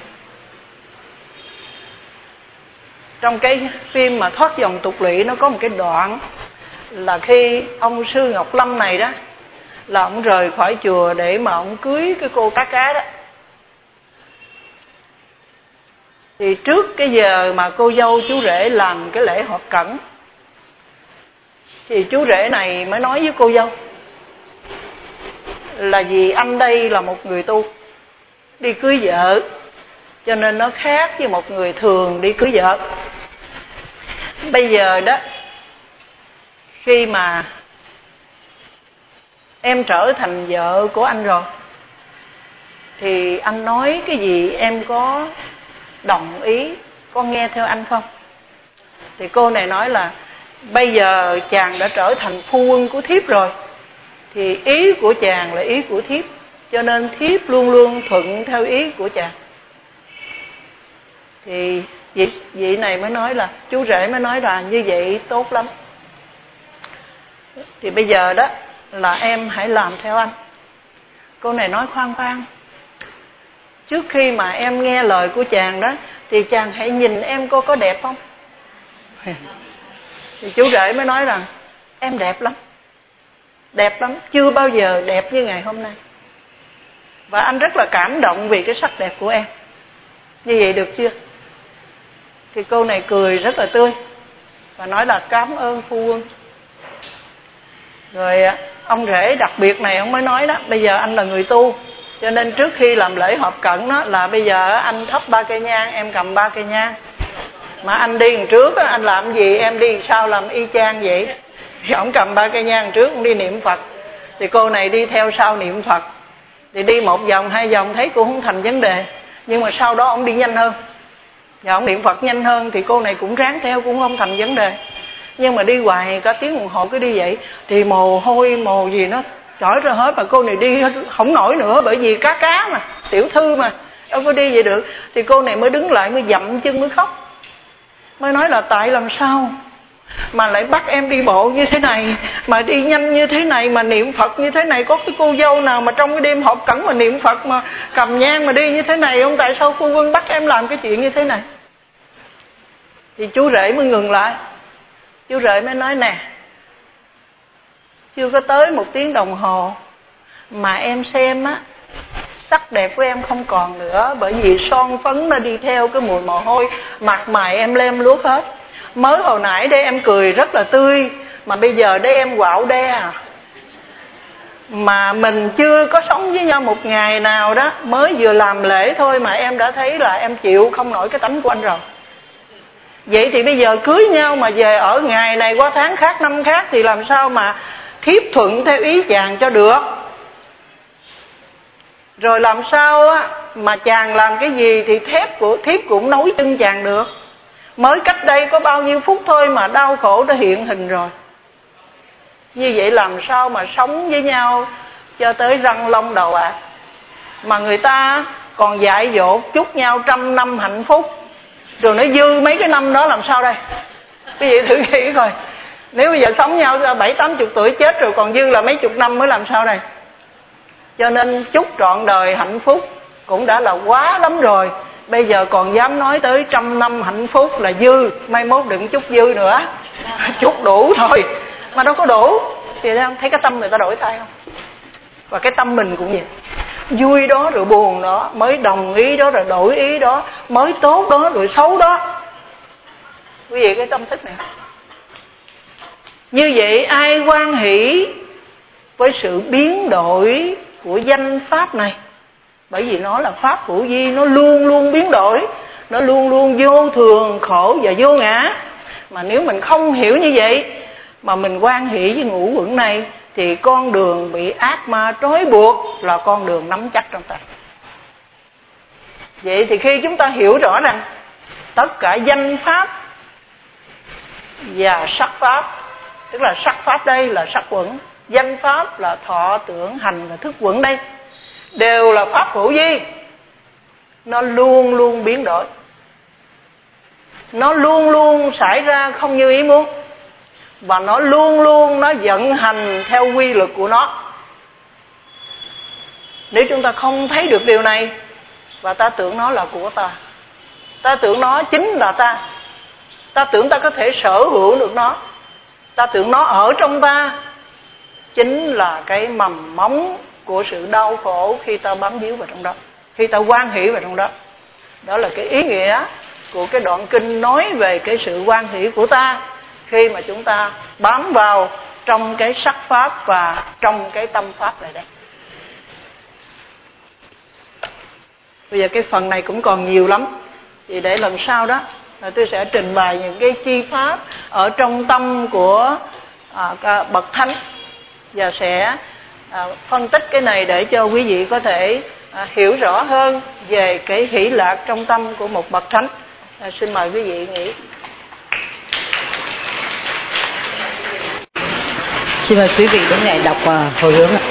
Speaker 2: Trong cái phim mà Thoát Dòng Tục Lụy, nó có một cái đoạn là khi ông Sư Ngọc Lâm này đó, là ông rời khỏi chùa để mà ông cưới cái cô cá cá đó. Thì trước cái giờ mà cô dâu chú rể làm cái lễ hợp cẩn, thì chú rể này mới nói với cô dâu là vì anh đây là một người tu đi cưới vợ, cho nên nó khác với một người thường đi cưới vợ. Bây giờ đó, khi mà em trở thành vợ của anh rồi, thì anh nói cái gì em có đồng ý, có nghe theo anh không? Thì cô này nói là bây giờ chàng đã trở thành phu quân của thiếp rồi, thì ý của chàng là ý của thiếp, cho nên thiếp luôn luôn thuận theo ý của chàng. Thì vị, vị này mới nói là, chú rể mới nói là như vậy tốt lắm. Thì bây giờ đó là em hãy làm theo anh. Cô này nói khoan khoan, trước khi mà em nghe lời của chàng đó, thì chàng hãy nhìn em cô có đẹp không? Thì chú rể mới nói rằng em đẹp lắm, đẹp lắm, chưa bao giờ đẹp như ngày hôm nay. Và anh rất là cảm động vì cái sắc đẹp của em. Như vậy được chưa? Thì cô này cười rất là tươi và nói là cảm ơn phu quân. Rồi ông rể đặc biệt này ông mới nói đó, bây giờ anh là người tu, cho nên trước khi làm lễ hợp cẩn đó là bây giờ anh thắp ba cây nhang, em cầm ba cây nhang. Mà anh đi đằng trước anh làm gì em đi sau làm y chang vậy. Thì ông cầm ba cây nhang trước, ông đi niệm Phật, thì cô này đi theo sau niệm Phật. Thì đi một vòng hai vòng thấy cũng không thành vấn đề, nhưng mà sau đó ông đi nhanh hơn, và ông niệm Phật nhanh hơn, thì cô này cũng ráng theo cũng không thành vấn đề. Nhưng mà đi hoài cả tiếng đồng hồ cứ đi vậy, thì mồ hôi mồ gì nó chỏi ra hết, mà cô này đi không nổi nữa, bởi vì cá cá mà, tiểu thư mà, đâu có đi vậy được. Thì cô này mới đứng lại, mới dậm chân, mới khóc, mới nói là tại làm sao mà lại bắt em đi bộ như thế này, mà đi nhanh như thế này, mà niệm Phật như thế này. Có cái cô dâu nào mà trong cái đêm họp cẩn mà niệm Phật mà cầm nhang mà đi như thế này không? Tại sao phu quân bắt em làm cái chuyện như thế này? Thì chú rể mới ngừng lại. Chú rể mới nói nè, chưa có tới một tiếng đồng hồ mà em xem á, sắc đẹp của em không còn nữa, bởi vì son phấn nó đi theo cái mùi mồ hôi, mặt mày em lem luốc hết. Mới hồi nãy đây em cười rất là tươi, mà bây giờ đây em quạo đe à. Mà mình chưa có sống với nhau một ngày nào đó, mới vừa làm lễ thôi mà em đã thấy là em chịu không nổi cái tánh của anh rồi. Vậy thì bây giờ cưới nhau mà về ở ngày này qua tháng khác năm khác thì làm sao mà thiếp thuận theo ý chàng cho được. Rồi làm sao á mà chàng làm cái gì thì thép của thiếp cũng nối chân chàng được. Mới cách đây có bao nhiêu phút thôi mà đau khổ đã hiện hình rồi. Như vậy làm sao mà sống với nhau cho tới răng long đầu ạ? À? Mà người ta còn dạy dỗ chúc nhau trăm năm hạnh phúc, rồi nó dư mấy cái năm đó làm sao đây? Cái gì thử nghĩ coi. Nếu bây giờ sống nhau bảy tám chục tuổi chết rồi còn dư là mấy chục năm mới làm sao đây? Cho nên chúc trọn đời hạnh phúc cũng đã là quá lắm rồi. Bây giờ còn dám nói tới trăm năm hạnh phúc là dư. Mai mốt đừng chúc dư nữa, chúc đủ thôi. Mà đâu có đủ. Thì thấy cái tâm người ta đổi thay không? Và cái tâm mình cũng vậy. Vui đó rồi buồn đó, mới đồng ý đó rồi đổi ý đó, mới tốt đó rồi xấu đó. Quý vị cái tâm thức này. Như vậy ai hoan hỷ với sự biến đổi của danh pháp này? Bởi vì nó là pháp hữu vi, nó luôn luôn biến đổi, nó luôn luôn vô thường, khổ và vô ngã. Mà nếu mình không hiểu như vậy mà mình hoan hỷ với ngũ uẩn này thì con đường bị ác ma trói buộc là con đường nắm chắc trong tay. Vậy thì khi chúng ta hiểu rõ rằng tất cả danh pháp và sắc pháp, tức là sắc pháp đây là sắc uẩn, danh pháp là thọ tưởng hành và thức uẩn đây, đều là pháp hữu vi. Nó luôn luôn biến đổi, nó luôn luôn xảy ra không như ý muốn, và nó luôn luôn nó vận hành theo quy luật của nó. Nếu chúng ta không thấy được điều này và ta tưởng nó là của ta, ta tưởng nó chính là ta, ta tưởng ta có thể sở hữu được nó, ta tưởng nó ở trong ta, chính là cái mầm móng của sự đau khổ khi ta bám víu vào trong đó, khi ta hoan hỷ vào trong đó. Đó là cái ý nghĩa của cái đoạn kinh nói về cái sự hoan hỷ của ta khi mà chúng ta bám vào trong cái sắc pháp và trong cái tâm pháp này đây. Bây giờ cái phần này cũng còn nhiều lắm, thì để lần sau đó là tôi sẽ trình bày những cái chi pháp ở trong tâm của à, bậc thánh, và sẽ à, phân tích cái này để cho quý vị có thể à, hiểu rõ hơn về cái hỷ lạc trong tâm của một bậc thánh. À, xin mời quý vị nghĩ.
Speaker 1: Xin mời quý vị đến ngày đọc uh, hồi hướng ạ.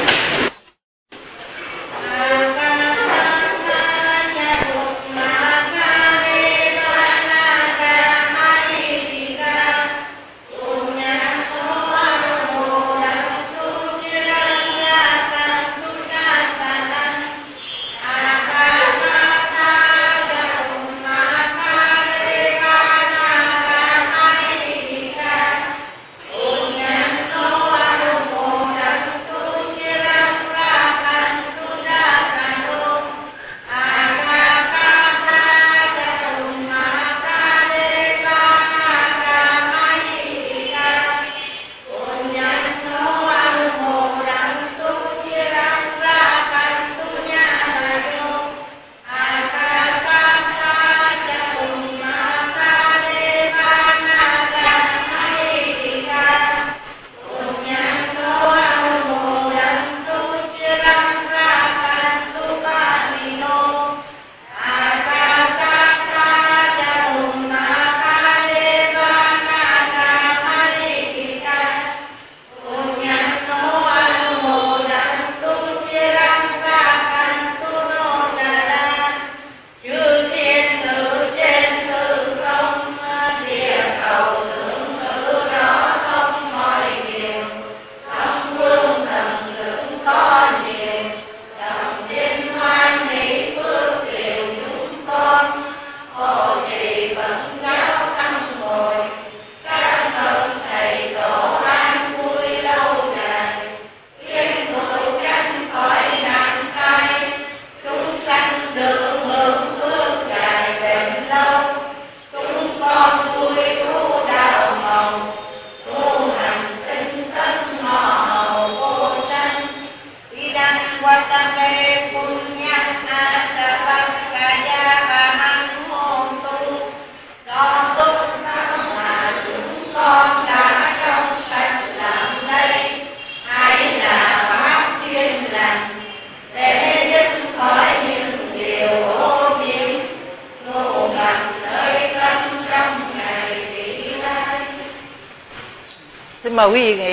Speaker 2: Xin mời quý vị nghĩ